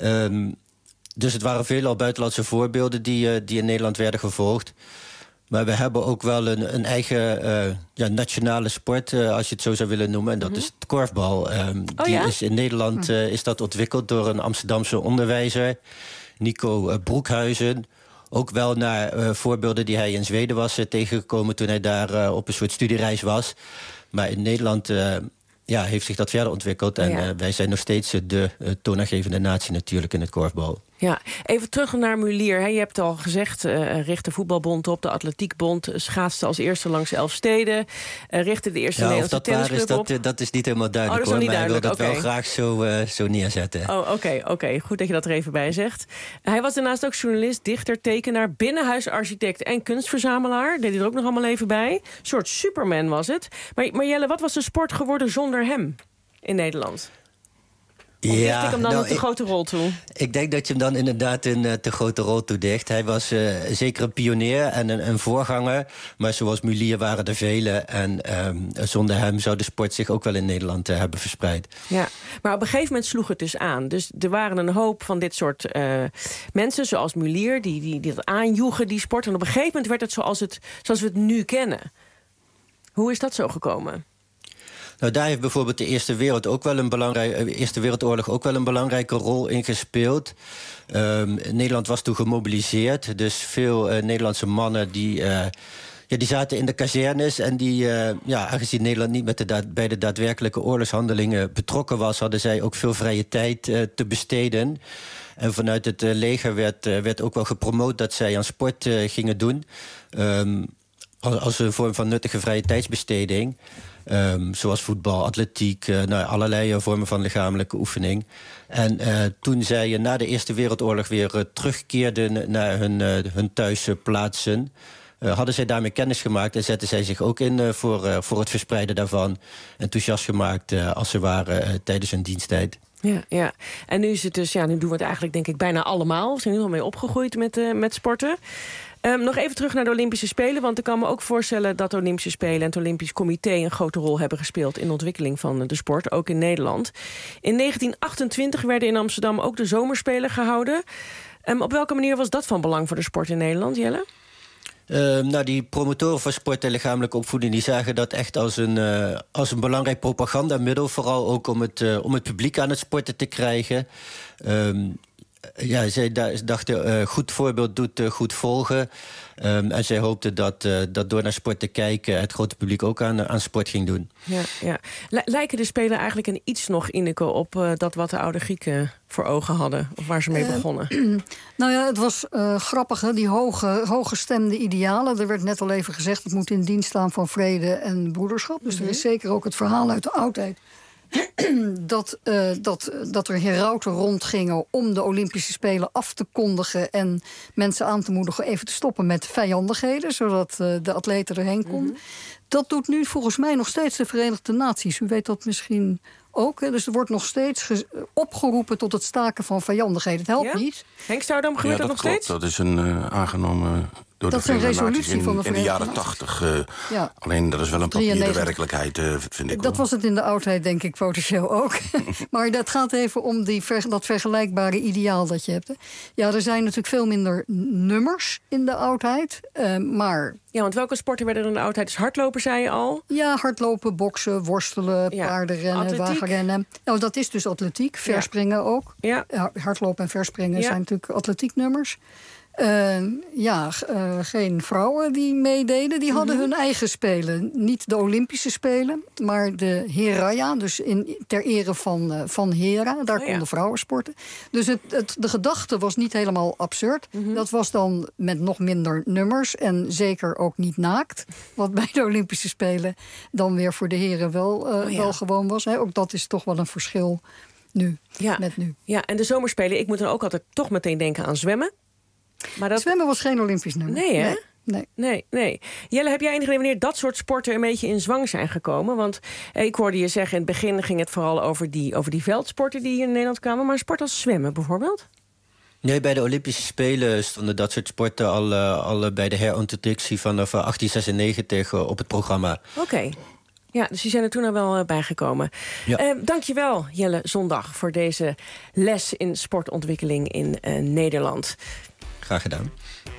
Dus het waren veelal buitenlandse voorbeelden die in Nederland werden gevolgd. Maar we hebben ook wel een eigen nationale sport, als je het zo zou willen noemen. En dat is het korfbal. Is in Nederland is dat ontwikkeld door een Amsterdamse onderwijzer, Nico Broekhuizen. Ook wel naar voorbeelden die hij in Zweden was tegengekomen toen hij daar op een soort studiereis was. Maar in Nederland heeft zich dat verder ontwikkeld. En wij zijn nog steeds de toonaangevende natie natuurlijk in het korfbal.
Ja, even terug naar Mulier. Je hebt al gezegd, richt de voetbalbond op, de atletiekbond schaatste als eerste langs 11 steden, richtte de eerste Nederlandse tennisclub op.
Dat is niet helemaal duidelijk,
dat is
maar
niet duidelijk.
Hij wil dat wel graag zo neerzetten.
Oh, oké. Goed dat je dat er even bij zegt. Hij was daarnaast ook journalist, dichter, tekenaar, binnenhuisarchitect en kunstverzamelaar. Deed hij er ook nog allemaal even bij. Een soort Superman was het. Maar Jelle, wat was de sport geworden zonder hem in Nederland? Of dicht ik hem dan een te grote rol toe?
Ik denk dat je hem dan inderdaad een te grote rol toedicht. Hij was zeker een pionier en een voorganger. Maar zoals Mulier waren er vele. En zonder hem zou de sport zich ook wel in Nederland hebben verspreid. Ja,
maar op een gegeven moment sloeg het dus aan. Dus er waren een hoop van dit soort mensen, zoals Mulier, die dat aanjoegen, die sport. En op een gegeven moment werd het zoals we het nu kennen. Hoe is dat zo gekomen?
Nou, daar heeft bijvoorbeeld de Eerste Wereldoorlog ook wel een belangrijke rol in gespeeld. Nederland was toen gemobiliseerd. Dus veel Nederlandse mannen die zaten in de kazernes. En aangezien Nederland niet bij de daadwerkelijke oorlogshandelingen betrokken was, hadden zij ook veel vrije tijd te besteden. En vanuit het leger werd ook wel gepromoot dat zij aan sport gingen doen. Als een vorm van nuttige vrije tijdsbesteding. Zoals voetbal, atletiek, allerlei vormen van lichamelijke oefening. En toen zij na de Eerste Wereldoorlog weer terugkeerden naar hun thuisplaatsen, hadden zij daarmee kennis gemaakt en zetten zij zich ook in voor het verspreiden daarvan. Enthousiast gemaakt als ze waren tijdens hun diensttijd.
Ja. En nu is het dus, nu doen we het eigenlijk denk ik bijna allemaal. We zijn nu al mee opgegroeid met sporten. Nog even terug naar de Olympische Spelen. Want ik kan me ook voorstellen dat de Olympische Spelen en het Olympisch Comité een grote rol hebben gespeeld in de ontwikkeling van de sport, ook in Nederland. In 1928 werden in Amsterdam ook de Zomerspelen gehouden. Op welke manier was dat van belang voor de sport in Nederland, Jelle?
Die promotoren van sport en lichamelijke opvoeding die zagen dat echt als een belangrijk propagandamiddel. Vooral ook om het publiek aan het sporten te krijgen. Zij dachten, goed voorbeeld doet goed volgen. En zij hoopten dat door naar sport te kijken het grote publiek ook aan sport ging doen.
Ja. Lijken de Spelen eigenlijk een iets nog, Ineke, op dat wat de oude Grieken voor ogen hadden? Of waar ze mee begonnen?
Het was grappig, hè? Die hooggestemde idealen. Er werd net al even gezegd, het moet in dienst staan van vrede en broederschap. Dus er is zeker ook het verhaal uit de oudheid dat er herauten rondgingen om de Olympische Spelen af te kondigen en mensen aan te moedigen even te stoppen met vijandigheden, zodat de atleten erheen konden. Dat doet nu volgens mij nog steeds de Verenigde Naties. U weet dat misschien ook. Hè? Dus er wordt nog steeds opgeroepen tot het staken van vijandigheden. Het helpt niet.
Henk Stoudam, gebeurt dat nog
klopt.
steeds?
Dat is een aangenomen door
dat
de Verenigde Naties in de jaren
80.
Alleen dat is wel een papieren werkelijkheid, vind ik.
Dat was het in de oudheid, denk ik, potentieel ook. Maar dat gaat even om dat vergelijkbare ideaal dat je hebt. Hè. Ja, er zijn natuurlijk veel minder nummers in de oudheid. Maar...
Ja, want welke sporten werden er in de oudheid? Dus hardlopen, zei je al?
Ja, hardlopen, boksen, worstelen, paardenrennen, wagenrennen. Nou, dat is dus atletiek. Verspringen ook. Ja. Hardlopen en verspringen zijn natuurlijk atletieknummers. Geen vrouwen die meededen. Die hadden hun eigen spelen. Niet de Olympische Spelen, maar de Heraia. Dus ter ere van Hera. Daar konden vrouwen sporten. Dus de gedachte was niet helemaal absurd. Dat was dan met nog minder nummers. En zeker ook niet naakt. Wat bij de Olympische Spelen dan weer voor de heren wel gewoon was. Hè. Ook dat is toch wel een verschil met nu.
Ja, en de Zomerspelen, ik moet dan ook altijd toch meteen denken aan zwemmen. Maar
zwemmen was geen Olympisch nummer.
Nee, hè? Nee. Jelle, heb jij enig idee wanneer dat soort sporten een beetje in zwang zijn gekomen? Want ik hoorde je zeggen, in het begin ging het vooral over die veldsporten die hier in Nederland kwamen. Maar een sport als zwemmen bijvoorbeeld?
Nee, bij de Olympische Spelen stonden dat soort sporten al bij de herintroductie vanaf 1896 op het programma.
Oké. Ja, dus die zijn er toen al wel bijgekomen. Ja. Dankjewel, Jelle Zondag, voor deze les in sportontwikkeling in Nederland.
Graag gedaan.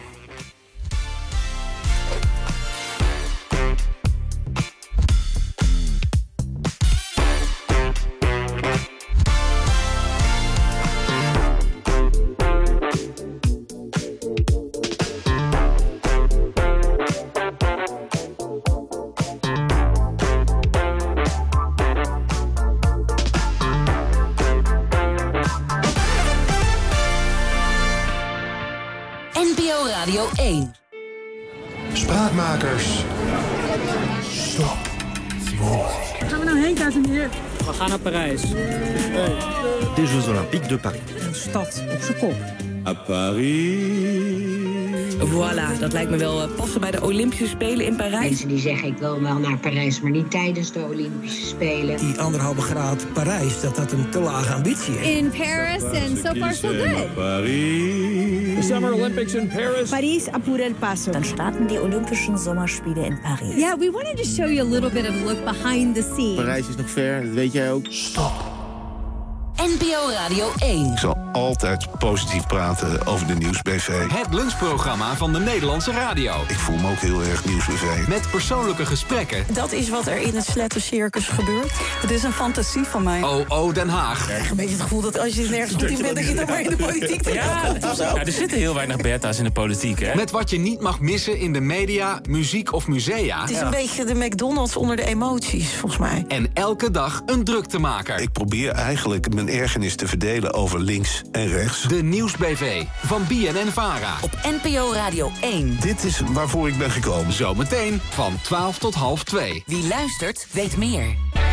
Radio 1.
Spraakmakers. Stop.
Gaan we nou heen, dames en heren?
We gaan naar Parijs.
De Jeux Olympiques de Paris.
Een stad op zijn kop.
À Paris.
Voilà, dat lijkt me wel passen bij de Olympische Spelen in Parijs.
Mensen die zeggen, ik wil wel naar Parijs, maar niet tijdens de Olympische Spelen.
Die 1,5 graad Parijs, dat een te lage ambitie is.
In Paris and so far so good.
The
Summer Olympics in Paris.
Paris apura el paso.
Dann starten die Olympischen Sommerspiele in Paris.
Yeah, we wanted to show you a little bit of a look behind the scenes.
Parijs is nog ver, dat weet jij ook. Stop.
NPO Radio 1.
Ik zal altijd positief praten over de Nieuwsbv.
Het lunchprogramma van de Nederlandse radio.
Ik voel me ook heel erg Nieuwsbv.
Met persoonlijke gesprekken.
Dat is wat er in het slettercircus gebeurt. Het is een fantasie van mij.
OO Den Haag.
Ik heb een beetje het gevoel dat als je nergens goed in bent, dat je dan maar in de politiek terechtkomt.
Ja, er zitten heel weinig Bertha's in de politiek, hè?
Met wat je niet mag missen in de media, muziek of musea.
Het is een beetje de McDonald's onder de emoties, volgens mij.
En elke dag een druktemaker.
Ik probeer eigenlijk mijn ergernis te verdelen over links en rechts.
De Nieuwsbv van BNN-VARA.
Op NPO Radio 1.
Dit is waarvoor ik ben gekomen.
Zometeen van 12 tot 1:30.
Wie luistert, weet meer.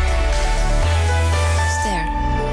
Ster.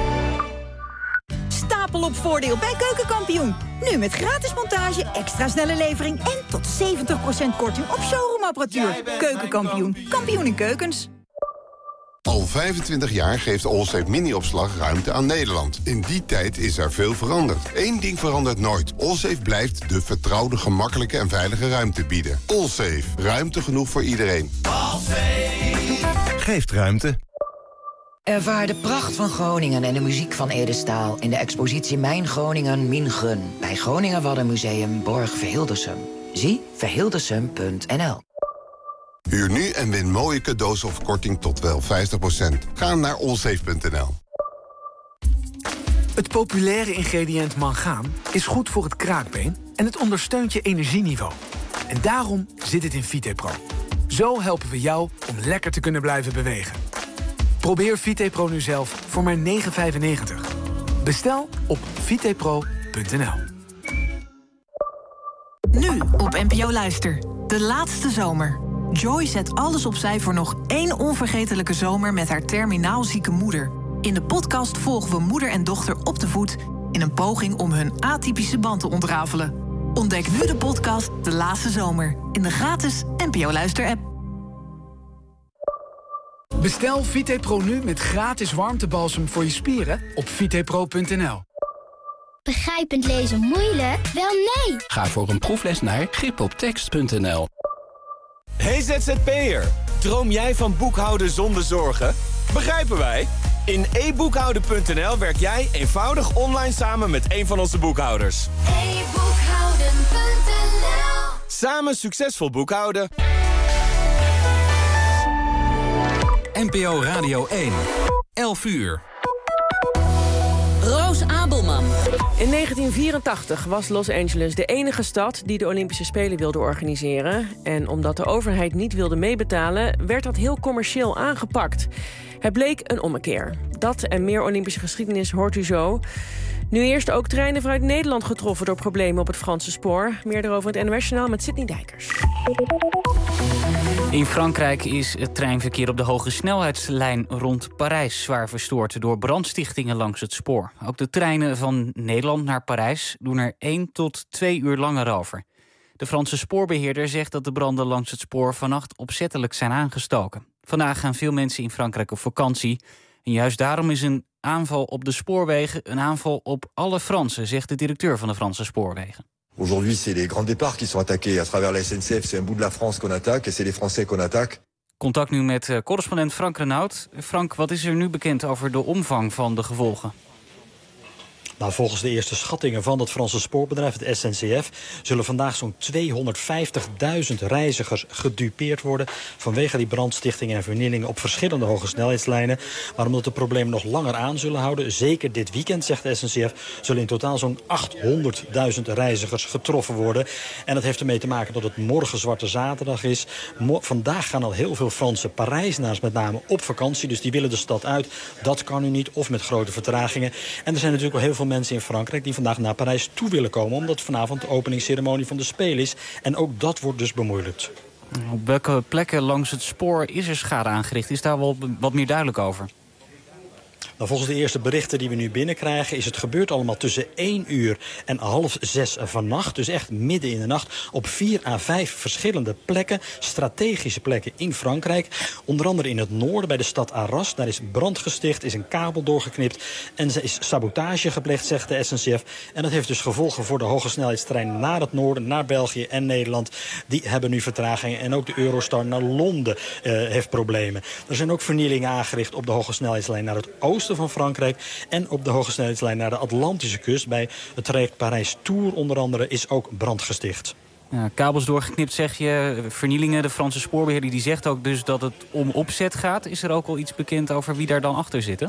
Stapel op voordeel bij Keukenkampioen. Nu met gratis montage, extra snelle levering en tot 70% korting op showroomapparatuur. Keukenkampioen. Kampioen in keukens.
Al
Al 25 jaar geeft Allsafe mini-opslag ruimte aan Nederland. In die tijd is er veel veranderd. Eén ding verandert nooit. Allsafe blijft de vertrouwde, gemakkelijke en veilige ruimte bieden. Allsafe. Ruimte genoeg voor iedereen.
Geeft ruimte.
Ervaar de pracht van Groningen en de muziek van Ede Staal in de expositie Mijn Groningen, Min Gun bij Groningen Waddenmuseum Borg Verhildersum. Zie verhildersum.nl.
Huur nu en win mooie cadeaus of korting tot wel 50%. Ga naar allsafe.nl.
Het populaire ingrediënt mangaan is goed voor het kraakbeen en het ondersteunt je energieniveau. En daarom zit het in VitePro. Zo helpen we jou om lekker te kunnen blijven bewegen. Probeer VitePro nu zelf voor maar €9,95. Bestel op vitepro.nl.
Nu op NPO Luister. De laatste zomer. Joy zet alles opzij voor nog 1 onvergetelijke zomer met haar terminaal zieke moeder. In de podcast volgen we moeder en dochter op de voet in een poging om hun atypische band te ontrafelen. Ontdek nu de podcast De Laatste Zomer in de gratis NPO Luister-app.
Bestel VitePro nu met gratis warmtebalsem voor je spieren op vitepro.nl.
Begrijpend lezen moeilijk? Wel nee!
Ga voor een proefles naar gripoptekst.nl.
Hey ZZP'er, droom jij van boekhouden zonder zorgen? Begrijpen wij? In eboekhouden.nl werk jij eenvoudig online samen met een van onze boekhouders.
eboekhouden.nl.
Samen succesvol boekhouden.
NPO Radio 1. 11 uur.
Roos Abelman.
In 1984 was Los Angeles de enige stad die de Olympische Spelen wilde organiseren. En omdat de overheid niet wilde meebetalen, werd dat heel commercieel aangepakt. Het bleek een ommekeer. Dat en meer Olympische geschiedenis hoort u zo. Nu eerst ook treinen vanuit Nederland getroffen door problemen op het Franse spoor. Meer erover in het NOS-journaal met Sidney Dijkers.
In Frankrijk is het treinverkeer op de hoge snelheidslijn rond Parijs zwaar verstoord door brandstichtingen langs het spoor. Ook de treinen van Nederland naar Parijs doen er 1 tot 2 uur langer over. De Franse spoorbeheerder zegt dat de branden langs het spoor vannacht opzettelijk zijn aangestoken. Vandaag gaan veel mensen in Frankrijk op vakantie. En juist daarom is een aanval op de spoorwegen een aanval op alle Fransen, zegt de directeur van de Franse spoorwegen.
Aujourd'hui, c'est les grands départs qui sont attaqués. À travers la SNCF, c'est un bout de la France qu'on attaque et c'est les Français qu'on attaque.
Contact nu met correspondent Frank Renaud. Frank, wat is er nu bekend over de omvang van de gevolgen?
Nou, volgens de eerste schattingen van het Franse spoorbedrijf, het SNCF... zullen vandaag zo'n 250.000 reizigers gedupeerd worden... vanwege die brandstichtingen en vernielingen op verschillende hoge snelheidslijnen. Maar omdat de problemen nog langer aan zullen houden... zeker dit weekend, zegt de SNCF... zullen in totaal zo'n 800.000 reizigers getroffen worden. En dat heeft ermee te maken dat het morgen Zwarte Zaterdag is. Vandaag gaan al heel veel Franse Parijzenaars met name op vakantie. Dus die willen de stad uit. Dat kan nu niet, of met grote vertragingen. En er zijn natuurlijk wel heel veel mensen in Frankrijk die vandaag naar Parijs toe willen komen... omdat vanavond de openingsceremonie van de Spelen is. En ook dat wordt dus bemoeilijkt.
Op welke plekken langs het spoor is er schade aangericht? Is daar wel wat meer duidelijk over?
Nou, volgens de eerste berichten die we nu binnenkrijgen... is het gebeurd allemaal tussen 1 uur en 5:30 vannacht. Dus echt midden in de nacht op 4 à 5 verschillende plekken. Strategische plekken in Frankrijk. Onder andere in het noorden bij de stad Arras. Daar is brand gesticht, is een kabel doorgeknipt... en er is sabotage gepleegd, zegt de SNCF. En dat heeft dus gevolgen voor de hogesnelheidstrein naar het noorden... naar België en Nederland. Die hebben nu vertragingen. En ook de Eurostar naar Londen heeft problemen. Er zijn ook vernielingen aangericht op de hogesnelheidslijn naar het oosten van Frankrijk... en op de hogesnelheidslijn naar de Atlantische kust. Bij het traject Parijs-Tours onder andere is ook brand gesticht.
Ja, kabels doorgeknipt, zeg je, vernielingen. De Franse spoorbeheerder die zegt ook dus dat het om opzet gaat. Is er ook al iets bekend over wie daar dan achter zit?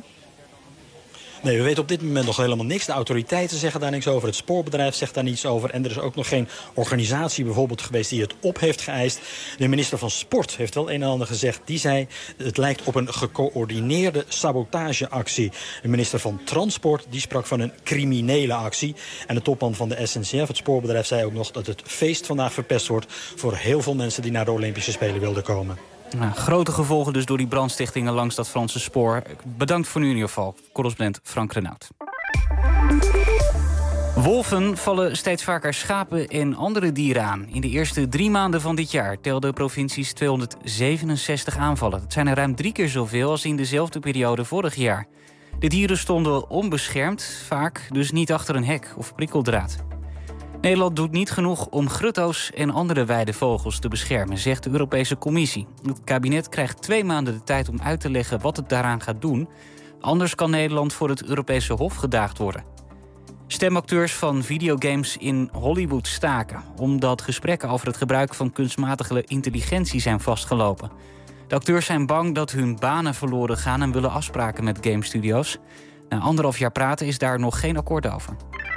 Nee, we weten op dit moment nog helemaal niks. De autoriteiten zeggen daar niks over. Het spoorbedrijf zegt daar niets over. En er is ook nog geen organisatie bijvoorbeeld geweest die het op heeft geëist. De minister van Sport heeft wel een en ander gezegd. Die zei, het lijkt op een gecoördineerde sabotageactie. De minister van Transport die sprak van een criminele actie. En de topman van de SNCF, het spoorbedrijf, zei ook nog dat het feest vandaag verpest wordt voor heel veel mensen die naar de Olympische Spelen wilden komen.
Nou, grote gevolgen dus door die brandstichtingen langs dat Franse spoor. Bedankt voor nu in ieder geval, correspondent Frank Renaud. Wolven vallen steeds vaker schapen en andere dieren aan. In de eerste 3 maanden van dit jaar telden provincies 267 aanvallen. Dat zijn er ruim 3 keer zoveel als in dezelfde periode vorig jaar. De dieren stonden onbeschermd, vaak dus niet achter een hek of prikkeldraad. Nederland doet niet genoeg om grutto's en andere weidevogels te beschermen, zegt de Europese Commissie. Het kabinet krijgt 2 maanden de tijd om uit te leggen wat het daaraan gaat doen. Anders kan Nederland voor het Europese Hof gedaagd worden. Stemacteurs van videogames in Hollywood staken, omdat gesprekken over het gebruik van kunstmatige intelligentie zijn vastgelopen. De acteurs zijn bang dat hun banen verloren gaan en willen afspraken met gamestudio's. Na 1,5 jaar praten is daar nog geen akkoord over.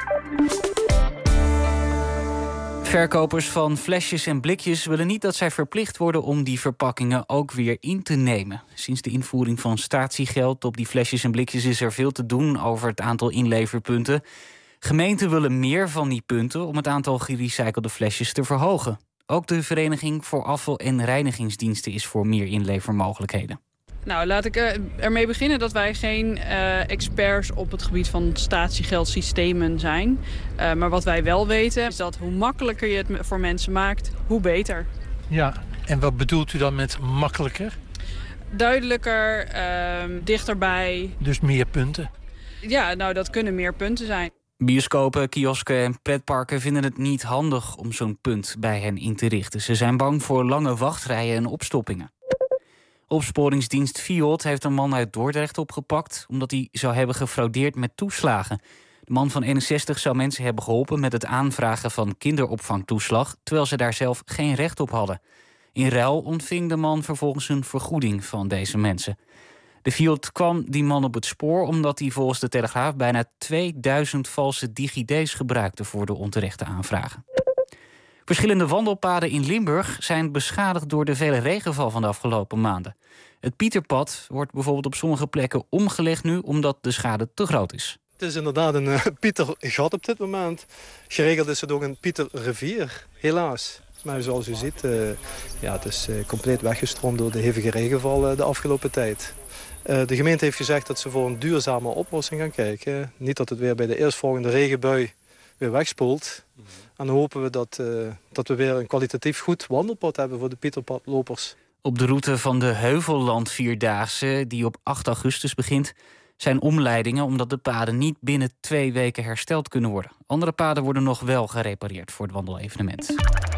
Verkopers van flesjes en blikjes willen niet dat zij verplicht worden om die verpakkingen ook weer in te nemen. Sinds de invoering van statiegeld op die flesjes en blikjes is er veel te doen over het aantal inleverpunten. Gemeenten willen meer van die punten om het aantal gerecyclede flesjes te verhogen. Ook de Vereniging voor Afval- en Reinigingsdiensten is voor meer inlevermogelijkheden.
Nou, laat ik ermee beginnen dat wij geen experts op het gebied van statiegeldsystemen zijn. Maar wat wij wel weten is dat hoe makkelijker je het voor mensen maakt, hoe beter.
Ja, en wat bedoelt u dan met makkelijker?
Duidelijker, dichterbij.
Dus meer punten?
Ja, nou dat kunnen meer punten zijn.
Bioscopen, kiosken en pretparken vinden het niet handig om zo'n punt bij hen in te richten. Ze zijn bang voor lange wachtrijen en opstoppingen. Opsporingsdienst FIOD heeft een man uit Dordrecht opgepakt omdat hij zou hebben gefraudeerd met toeslagen. De man van 61 zou mensen hebben geholpen met het aanvragen van kinderopvangtoeslag, terwijl ze daar zelf geen recht op hadden. In ruil ontving de man vervolgens een vergoeding van deze mensen. De FIOD kwam die man op het spoor omdat hij volgens de Telegraaf bijna 2000 valse DigiD's gebruikte voor de onterechte aanvragen. Verschillende wandelpaden in Limburg zijn beschadigd door de vele regenval van de afgelopen maanden. Het Pieterpad wordt bijvoorbeeld op sommige plekken omgelegd nu omdat de schade te groot is.
Het is inderdaad een Pietergat op dit moment. Geregeld is het ook een Pieterrivier, helaas. Maar zoals u ziet, het is compleet weggestroomd door de hevige regenval de afgelopen tijd. De gemeente heeft gezegd dat ze voor een duurzame oplossing gaan kijken. Niet dat het weer bij de eerstvolgende regenbui weer wegspoelt. En dan hopen we dat we weer een kwalitatief goed wandelpad hebben voor de Pieterpadlopers.
Op de route van de Heuvelland Vierdaagse, die op 8 augustus begint, zijn omleidingen omdat de paden niet binnen 2 weken hersteld kunnen worden. Andere paden worden nog wel gerepareerd voor het wandelevenement.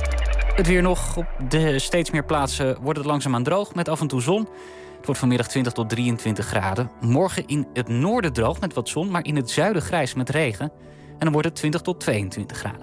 Het weer nog. Op steeds meer plaatsen wordt het langzaamaan droog met af en toe zon. Het wordt vanmiddag 20 tot 23 graden. Morgen in het noorden droog met wat zon, maar in het zuiden grijs met regen. En dan wordt het 20 tot 22 graden.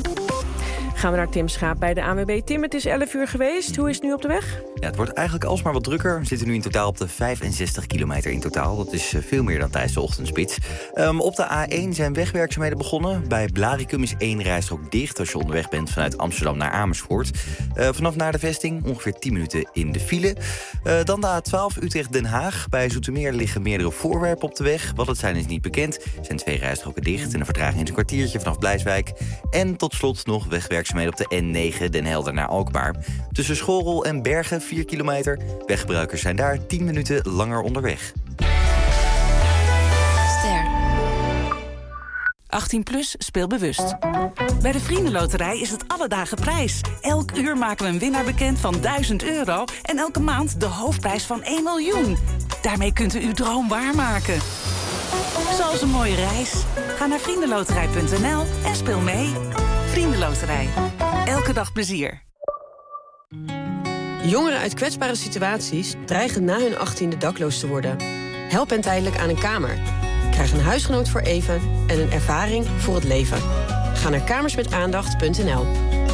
Gaan we naar Tim Schaap bij de ANWB. Tim, het is 11 uur geweest. Hoe is het nu op de weg?
Ja, het wordt eigenlijk alsmaar wat drukker. We zitten nu in totaal op de 65 kilometer in totaal. Dat is veel meer dan tijdens de ochtendspits. Op de A1 zijn wegwerkzaamheden begonnen. Bij Blaricum is 1 rijstrook dicht als je onderweg bent vanuit Amsterdam naar Amersfoort. Vanaf naar de vesting ongeveer 10 minuten in de file. Dan de A12 Utrecht-Den Haag. Bij Zoetermeer liggen meerdere voorwerpen op de weg. Wat het zijn is niet bekend. Er zijn 2 rijstroken dicht en de vertraging is een kwartiertje vanaf Blijswijk. En tot slot nog wegwerkzaamheden op de N9 Den Helder naar Alkmaar. Tussen Schorrel en Bergen 4 kilometer. Weggebruikers zijn daar 10 minuten langer onderweg.
Ster. 18+ speel bewust. Bij de Vriendenloterij is het alle dagen prijs. Elk uur maken we een winnaar bekend van €1000 en elke maand de hoofdprijs van 1 miljoen. Daarmee kunt u uw droom waarmaken. Zoals een mooie reis. Ga naar vriendenloterij.nl en speel mee. Vriendenloterij. Elke dag plezier.
Jongeren uit kwetsbare situaties dreigen na hun 18e dakloos te worden. Help hen tijdelijk aan een kamer. Krijg een huisgenoot voor even en een ervaring voor het leven. Ga naar kamersmetaandacht.nl.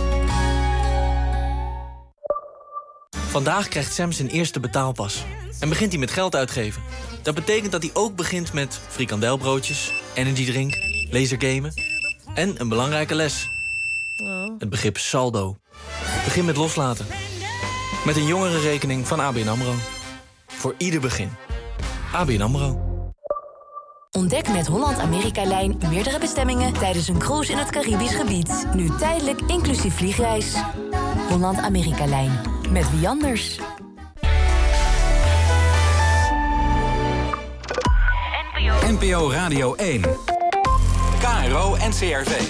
Vandaag krijgt Sam zijn eerste betaalpas. En begint hij met geld uitgeven. Dat betekent dat hij ook begint met frikandelbroodjes, energiedrink, lasergamen en een belangrijke les. Het begrip saldo. Begin met loslaten. Met een jongerenrekening van ABN AMRO. Voor ieder begin. ABN AMRO.
Ontdek met Holland-Amerika-lijn meerdere bestemmingen tijdens een cruise in het Caribisch gebied. Nu tijdelijk inclusief vliegreis. Holland-Amerika-lijn. Met wie anders?
NPO Radio 1. KRO en CRV.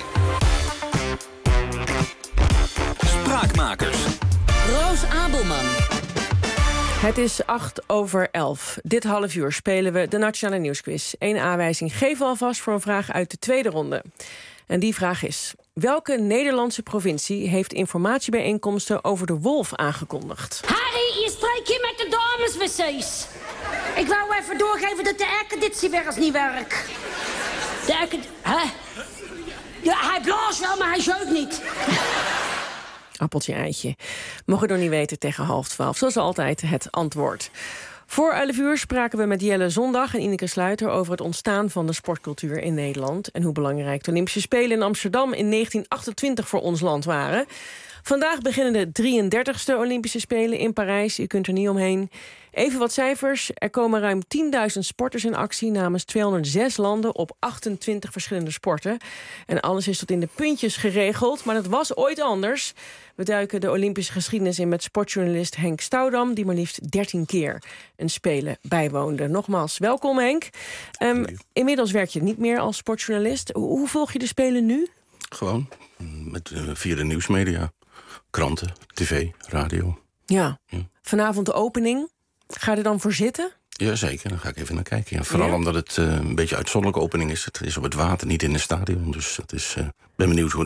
Spraakmakers.
Roos Abelman.
Het is 11:08. Dit half uur spelen we de Nationale Nieuwsquiz. 1 aanwijzing geven we alvast voor een vraag uit de tweede ronde. En die vraag is: welke Nederlandse provincie heeft informatiebijeenkomsten over de wolf aangekondigd?
Harry, je spreekt hier met de dameswc's. Ik wou even doorgeven dat de airconditie weer eens niet werkt. De airconditie... Hè? Ja, hij blaast wel, maar hij zeugt niet.
Appeltje eitje. Mogen we nog niet weten tegen 11:30. Zoals altijd het antwoord. Voor 11 uur spraken we met Jelle Zondag en Ineke Sluiter over het ontstaan van de sportcultuur in Nederland en hoe belangrijk de Olympische Spelen in Amsterdam in 1928 voor ons land waren. Vandaag beginnen de 33e Olympische Spelen in Parijs. U kunt er niet omheen. Even wat cijfers. Er komen ruim 10.000 sporters in actie namens 206 landen op 28 verschillende sporten. En alles is tot in de puntjes geregeld, maar dat was ooit anders. We duiken de Olympische geschiedenis in met sportjournalist Henk Stoudam, die maar liefst 13 keer een Spelen bijwoonde. Nogmaals, welkom Henk. Inmiddels werk je niet meer als sportjournalist. Hoe volg je de Spelen nu?
Gewoon, via de nieuwsmedia. Kranten, tv, radio.
Ja. Vanavond de opening. Ga je er dan voor zitten?
Jazeker, dan ga ik even naar kijken. Ja, vooral omdat het een beetje uitzonderlijke opening is. Het is op het water, niet in een stadion. Dus dat is, ben benieuwd hoe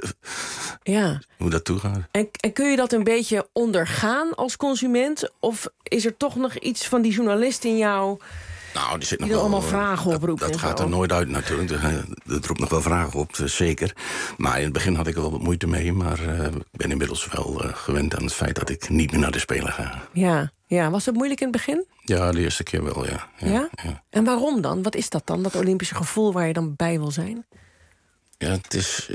dat toegaat.
En kun je dat een beetje ondergaan als consument? Of is er toch nog iets van die journalist in jou...
Nou, er zit nog
wel
allemaal
vragen oproepen.
Dat gaat er nooit uit natuurlijk. Dat roept nog wel vragen op, zeker. Maar in het begin had ik er wel wat moeite mee. Maar ik ben inmiddels wel gewend aan het feit dat ik niet meer naar de Spelen ga.
Ja. Was het moeilijk in het begin?
Ja, de eerste keer wel, ja.
Ja? En waarom dan? Wat is dat dan, dat Olympische gevoel waar je dan bij wil zijn?
Ja, het is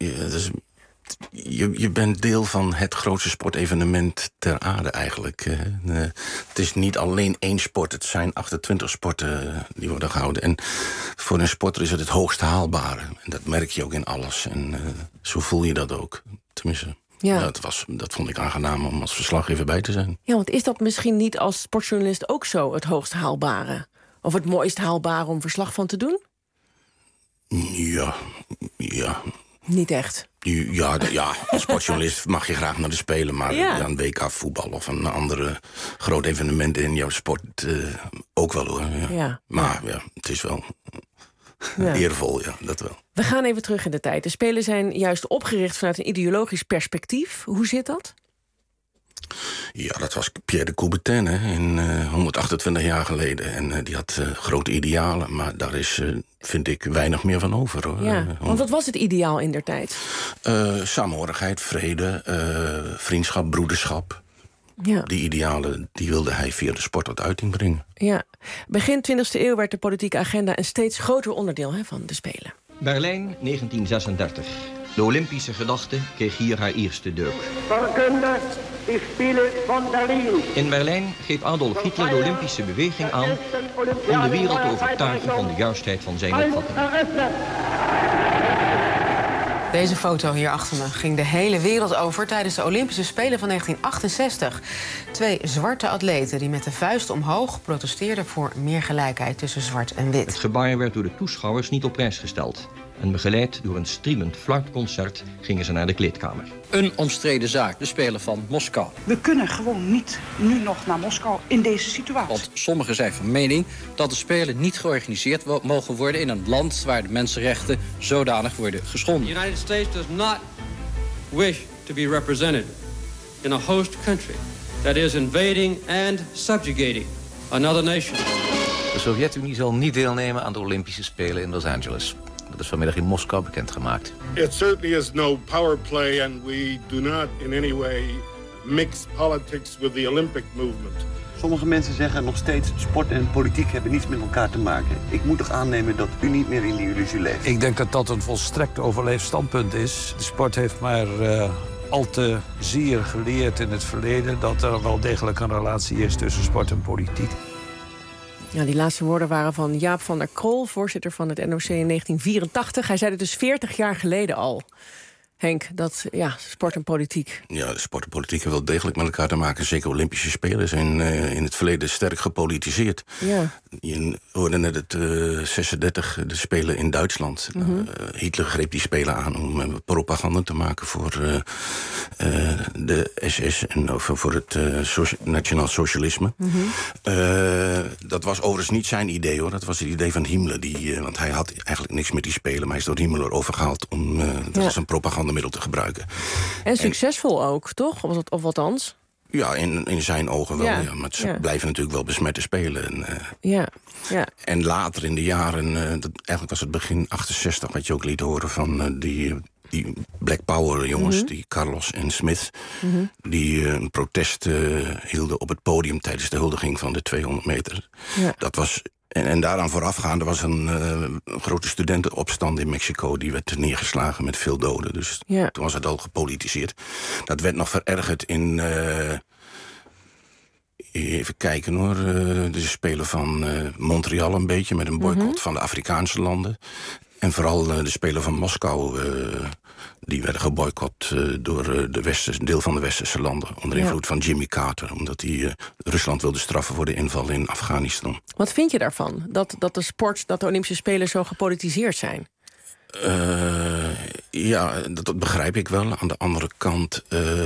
je bent deel van het grootste sportevenement ter aarde eigenlijk. Het is niet alleen één sport, het zijn 28 sporten die worden gehouden. En voor een sporter is het hoogst haalbare. En dat merk je ook in alles. En zo voel je dat ook. Tenminste, dat vond ik aangenaam om als verslaggever bij te zijn.
Ja, want is dat misschien niet als sportjournalist ook zo het hoogst haalbare? Of het mooist haalbare om verslag van te doen?
Ja.
Niet echt?
Ja, als sportjournalist mag je graag naar de Spelen... maar een WK voetbal of een andere groot evenement in jouw sport ook wel, hoor. Ja. Maar het is wel eervol, dat wel.
We gaan even terug in de tijd. De Spelen zijn juist opgericht vanuit een ideologisch perspectief. Hoe zit dat?
Ja, dat was Pierre de Coubertin, 128 jaar geleden. En die had grote idealen, maar daar is, vind ik, weinig meer van over. Hoor.
Ja, want wat was het ideaal in der tijd?
Samenhorigheid, vrede, vriendschap, broederschap.
Ja.
Die idealen die wilde hij via de sport tot uiting brengen.
Ja. Begin 20e eeuw werd de politieke agenda een steeds groter onderdeel van de Spelen.
Berlijn, 1936. De Olympische gedachte kreeg hier haar eerste deuk.
Verkünde die Spelen van Berlin.
In Berlijn greep Adolf Hitler de Olympische beweging aan om de wereld te overtuigen van de juistheid van zijn opvattingen.
Deze foto hier achter me ging de hele wereld over tijdens de Olympische Spelen van 1968. 2 zwarte atleten die met de vuist omhoog protesteerden voor meer gelijkheid tussen zwart en wit.
Het gebaar werd door de toeschouwers niet op prijs gesteld. En begeleid door een streamend fluitconcert gingen ze naar de kleedkamer.
Een omstreden zaak, de Spelen van Moskou.
We kunnen gewoon niet nu nog naar Moskou in deze situatie.
Want sommigen zijn van mening dat de Spelen niet georganiseerd mogen worden in een land waar de mensenrechten zodanig worden geschonden.
The United States does not wish to be represented in a host country that is invading and subjugating another nation.
De Sovjet-Unie zal niet deelnemen aan de Olympische Spelen in Los Angeles. Dat is vanmiddag in Moskou bekendgemaakt.
It certainly is no power play and we do not in any way mix politics with the Olympic movement.
Sommige mensen zeggen nog steeds sport en politiek hebben niets met elkaar te maken. Ik moet toch aannemen dat u niet meer in die illusie leeft.
Ik denk dat dat een volstrekt overleefd standpunt is. De sport heeft maar al te zeer geleerd in het verleden dat er wel degelijk een relatie is tussen sport en politiek.
Ja, die laatste woorden waren van Jaap van der Krol, voorzitter van het NOC in 1984. Hij zei het dus 40 jaar geleden al. Henk, dat sport en politiek.
Ja, de sport en politiek hebben wel degelijk met elkaar te maken. Zeker Olympische Spelen zijn in het verleden sterk gepolitiseerd.
Ja.
Je hoorde net het 36, de Spelen in Duitsland. Hitler greep die Spelen aan om propaganda te maken voor de SS en voor het nationaal socialisme. Dat was overigens niet zijn idee, hoor. Dat was het idee van Himmler. Want hij had eigenlijk niks met die Spelen, maar hij is door Himmler overgehaald om dat als een propagandamiddel te gebruiken.
En succesvol ook, toch? Of althans?
Ja, in zijn ogen wel. Ja. Maar ze blijven natuurlijk wel besmette Spelen. En later in de jaren, eigenlijk was het begin 68... wat je ook liet horen van die Black Power jongens, die Carlos en Smith... die een protest hielden op het podium tijdens de huldiging van de 200 meter. Ja. Dat was... En daaraan voorafgaande was een grote studentenopstand in Mexico. Die werd neergeslagen met veel doden. Dus toen was het al gepolitiseerd. Dat werd nog verergerd in... even kijken hoor. De Spelen van Montreal een beetje. Met een boycott van de Afrikaanse landen. En vooral de Spelen van Moskou... die werden geboycott door een deel van de westerse landen. Onder invloed van Jimmy Carter. Omdat hij Rusland wilde straffen voor de inval in Afghanistan.
Wat vind je daarvan? Dat de Olympische Spelen zo gepolitiseerd zijn?
Dat begrijp ik wel. Aan de andere kant...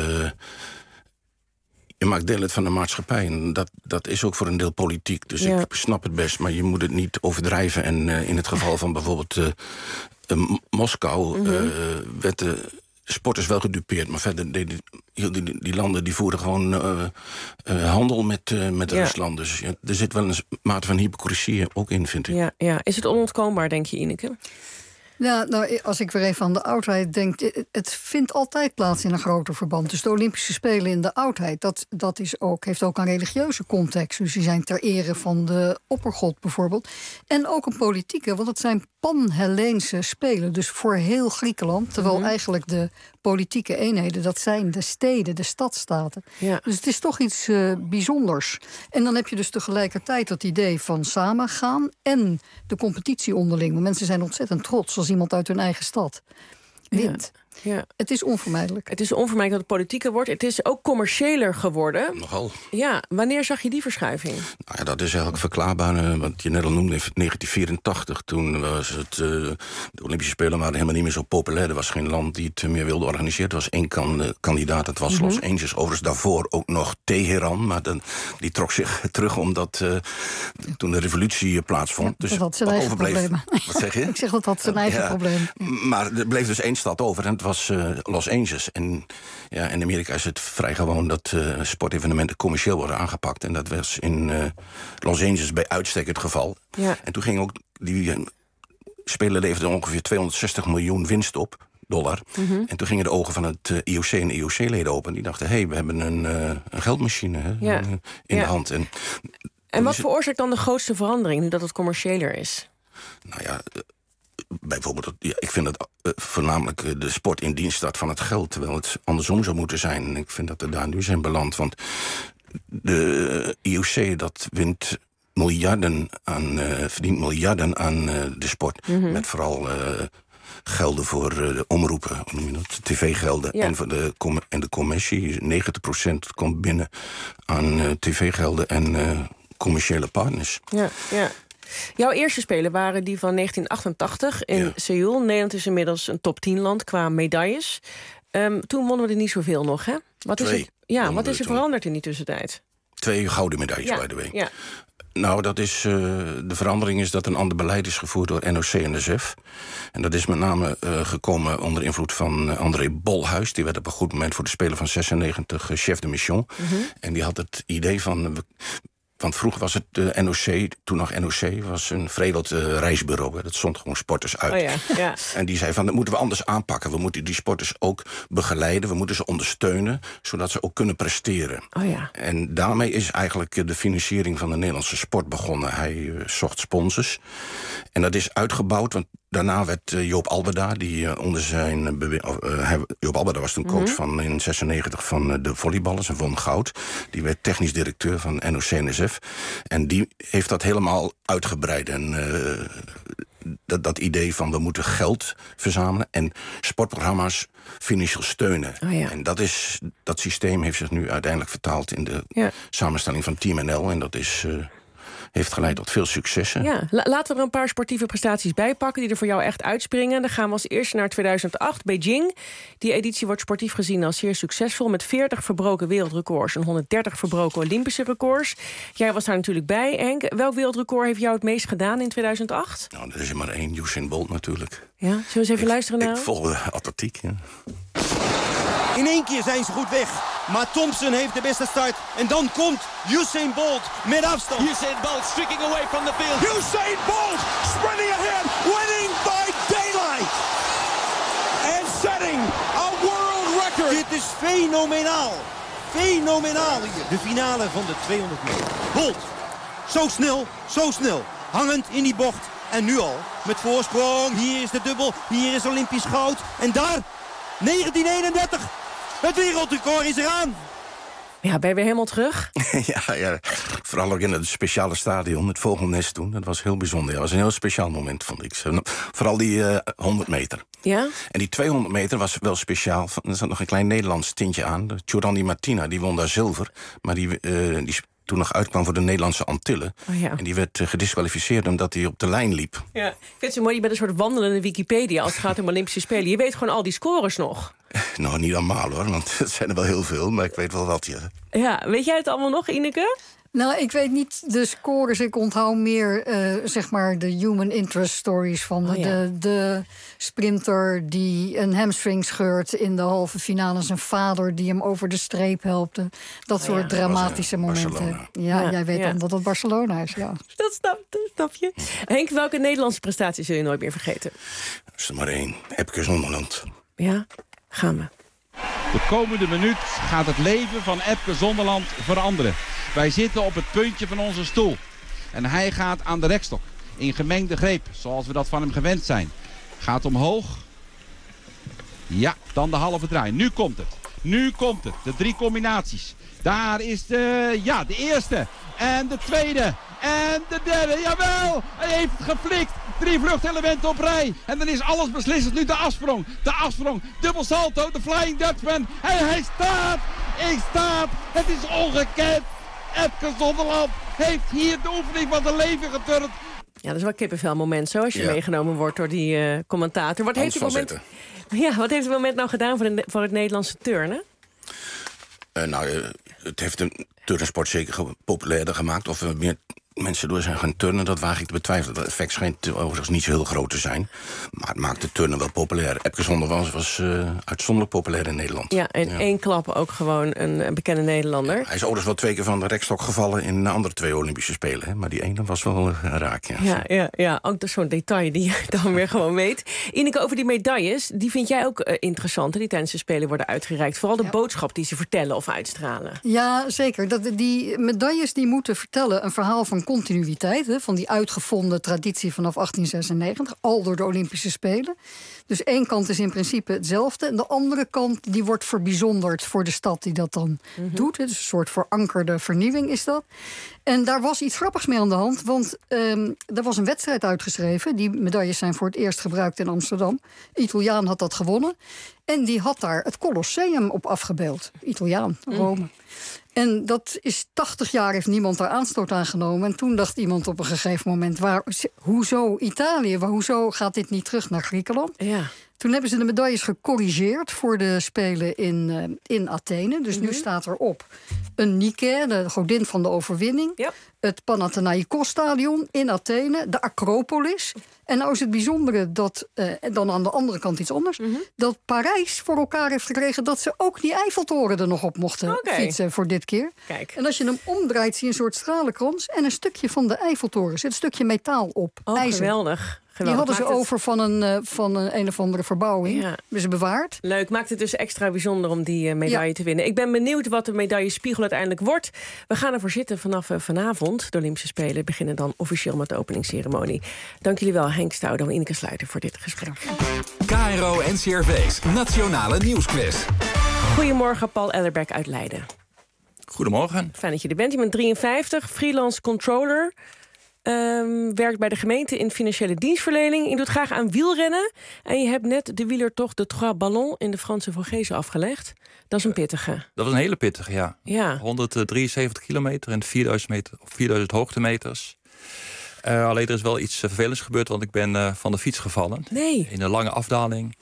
je maakt deel uit van de maatschappij. En dat is ook voor een deel politiek. Dus ik snap het best. Maar je moet het niet overdrijven. En in het geval van bijvoorbeeld... Moskou werd de sporters wel gedupeerd. Maar verder die landen die voerden gewoon handel met Rusland. Dus er zit wel een mate van hypocrisie ook in, vind ik.
Ja. Is het onontkoombaar, denk je, Ineke?
Ja, nou, als ik weer even aan de oudheid denk... het vindt altijd plaats in een groter verband. Dus de Olympische Spelen in de oudheid... dat is heeft ook een religieuze context. Dus die zijn ter ere van de oppergod bijvoorbeeld. En ook een politieke, want het zijn pan-Helleense Spelen. Dus voor heel Griekenland. Terwijl eigenlijk de politieke eenheden... dat zijn de steden, de stadstaten. Ja. Dus het is toch iets bijzonders. En dan heb je dus tegelijkertijd dat idee van samengaan... en de competitie onderling. Want mensen zijn ontzettend trots... als iemand uit hun eigen stad wint. Ja. Het is onvermijdelijk.
Het is onvermijdelijk dat het politieker wordt. Het is ook commerciëler geworden.
Nogal.
Ja, wanneer zag je die verschuiving?
Nou ja, dat is eigenlijk verklaarbaar. Wat je net al noemde, in 1984. Toen was het... de Olympische Spelen waren helemaal niet meer zo populair. Er was geen land die het meer wilde organiseren. Er was één kandidaat, dat was Los Angeles. Overigens daarvoor ook nog Teheran. Maar die trok zich terug omdat toen de revolutie plaatsvond.
Ja, dus dat had zijn eigen problemen.
Wat zeg je?
Ik zeg dat had zijn eigen problemen.
Maar er bleef dus één stad over en het was Los Angeles. En in Amerika is het vrij gewoon dat sportevenementen commercieel worden aangepakt. En dat was in Los Angeles bij uitstek het geval. Ja. En toen ging ook die Spelen leverden ongeveer 260 miljoen winst op. $. En toen gingen de ogen van het IOC en IOC-leden open. Die dachten, we hebben een geldmachine in de hand.
En wat veroorzaakt dan de grootste verandering, nu dat het commerciëler is?
Nou ja, bijvoorbeeld, ik vind dat voornamelijk de sport in dienst staat van het geld. Terwijl het andersom zou moeten zijn. En ik vind dat we daar nu zijn beland. Want de IOC, dat verdient miljarden aan de sport. Met vooral gelden voor de omroepen, hoe noem je dat? TV-gelden. Ja. En de commercie, 90% komt binnen aan TV-gelden en commerciële partners.
Ja. Jouw eerste Spelen waren die van 1988 in Seoul. Nederland is inmiddels een top 10 land qua medailles. Toen wonnen we er niet zoveel nog, hè? Wat is er veranderd in die tussentijd?
2 gouden medailles, by the way. Ja. Nou, dat is, de verandering is dat een ander beleid is gevoerd door NOC-NSF. En dat is met name gekomen onder invloed van André Bolhuis. Die werd op een goed moment voor de Spelen van 96 chef de mission. En die had het idee van... Want vroeger was het de NOC, toen nog NOC, was een veredeld reisbureau. Dat stond gewoon sporters uit. Oh ja. En die zei van, dat moeten we anders aanpakken. We moeten die sporters ook begeleiden. We moeten ze ondersteunen, zodat ze ook kunnen presteren. Oh ja. En daarmee is eigenlijk de financiering van de Nederlandse sport begonnen. Hij zocht sponsors. En dat is uitgebouwd, want daarna werd Joop Alberda, die onder zijn... Joop Alberda was toen coach van in 96 van de volleyballers en won goud. Die werd technisch directeur van NOC-NSF. En die heeft dat helemaal uitgebreid. En dat idee van we moeten geld verzamelen en sportprogramma's financieel steunen. En dat systeem heeft zich nu uiteindelijk vertaald in de samenstelling van Team NL. En dat heeft geleid tot veel successen.
Ja, laten we er een paar sportieve prestaties bij pakken die er voor jou echt uitspringen. Dan gaan we als eerste naar 2008, Beijing. Die editie wordt sportief gezien als zeer succesvol, met 40 verbroken wereldrecords en 130 verbroken Olympische records. Jij was daar natuurlijk bij, Henk. Welk wereldrecord heeft jou het meest gedaan in 2008?
Nou, er is er maar één, Usain Bolt natuurlijk.
Ja, zullen we eens even luisteren naar?
Ik volg atletiek, ja.
In één keer zijn ze goed weg. Maar Thompson heeft de beste start. En dan komt Usain Bolt met afstand.
Usain Bolt streaking away from the field.
Usain Bolt sprinting ahead, winning by daylight. And setting a world record. Dit is fenomenaal. Fenomenaal hier. De finale van de 200 meter. Bolt. Zo snel. Hangend in die bocht. En nu al met voorsprong. Hier is de dubbel. Hier is Olympisch goud. En daar 1931. Het wereldrecord is eraan.
Ja, ben je weer helemaal terug?
ja, vooral ook in het speciale stadion, het Vogelnest toen. Dat was heel bijzonder. Ja, dat was een heel speciaal moment, vond ik. Vooral die 100 meter.
Ja?
En die 200 meter was wel speciaal. Er zat nog een klein Nederlands tintje aan. Giovanni Martina, die won daar zilver. Maar die toen nog uitkwam voor de Nederlandse Antillen. En die werd gedisqualificeerd omdat hij op de lijn liep.
Ja, ik vind het zo mooi, je bent een soort wandelende Wikipedia als het gaat om Olympische Spelen. Je weet gewoon al die scores nog.
Nou, niet allemaal hoor, want het zijn er wel heel veel, maar ik weet wel wat.
Ja, weet jij het allemaal nog, Ineke?
Nou, ik weet niet de scores. Ik onthoud meer, zeg maar, de human interest stories van de sprinter die een hamstring scheurt in de halve finale. Zijn vader die hem over de streep helpte. Dat soort dramatische momenten.
Barcelona.
Ja, jij weet dan dat het Barcelona is, ja.
Dat snap je. Henk, welke Nederlandse prestatie zul je nooit meer vergeten?
Er is er maar één. Epke Zonderland.
Ja, gaan we.
De komende minuut gaat het leven van Epke Zonderland veranderen. Wij zitten op het puntje van onze stoel. En hij gaat aan de rekstok. In gemengde greep, zoals we dat van hem gewend zijn. Gaat omhoog. Ja, dan de halve draai. Nu komt het. De 3 combinaties. Daar is de eerste. En de tweede. En de derde. Jawel! Hij heeft het geflikt. 3 vluchtelementen op rij. En dan is alles beslissend. Nu de afsprong. Dubbel salto. De Flying Dutchman. En hij staat. Het is ongekend. Epke Zonderland heeft hier de oefening van zijn leven geturnd.
Ja, dat is wel een kippenvel moment zo, als je meegenomen wordt door die commentator. Wat heeft het moment nou gedaan voor het Nederlandse turnen?
Het heeft de turnsport zeker populairder gemaakt. Of er meer mensen door zijn gaan turnen, dat waag ik te betwijfelen. Dat effect schijnt overigens niet zo heel groot te zijn. Maar het maakt de turnen wel populair. Epke Zonderland was uitzonderlijk populair in Nederland.
Ja, en één klap ook gewoon een bekende Nederlander.
Ja, hij is overigens wel 2 keer van de rekstok gevallen in de andere 2 Olympische Spelen. Hè? Maar die ene was wel raak,
Ja, ook zo'n detail die je dan weer gewoon weet. Ineke, over die medailles, die vind jij ook interessant, hè, die tijdens de Spelen worden uitgereikt. Vooral de boodschap die ze vertellen of uitstralen.
Ja, zeker. Die medailles die moeten vertellen een verhaal van continuïteit, hè, van die uitgevonden traditie vanaf 1896, al door de Olympische Spelen. Dus één kant is in principe hetzelfde. En de andere kant die wordt verbijzonderd voor de stad die dat dan doet. Dus een soort verankerde vernieuwing is dat. En daar was iets grappigs mee aan de hand. Want er was een wedstrijd uitgeschreven. Die medailles zijn voor het eerst gebruikt in Amsterdam. Een Italiaan had dat gewonnen. En die had daar het Colosseum op afgebeeld. Italiaan, Rome. En dat is 80 jaar, heeft niemand daar aanstoot aan genomen. En toen dacht iemand op een gegeven moment, hoezo Italië? Hoezo gaat dit niet terug naar Griekenland?
Ja.
Toen hebben ze de medailles gecorrigeerd voor de Spelen in Athene. Dus nu staat erop een Nike, de godin van de overwinning. Yep. Het Panathinaikos-stadion in Athene, de Acropolis. En nou is het bijzondere dat, dan aan de andere kant iets anders, dat Parijs voor elkaar heeft gekregen dat ze ook die Eiffeltoren er nog op mochten fietsen voor dit keer. Kijk. En als je hem omdraait, zie je een soort stralenkrans en een stukje van de Eiffeltoren. Zit een stukje metaal op. IJzer.
Geweldig.
Die hadden ze over van een of andere verbouwing. Ja. Hebben ze bewaard.
Leuk, maakt het dus extra bijzonder om die medaille te winnen. Ik ben benieuwd wat de medaillespiegel uiteindelijk wordt. We gaan ervoor zitten vanaf vanavond. De Olympische Spelen beginnen dan officieel met de openingsceremonie. Dank jullie wel, Henk Stouda en Ineke Sluiter, voor dit gesprek.
KRO NCRV's Nationale Nieuwsquiz.
Goedemorgen, Paul Ellerbeck uit Leiden.
Goedemorgen.
Fijn dat je er bent. Je bent 53, freelance controller. werkt bij de gemeente in financiële dienstverlening. Je doet graag aan wielrennen. En je hebt net de wielertocht de Trois Ballons in de Franse Vogezen afgelegd. Dat is een pittige.
Dat was een hele pittige,
ja.
173 kilometer en 4000 hoogtemeters. Alleen er is wel iets vervelends gebeurd, want ik ben van de fiets gevallen.
Nee.
In een lange afdaling.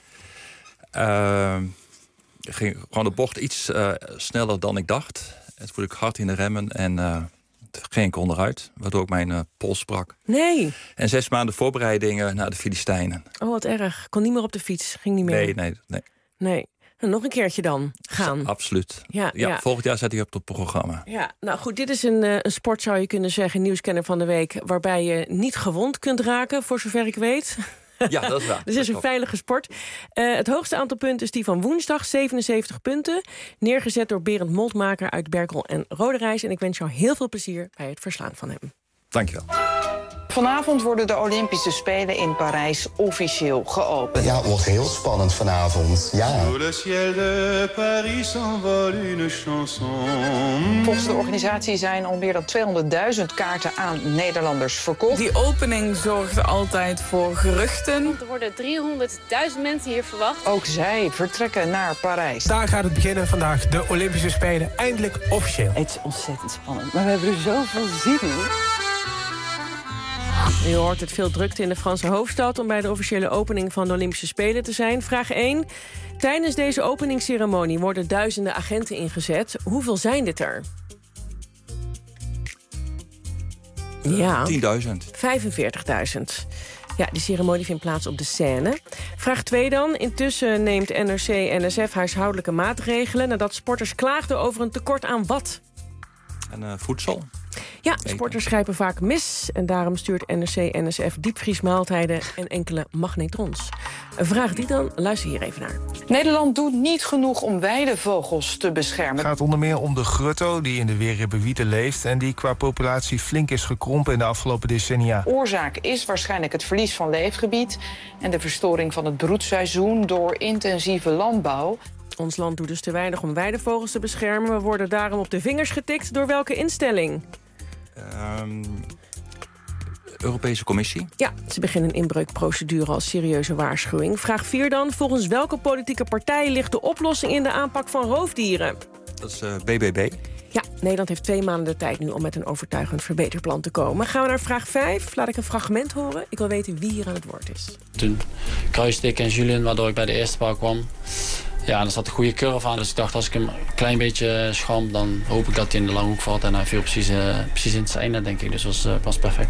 Ging gewoon de bocht iets sneller dan ik dacht. En toen voelde ik hard in de remmen en ging ik onderuit. Waardoor ik mijn pols brak.
Nee.
En 6 maanden voorbereidingen naar de Filistijnen.
Oh, wat erg. Kon niet meer op de fiets. Ging niet meer.
Nee.
Nou, nog een keertje dan gaan.
Absoluut.
Ja.
Volgend jaar zet hij op het programma.
Ja, nou goed, dit is een sport, zou je kunnen zeggen, nieuwskenner van de week, waarbij je niet gewond kunt raken, voor zover ik weet.
Ja, dat is waar.
Dus het is een veilige sport. Het hoogste aantal punten is die van woensdag, 77 punten. Neergezet door Berend Moltmaker uit Berkel en Roderijs. En ik wens jou heel veel plezier bij het verslaan van hem.
Dankjewel.
Vanavond worden de Olympische Spelen in Parijs officieel geopend.
Ja, het wordt heel spannend vanavond. Ja.
Volgens de organisatie zijn al meer dan 200.000 kaarten aan Nederlanders verkocht.
Die opening zorgde altijd voor geruchten.
Er worden 300.000 mensen hier verwacht.
Ook zij vertrekken naar Parijs.
Daar gaat het beginnen vandaag, de Olympische Spelen, eindelijk officieel.
Het is ontzettend spannend, maar we hebben er zoveel zin in.
U hoort het, veel drukte in de Franse hoofdstad om bij de officiële opening van de Olympische Spelen te zijn. Vraag 1. Tijdens deze openingsceremonie worden duizenden agenten ingezet. Hoeveel zijn dit er? Ja.
10.000.
45.000. Ja, die ceremonie vindt plaats op de Seine. Vraag 2 dan. Intussen neemt NRC-NSF huishoudelijke maatregelen nadat sporters klaagden over een tekort aan wat?
En voedsel.
Ja, sporters grijpen vaak mis en daarom stuurt NRC-NSF diepvriesmaaltijden en enkele magnetrons. Een vraag die dan, luister hier even naar.
Nederland doet niet genoeg om weidevogels te beschermen.
Het gaat onder meer om de grutto, die in de Weerhippowiete leeft en die qua populatie flink is gekrompen in de afgelopen decennia.
Oorzaak is waarschijnlijk het verlies van leefgebied en de verstoring van het broedseizoen door intensieve landbouw.
Ons land doet dus te weinig om weidevogels te beschermen. We worden daarom op de vingers getikt door welke instelling?
Europese Commissie.
Ja, ze beginnen een inbreukprocedure als serieuze waarschuwing. Vraag 4 dan. Volgens welke politieke partij ligt de oplossing in de aanpak van roofdieren?
Dat is BBB.
Ja, Nederland heeft 2 maanden de tijd nu om met een overtuigend verbeterplan te komen. Gaan we naar vraag 5. Laat ik een fragment horen. Ik wil weten wie hier aan het woord is.
Toen kruiste ik en Julien, waardoor ik bij de eerste paal kwam. Ja, er zat een goede curve aan, dus ik dacht als ik hem een klein beetje schamp, dan hoop ik dat hij in de lange hoek valt. En hij viel precies in het einde, denk ik. Dus dat was perfect.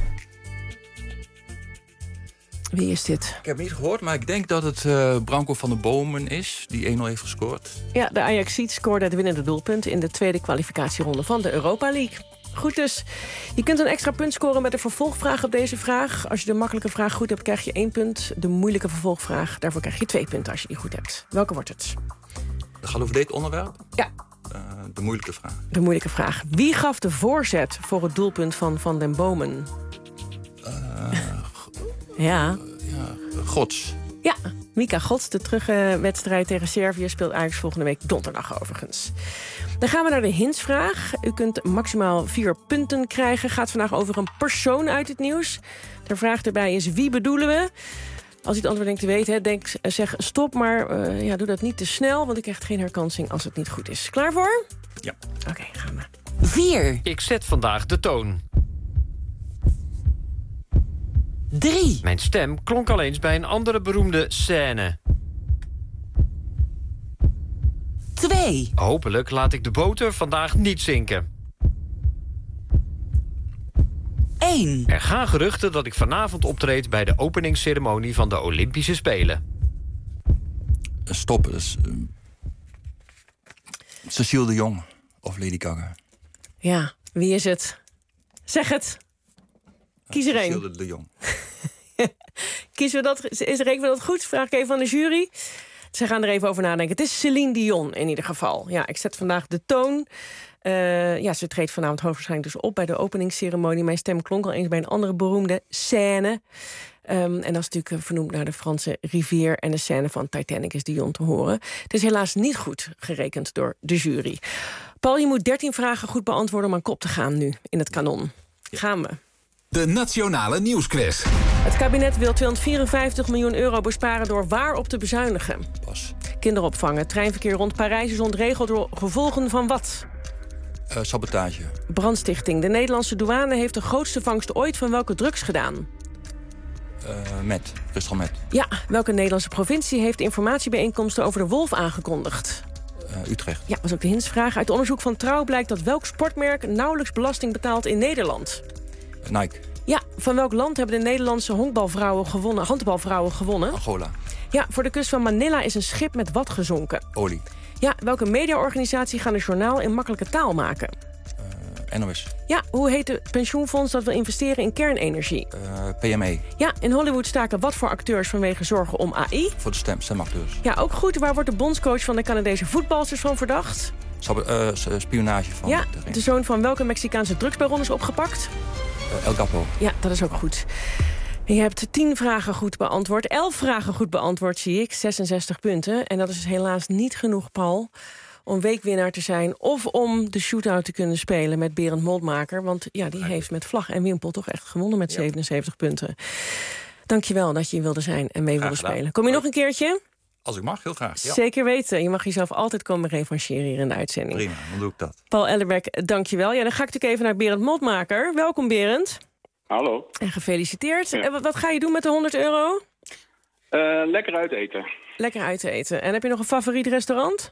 Wie is dit?
Ik heb niet gehoord, maar ik denk dat het Branko van der Bomen is, die 1-0 heeft gescoord.
Ja, de Ajaxiet scoorde het winnende doelpunt in de tweede kwalificatieronde van de Europa League. Goed dus. Je kunt een extra punt scoren met een vervolgvraag op deze vraag. Als je de makkelijke vraag goed hebt, krijg je 1 punt. De moeilijke vervolgvraag, daarvoor krijg je 2 punten als je die goed hebt. Welke wordt het?
Dat gaat over dit onderwerp?
Ja.
De moeilijke vraag.
De moeilijke vraag. Wie gaf de voorzet voor het doelpunt van Van den Bomen? Ja.
Gods.
Ja, Mika Gods. De terugwedstrijd tegen Servië speelt Ajax volgende week donderdag overigens. Dan gaan we naar de hintsvraag. U kunt maximaal 4 punten krijgen. Gaat vandaag over een persoon uit het nieuws. De vraag erbij is, wie bedoelen we? Als u het antwoord denkt te weten, zeg stop, maar doe dat niet te snel, want ik krijg geen herkansing als het niet goed is. Klaar voor?
Ja.
Oké, gaan we.
4. Ik zet vandaag de toon.
3.
Mijn stem klonk al eens bij een andere beroemde scène.
2.
Hopelijk laat ik de boter vandaag niet zinken.
1.
Er gaan geruchten dat ik vanavond optreed bij de openingsceremonie van de Olympische Spelen.
Stop, dus, Cecile de Jong of Lady Gaga.
Ja, wie is het? Zeg het. Kies er één.
Cecile de Jong.
Kiezen we dat? Is er even dat goed? Vraag ik even aan de jury. Ze gaan er even over nadenken. Het is Céline Dion in ieder geval. Ja, ik zet vandaag de toon. Ze treedt vanavond hoogstwaarschijnlijk dus op bij de openingsceremonie. Mijn stem klonk al eens bij een andere beroemde scène. En dat is natuurlijk vernoemd naar de Franse rivier. En de scène van Titanic is Dion te horen. Het is helaas niet goed gerekend door de jury. Paul, je moet 13 vragen goed beantwoorden om aan kop te gaan nu in het kanon. Gaan we.
de Nationale Nieuwsquiz.
Het kabinet wil 254 miljoen euro besparen door waarop te bezuinigen.
Pas.
Kinderopvang. Het treinverkeer rond Parijs is ontregeld door gevolgen van wat?
Sabotage.
Brandstichting. De Nederlandse douane heeft de grootste vangst ooit van welke drugs gedaan?
Crystal meth.
Ja, welke Nederlandse provincie heeft informatiebijeenkomsten over de wolf aangekondigd?
Utrecht.
Ja, was ook de hintsvraag. Uit onderzoek van Trouw blijkt dat welk sportmerk nauwelijks belasting betaalt in Nederland?
Nike.
Ja, van welk land hebben de Nederlandse handbalvrouwen gewonnen?
Angola.
Ja, voor de kust van Manila is een schip met wat gezonken?
Olie.
Ja, welke mediaorganisatie gaan een journaal in makkelijke taal maken?
NOS.
Ja, hoe heet het pensioenfonds dat wil investeren in kernenergie?
PME.
Ja, in Hollywood staken wat voor acteurs vanwege zorgen om AI?
Voor de stemacteurs.
Ja, ook goed. Waar wordt de bondscoach van de Canadese voetbalsters van verdacht?
Spionage van...
Ja, de zoon van welke Mexicaanse drugsbaron is opgepakt?
El Capo.
Ja, dat is ook goed. Je hebt 10 vragen goed beantwoord. 11 vragen goed beantwoord, zie ik. 66 punten. En dat is helaas niet genoeg, Paul, om weekwinnaar te zijn of om de shootout te kunnen spelen met Berend Moltmaker. Want ja, die heeft met vlag en wimpel toch echt gewonnen met 77 punten. Dankjewel dat je wilde zijn en mee wilde spelen. Kom je nog een keertje?
Als ik mag, heel graag. Ja.
Zeker weten. Je mag jezelf altijd komen revancheren hier in de uitzending.
Prima, dan doe ik dat.
Paul Ellerbeck, dankjewel. Ja, dan ga ik natuurlijk even naar Berend Moltmaker. Welkom, Berend.
Hallo.
En gefeliciteerd.
Ja.
En wat ga je doen met de 100 euro?
Lekker uit eten.
Lekker uit eten. En heb je nog een favoriet restaurant?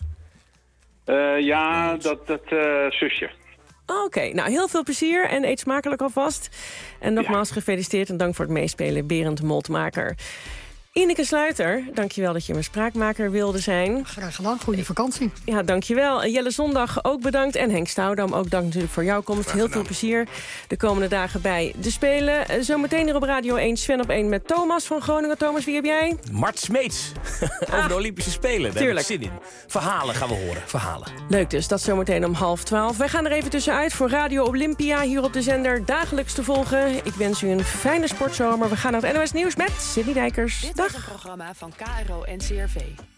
Ja, dat zusje.
Oké, nou heel veel plezier en eet smakelijk alvast. En nogmaals gefeliciteerd en dank voor het meespelen, Berend Moltmaker. Ineke Sluiter, dankjewel dat je mijn spraakmaker wilde zijn.
Graag gedaan, goede vakantie.
Ja, dankjewel. Jelle Zondag ook bedankt. En Henk Stouwdam ook dank natuurlijk voor jouw komst. Heel veel plezier de komende dagen bij de Spelen. Zometeen hier op Radio 1, Sven op 1 met Thomas van Groningen. Thomas, wie heb jij?
Mart Smeets. Over de Olympische Spelen. Daar heb ik zin in. Verhalen gaan we horen. Verhalen.
Leuk dus, dat zometeen om 11:30. Wij gaan er even tussenuit voor Radio Olympia hier op de zender dagelijks te volgen. Ik wens u een fijne sportzomer. We gaan naar het NOS Nieuws met Sidney Dijkers.
Dit is een programma van KRO-NCRV.